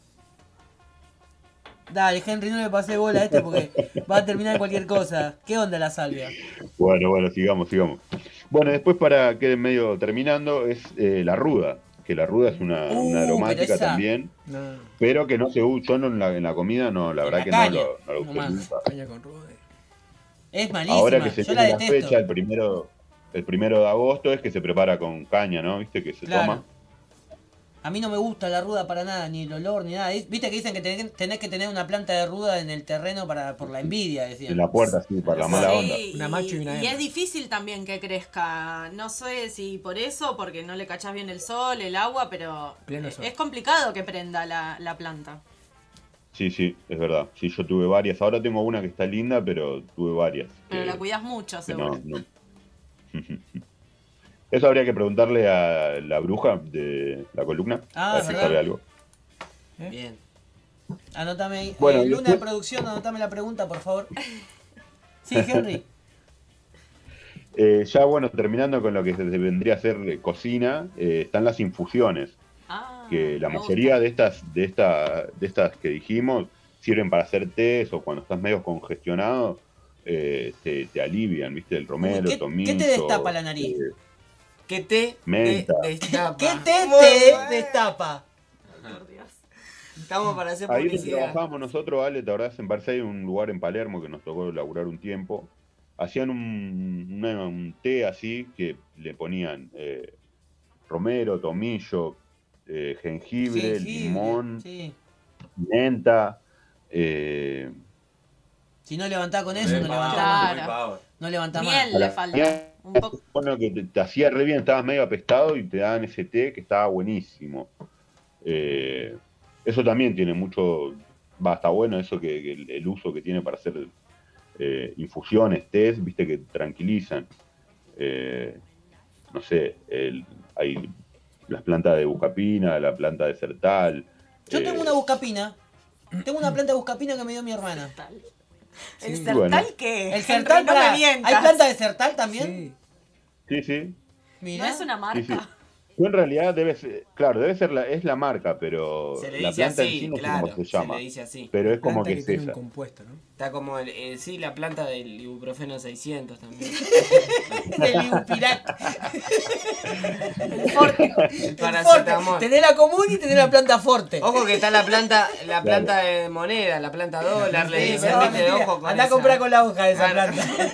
Dale, Henry, no le pasé bola a este porque va a terminar en cualquier cosa. ¿Qué onda la salvia? Bueno, bueno, sigamos, sigamos. Bueno, después para que medio terminando es eh, la ruda, que la ruda es una, Uh, una aromática pero esa- también, No, pero que no se usa, yo no en la, en la comida no, la verdad la que caña, no lo, no lo usé nomás. nunca. caña con rude. Es malísima, Ahora que se yo la viene la detesto. fecha, el primero, el primero de agosto es que se prepara con caña, ¿no? ¿Viste? Que se Claro. toma. A mí no me gusta la ruda para nada, ni el olor, ni nada. Es- Viste que dicen que tenés, tenés que tener una planta de ruda en el terreno para por la envidia, decían. En la puerta, sí, para la mala onda. Sí, Una macho y una hembra. es difícil también que crezca. No sé si por eso, porque no le cachás bien el sol, el agua, pero Pleno sol. es complicado que prenda la, la planta. Sí, sí, es verdad. Sí, yo tuve varias. Ahora tengo una que está linda, pero tuve varias. Pero que- la cuidás mucho, que seguro. no, no. Eso habría que preguntarle a la bruja de la columna. Ah, a ver si ¿verdad? sabe algo. Bien. Anotame ahí. Bueno, Eh, y Luna de después- producción, anotame la pregunta, por favor. Sí, Henry. Eh, ya bueno, terminando con lo que se vendría a ser eh, cocina, eh, están las infusiones. Ah, Que la me mayoría de estas, de esta, de estas que dijimos sirven para hacer tés o cuando estás medio congestionado, eh, te, te alivian, ¿viste? El romero, Uy, ¿qué- tomillo. qué te destapa la nariz? eh, ¿Qué te Menta. de- destapa? ¿Qué te Muy te bueno. destapa? Estamos para hacer Ahí donde publicidad. trabajábamos nosotros, Ale, ¿te acordás? En Barça hay un lugar en Palermo que nos tocó laburar un tiempo. Hacían un, una- un té así que le ponían eh, romero, tomillo, eh, jengibre, Jengibre, limón, sí. menta. eh, Si no levantás con eso, Muy no power, levantás muy más. power. No levantás Miel más. le la- falta. Un poco. Bueno, que te, te hacía re bien, estabas medio apestado y te daban ese té que estaba buenísimo. Eh, eso también tiene mucho, va, está bueno eso que, que el, el uso que tiene para hacer eh, infusiones, tés, viste que tranquilizan. Eh, no sé, el- hay las plantas de buscapina, la planta de sertal. Yo eh, tengo una buscapina. Tengo una planta de buscapina que me dio mi hermana. ¿El Sí, sertal bueno. qué? El sertal, Henry, no pará, me mientas. ¿hay planta de sertal también? Sí, sí. No Mira. es una marca. Sí, sí. Yo en realidad debe ser, claro, debe ser la, es la marca, pero Se le la dice planta así, en sí no sé claro, cómo se llama. se le dice así. Pero es como Planta que, que es tiene esa. un compuesto, ¿no? Está como, el, el- sí, la planta del ibuprofeno seiscientos también. El Iupirac. El forte. El El paracetamol. forte. Tenés la común y tenés la planta forte. Ojo que está la planta, la planta de moneda, la planta dólar, le Sí, dicen, no, viste, mentira. ojo con Andá a esa. comprar con la hoja de esa Claro. planta.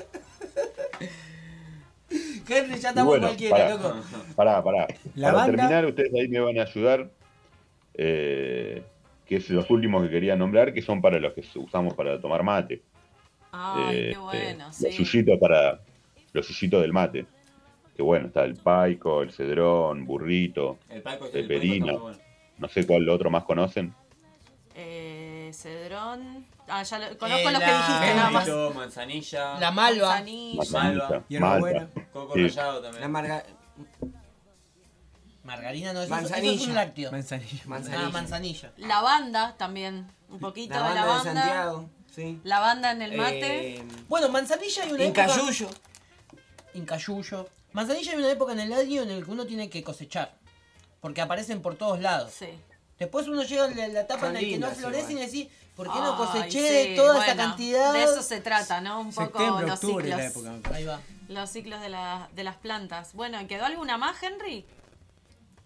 Henry, ya Y estamos bueno, cualquiera, pará, loco. pará, pará. La Para banda- terminar, ustedes ahí me van a ayudar, eh, que es los últimos que quería nombrar, que son para los que usamos para tomar mate. Ay, Eh, qué bueno, eh, sí. Los yuyitos para los yuyitos del mate. Que bueno, está el paico, el cedrón, burrito, El palco el peperina. palco está muy bueno. No sé cuál otro más conocen. Eh, cedrón. Ah, ya lo, conozco Eh, los que la- dijiste nada más. Mojito, manzanilla, La malva. Manzanilla. Manzanilla, Hierbabuena. malta. coco Sí. rallado La también. marga... Margarina no, eso, eso es Manzanilla. un lácteo. Manzanilla. manzanilla. Ah, manzanilla. Lavanda también. Un poquito La de banda de lavanda. Santiago, sí. Lavanda en el mate. Eh, Bueno, manzanilla hay una época... Incayuyo. Incayuyo. Manzanilla hay una época en el año en el que uno tiene que cosechar. Porque aparecen por todos lados. Sí. Después uno llega a la, la etapa Son en la que no lindas florecen igual. y decís, ¿por qué no Ay, coseché sí, de toda esa bueno, cantidad? De eso se trata, ¿no? Un poco Septiembre, los octubre es ciclos. la época. Ahí va. Los ciclos de, la- de las plantas. Bueno, ¿quedó alguna más, Henry?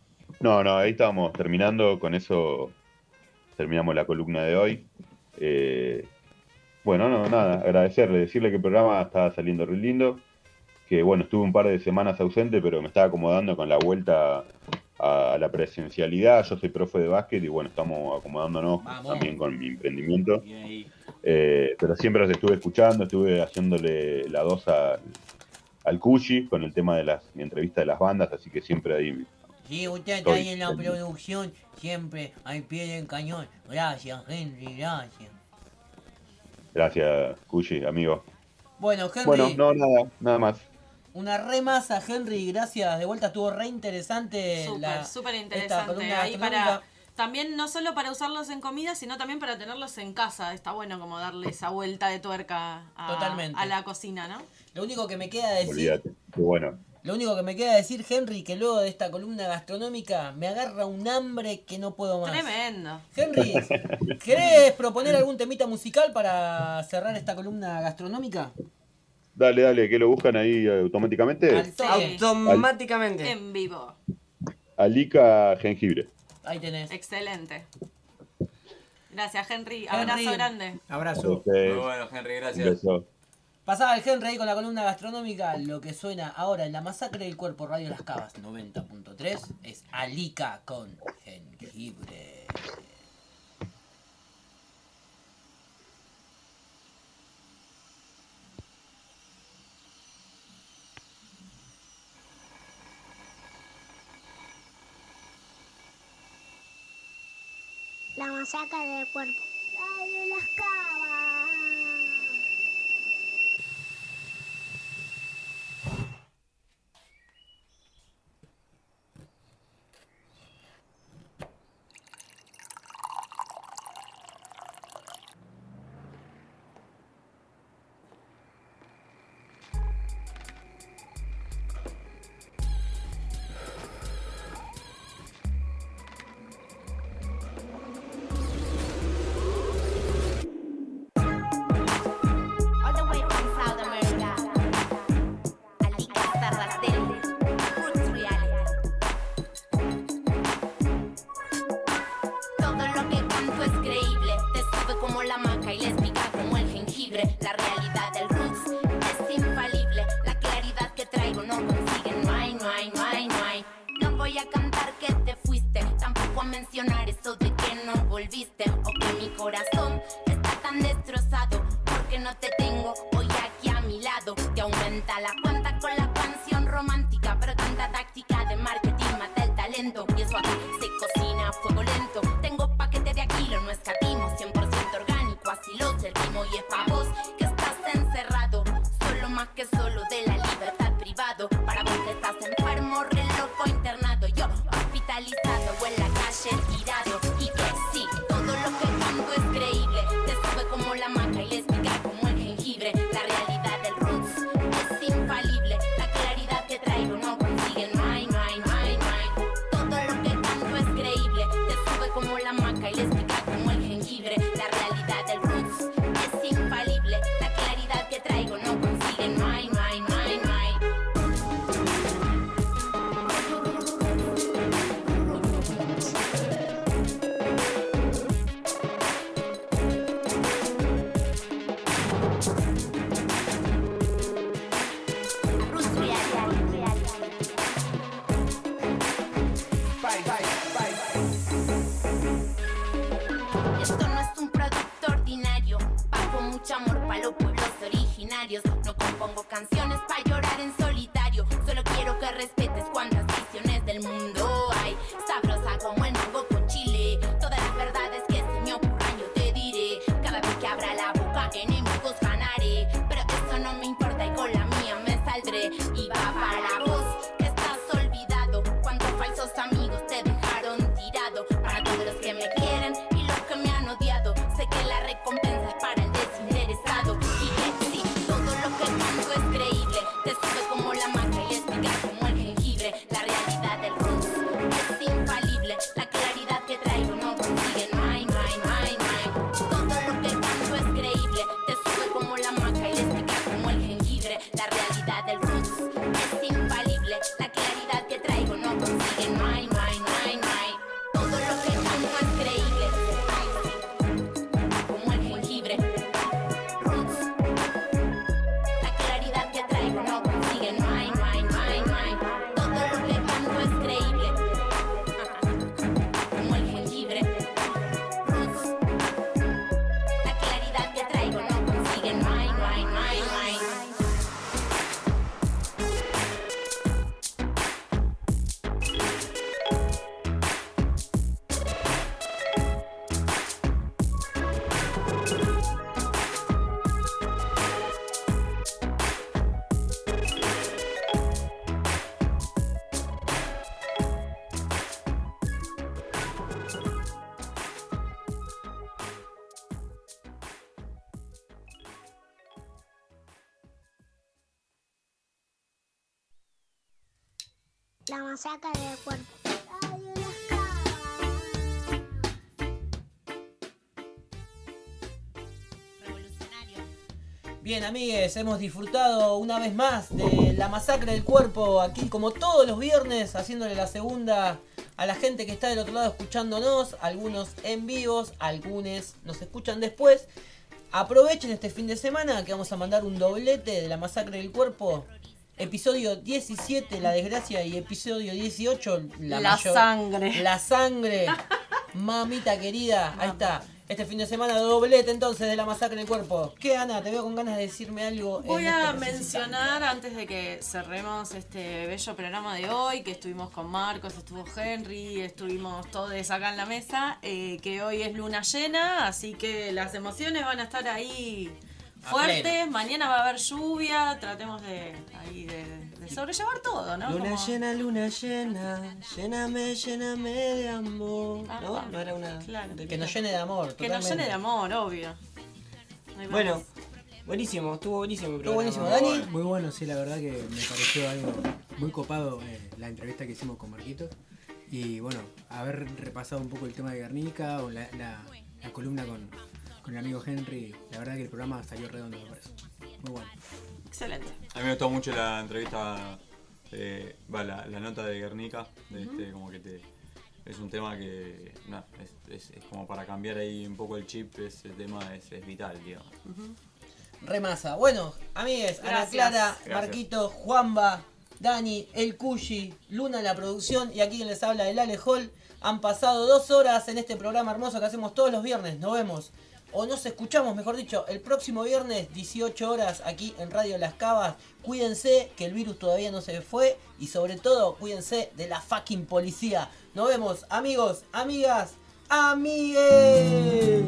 No, no, ahí estábamos terminando, con eso terminamos la columna de hoy. Eh, bueno, no, nada, agradecerle, decirle que el programa está saliendo re lindo, que bueno, estuve un par de semanas ausente, pero me estaba acomodando con la vuelta a, a la presencialidad. Yo soy profe de básquet y bueno, estamos acomodándonos Vamos. también con mi emprendimiento. Eh, pero siempre los estuve escuchando, estuve haciéndole la dos a, al Cushi con el tema de las entrevistas de las bandas, así que siempre ahí... Sí, usted está ahí en la producción, siempre al pie del cañón. Gracias, Henry, gracias. Gracias, Cushi, amigo. Bueno, Henry. Bueno, no, nada, nada más. Una re masa, Henry, gracias. De vuelta estuvo re interesante. Súper, súper interesante. Ahí para, también no solo para usarlos en comida, sino también para tenerlos en casa. Está bueno como darle esa vuelta de tuerca a, Totalmente. a la cocina, ¿no? Lo único que me queda decir... Olvídate, qué bueno. Lo único que me queda decir, Henry, que luego de esta columna gastronómica me agarra un hambre que no puedo más. Tremendo. Henry, ¿querés proponer algún temita musical para cerrar esta columna gastronómica? Dale, dale, que lo buscan ahí automáticamente. Sí. Automáticamente. Al... En vivo. Alica jengibre. Ahí tenés. Excelente. Gracias, Henry. Abrazo Henry. grande. Abrazo. Muy bueno, Henry, gracias. Un beso. Pasaba el Henry ahí con la columna gastronómica. Lo que suena ahora en la Masacre del Cuerpo Radio Las Cavas noventa punto tres es Alica con jengibre. La Masacre del Cuerpo Radio Las Cavas. Te sube como la maca y le explica como el jengibre. La realidad del roots es La masacre del cuerpo. Radio Las Bien, amigues, hemos disfrutado una vez más de la masacre del cuerpo, aquí como todos los viernes, haciéndole la segunda a la gente que está del otro lado escuchándonos, algunos en vivos, algunos nos escuchan después. Aprovechen este fin de semana que vamos a mandar un doblete de la masacre del cuerpo. Episodio diecisiete, la desgracia, y episodio dieciocho, la, La mayor- sangre. La sangre. Mamita querida, ahí está. Este fin de semana doblete entonces de la masacre del cuerpo. ¿Qué, Ana? Te veo con ganas de decirme algo. en Voy este a preciso mencionar, antes de que cerremos este bello programa de hoy, que estuvimos con Marcos, estuvo Henry, estuvimos todos acá en la mesa, eh, que hoy es luna llena, así que las emociones van a estar ahí A fuertes. pleno. Mañana va a haber lluvia, tratemos de, ahí de, de sobrellevar todo, ¿no? Luna Como- llena, luna llena, lléname, lléname de amor. Ah, ¿No? ah, ¿No era una...? claro. Que nos llene de amor. Que nos llene de amor, obvio. No hay Bueno, más. buenísimo, estuvo buenísimo el Estuvo programa. buenísimo, Dani. Muy bueno, sí, la verdad que me pareció algo muy copado eh, la entrevista que hicimos con Marquito. Y bueno, haber repasado un poco el tema de Guernica o la, la, la columna con, con el amigo Henry, la verdad que el programa salió redondo, me parece. Muy bueno. Excelente. A mí me gustó mucho la entrevista, eh, va, la, la nota de Guernica, de este, como que te, es un tema que nah, es, es, es como para cambiar ahí un poco el chip, ese tema es, es vital, tío. Remasa. Bueno, amigues, Ana Gracias. Clara, Gracias. Marquito, Juanba, Dani, El Cuyi, Luna en la producción y aquí quien les habla el Ale Hall. Han pasado dos horas en este programa hermoso que hacemos todos los viernes. Nos vemos, o nos escuchamos, mejor dicho, el próximo viernes, dieciocho horas, aquí en Radio Las Cavas. Cuídense, que el virus todavía no se fue. Y sobre todo, cuídense de la fucking policía. Nos vemos, amigos, amigas, amigues.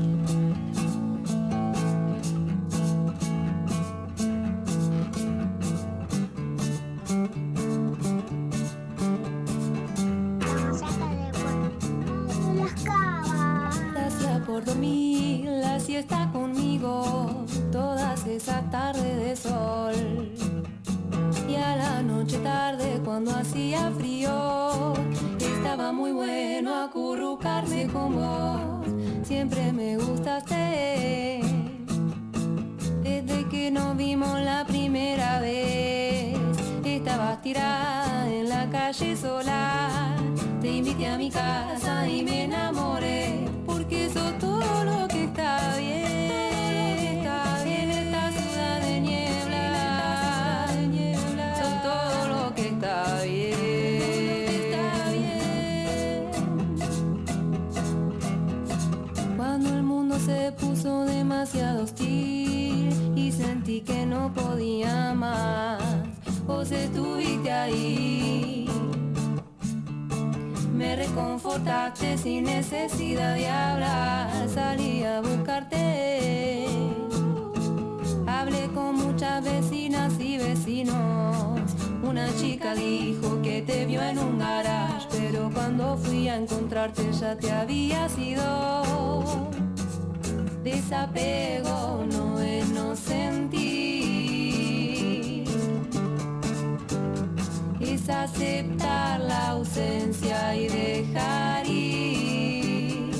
Gracias por dormir la siesta conmigo todas esas tardes de sol. Y a la noche tarde cuando hacía frío estaba muy bueno acurrucarme con vos. Siempre me gustaste desde que nos vimos la primera vez. Estabas tirada en la calle sola. Te invité a mi casa y me enamoré, porque sos todo lo que está bien, está bien en esta ciudad de niebla, sos todo lo que está bien, está bien. Cuando el mundo se puso demasiado hostil y sentí que no podía más, vos estuviste ahí. Me reconfortaste sin necesidad de hablar, salí a buscarte. Hablé con muchas vecinas y vecinos. Una chica dijo que te vio en un garage, pero cuando fui a encontrarte ya te habías ido. Desapego no es no sentir, es aceptar la ausencia y dejar ir.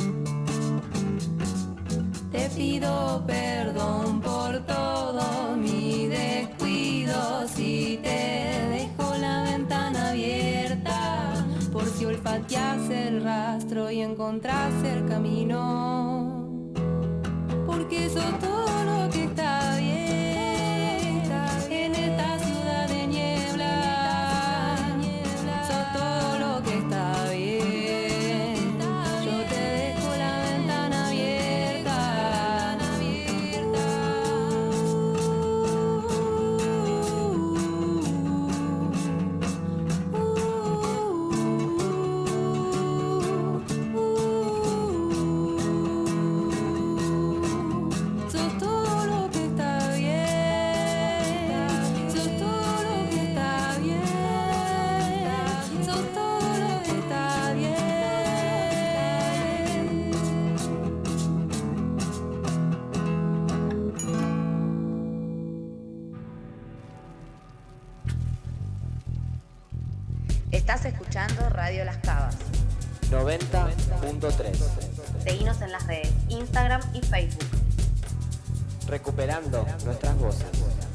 Te pido perdón por todo mi descuido, si te dejo la ventana abierta, por si olfateas el rastro y encontrás el camino, porque sos todo lo que está bien en esta ciudad de niebla, sos todo lo que está bien. Yo te dejo la ventana abierta, sos Estás escuchando Radio Las Cavas. noventa punto tres. Seguinos en las redes Instagram y Facebook. Recuperando nuestras voces.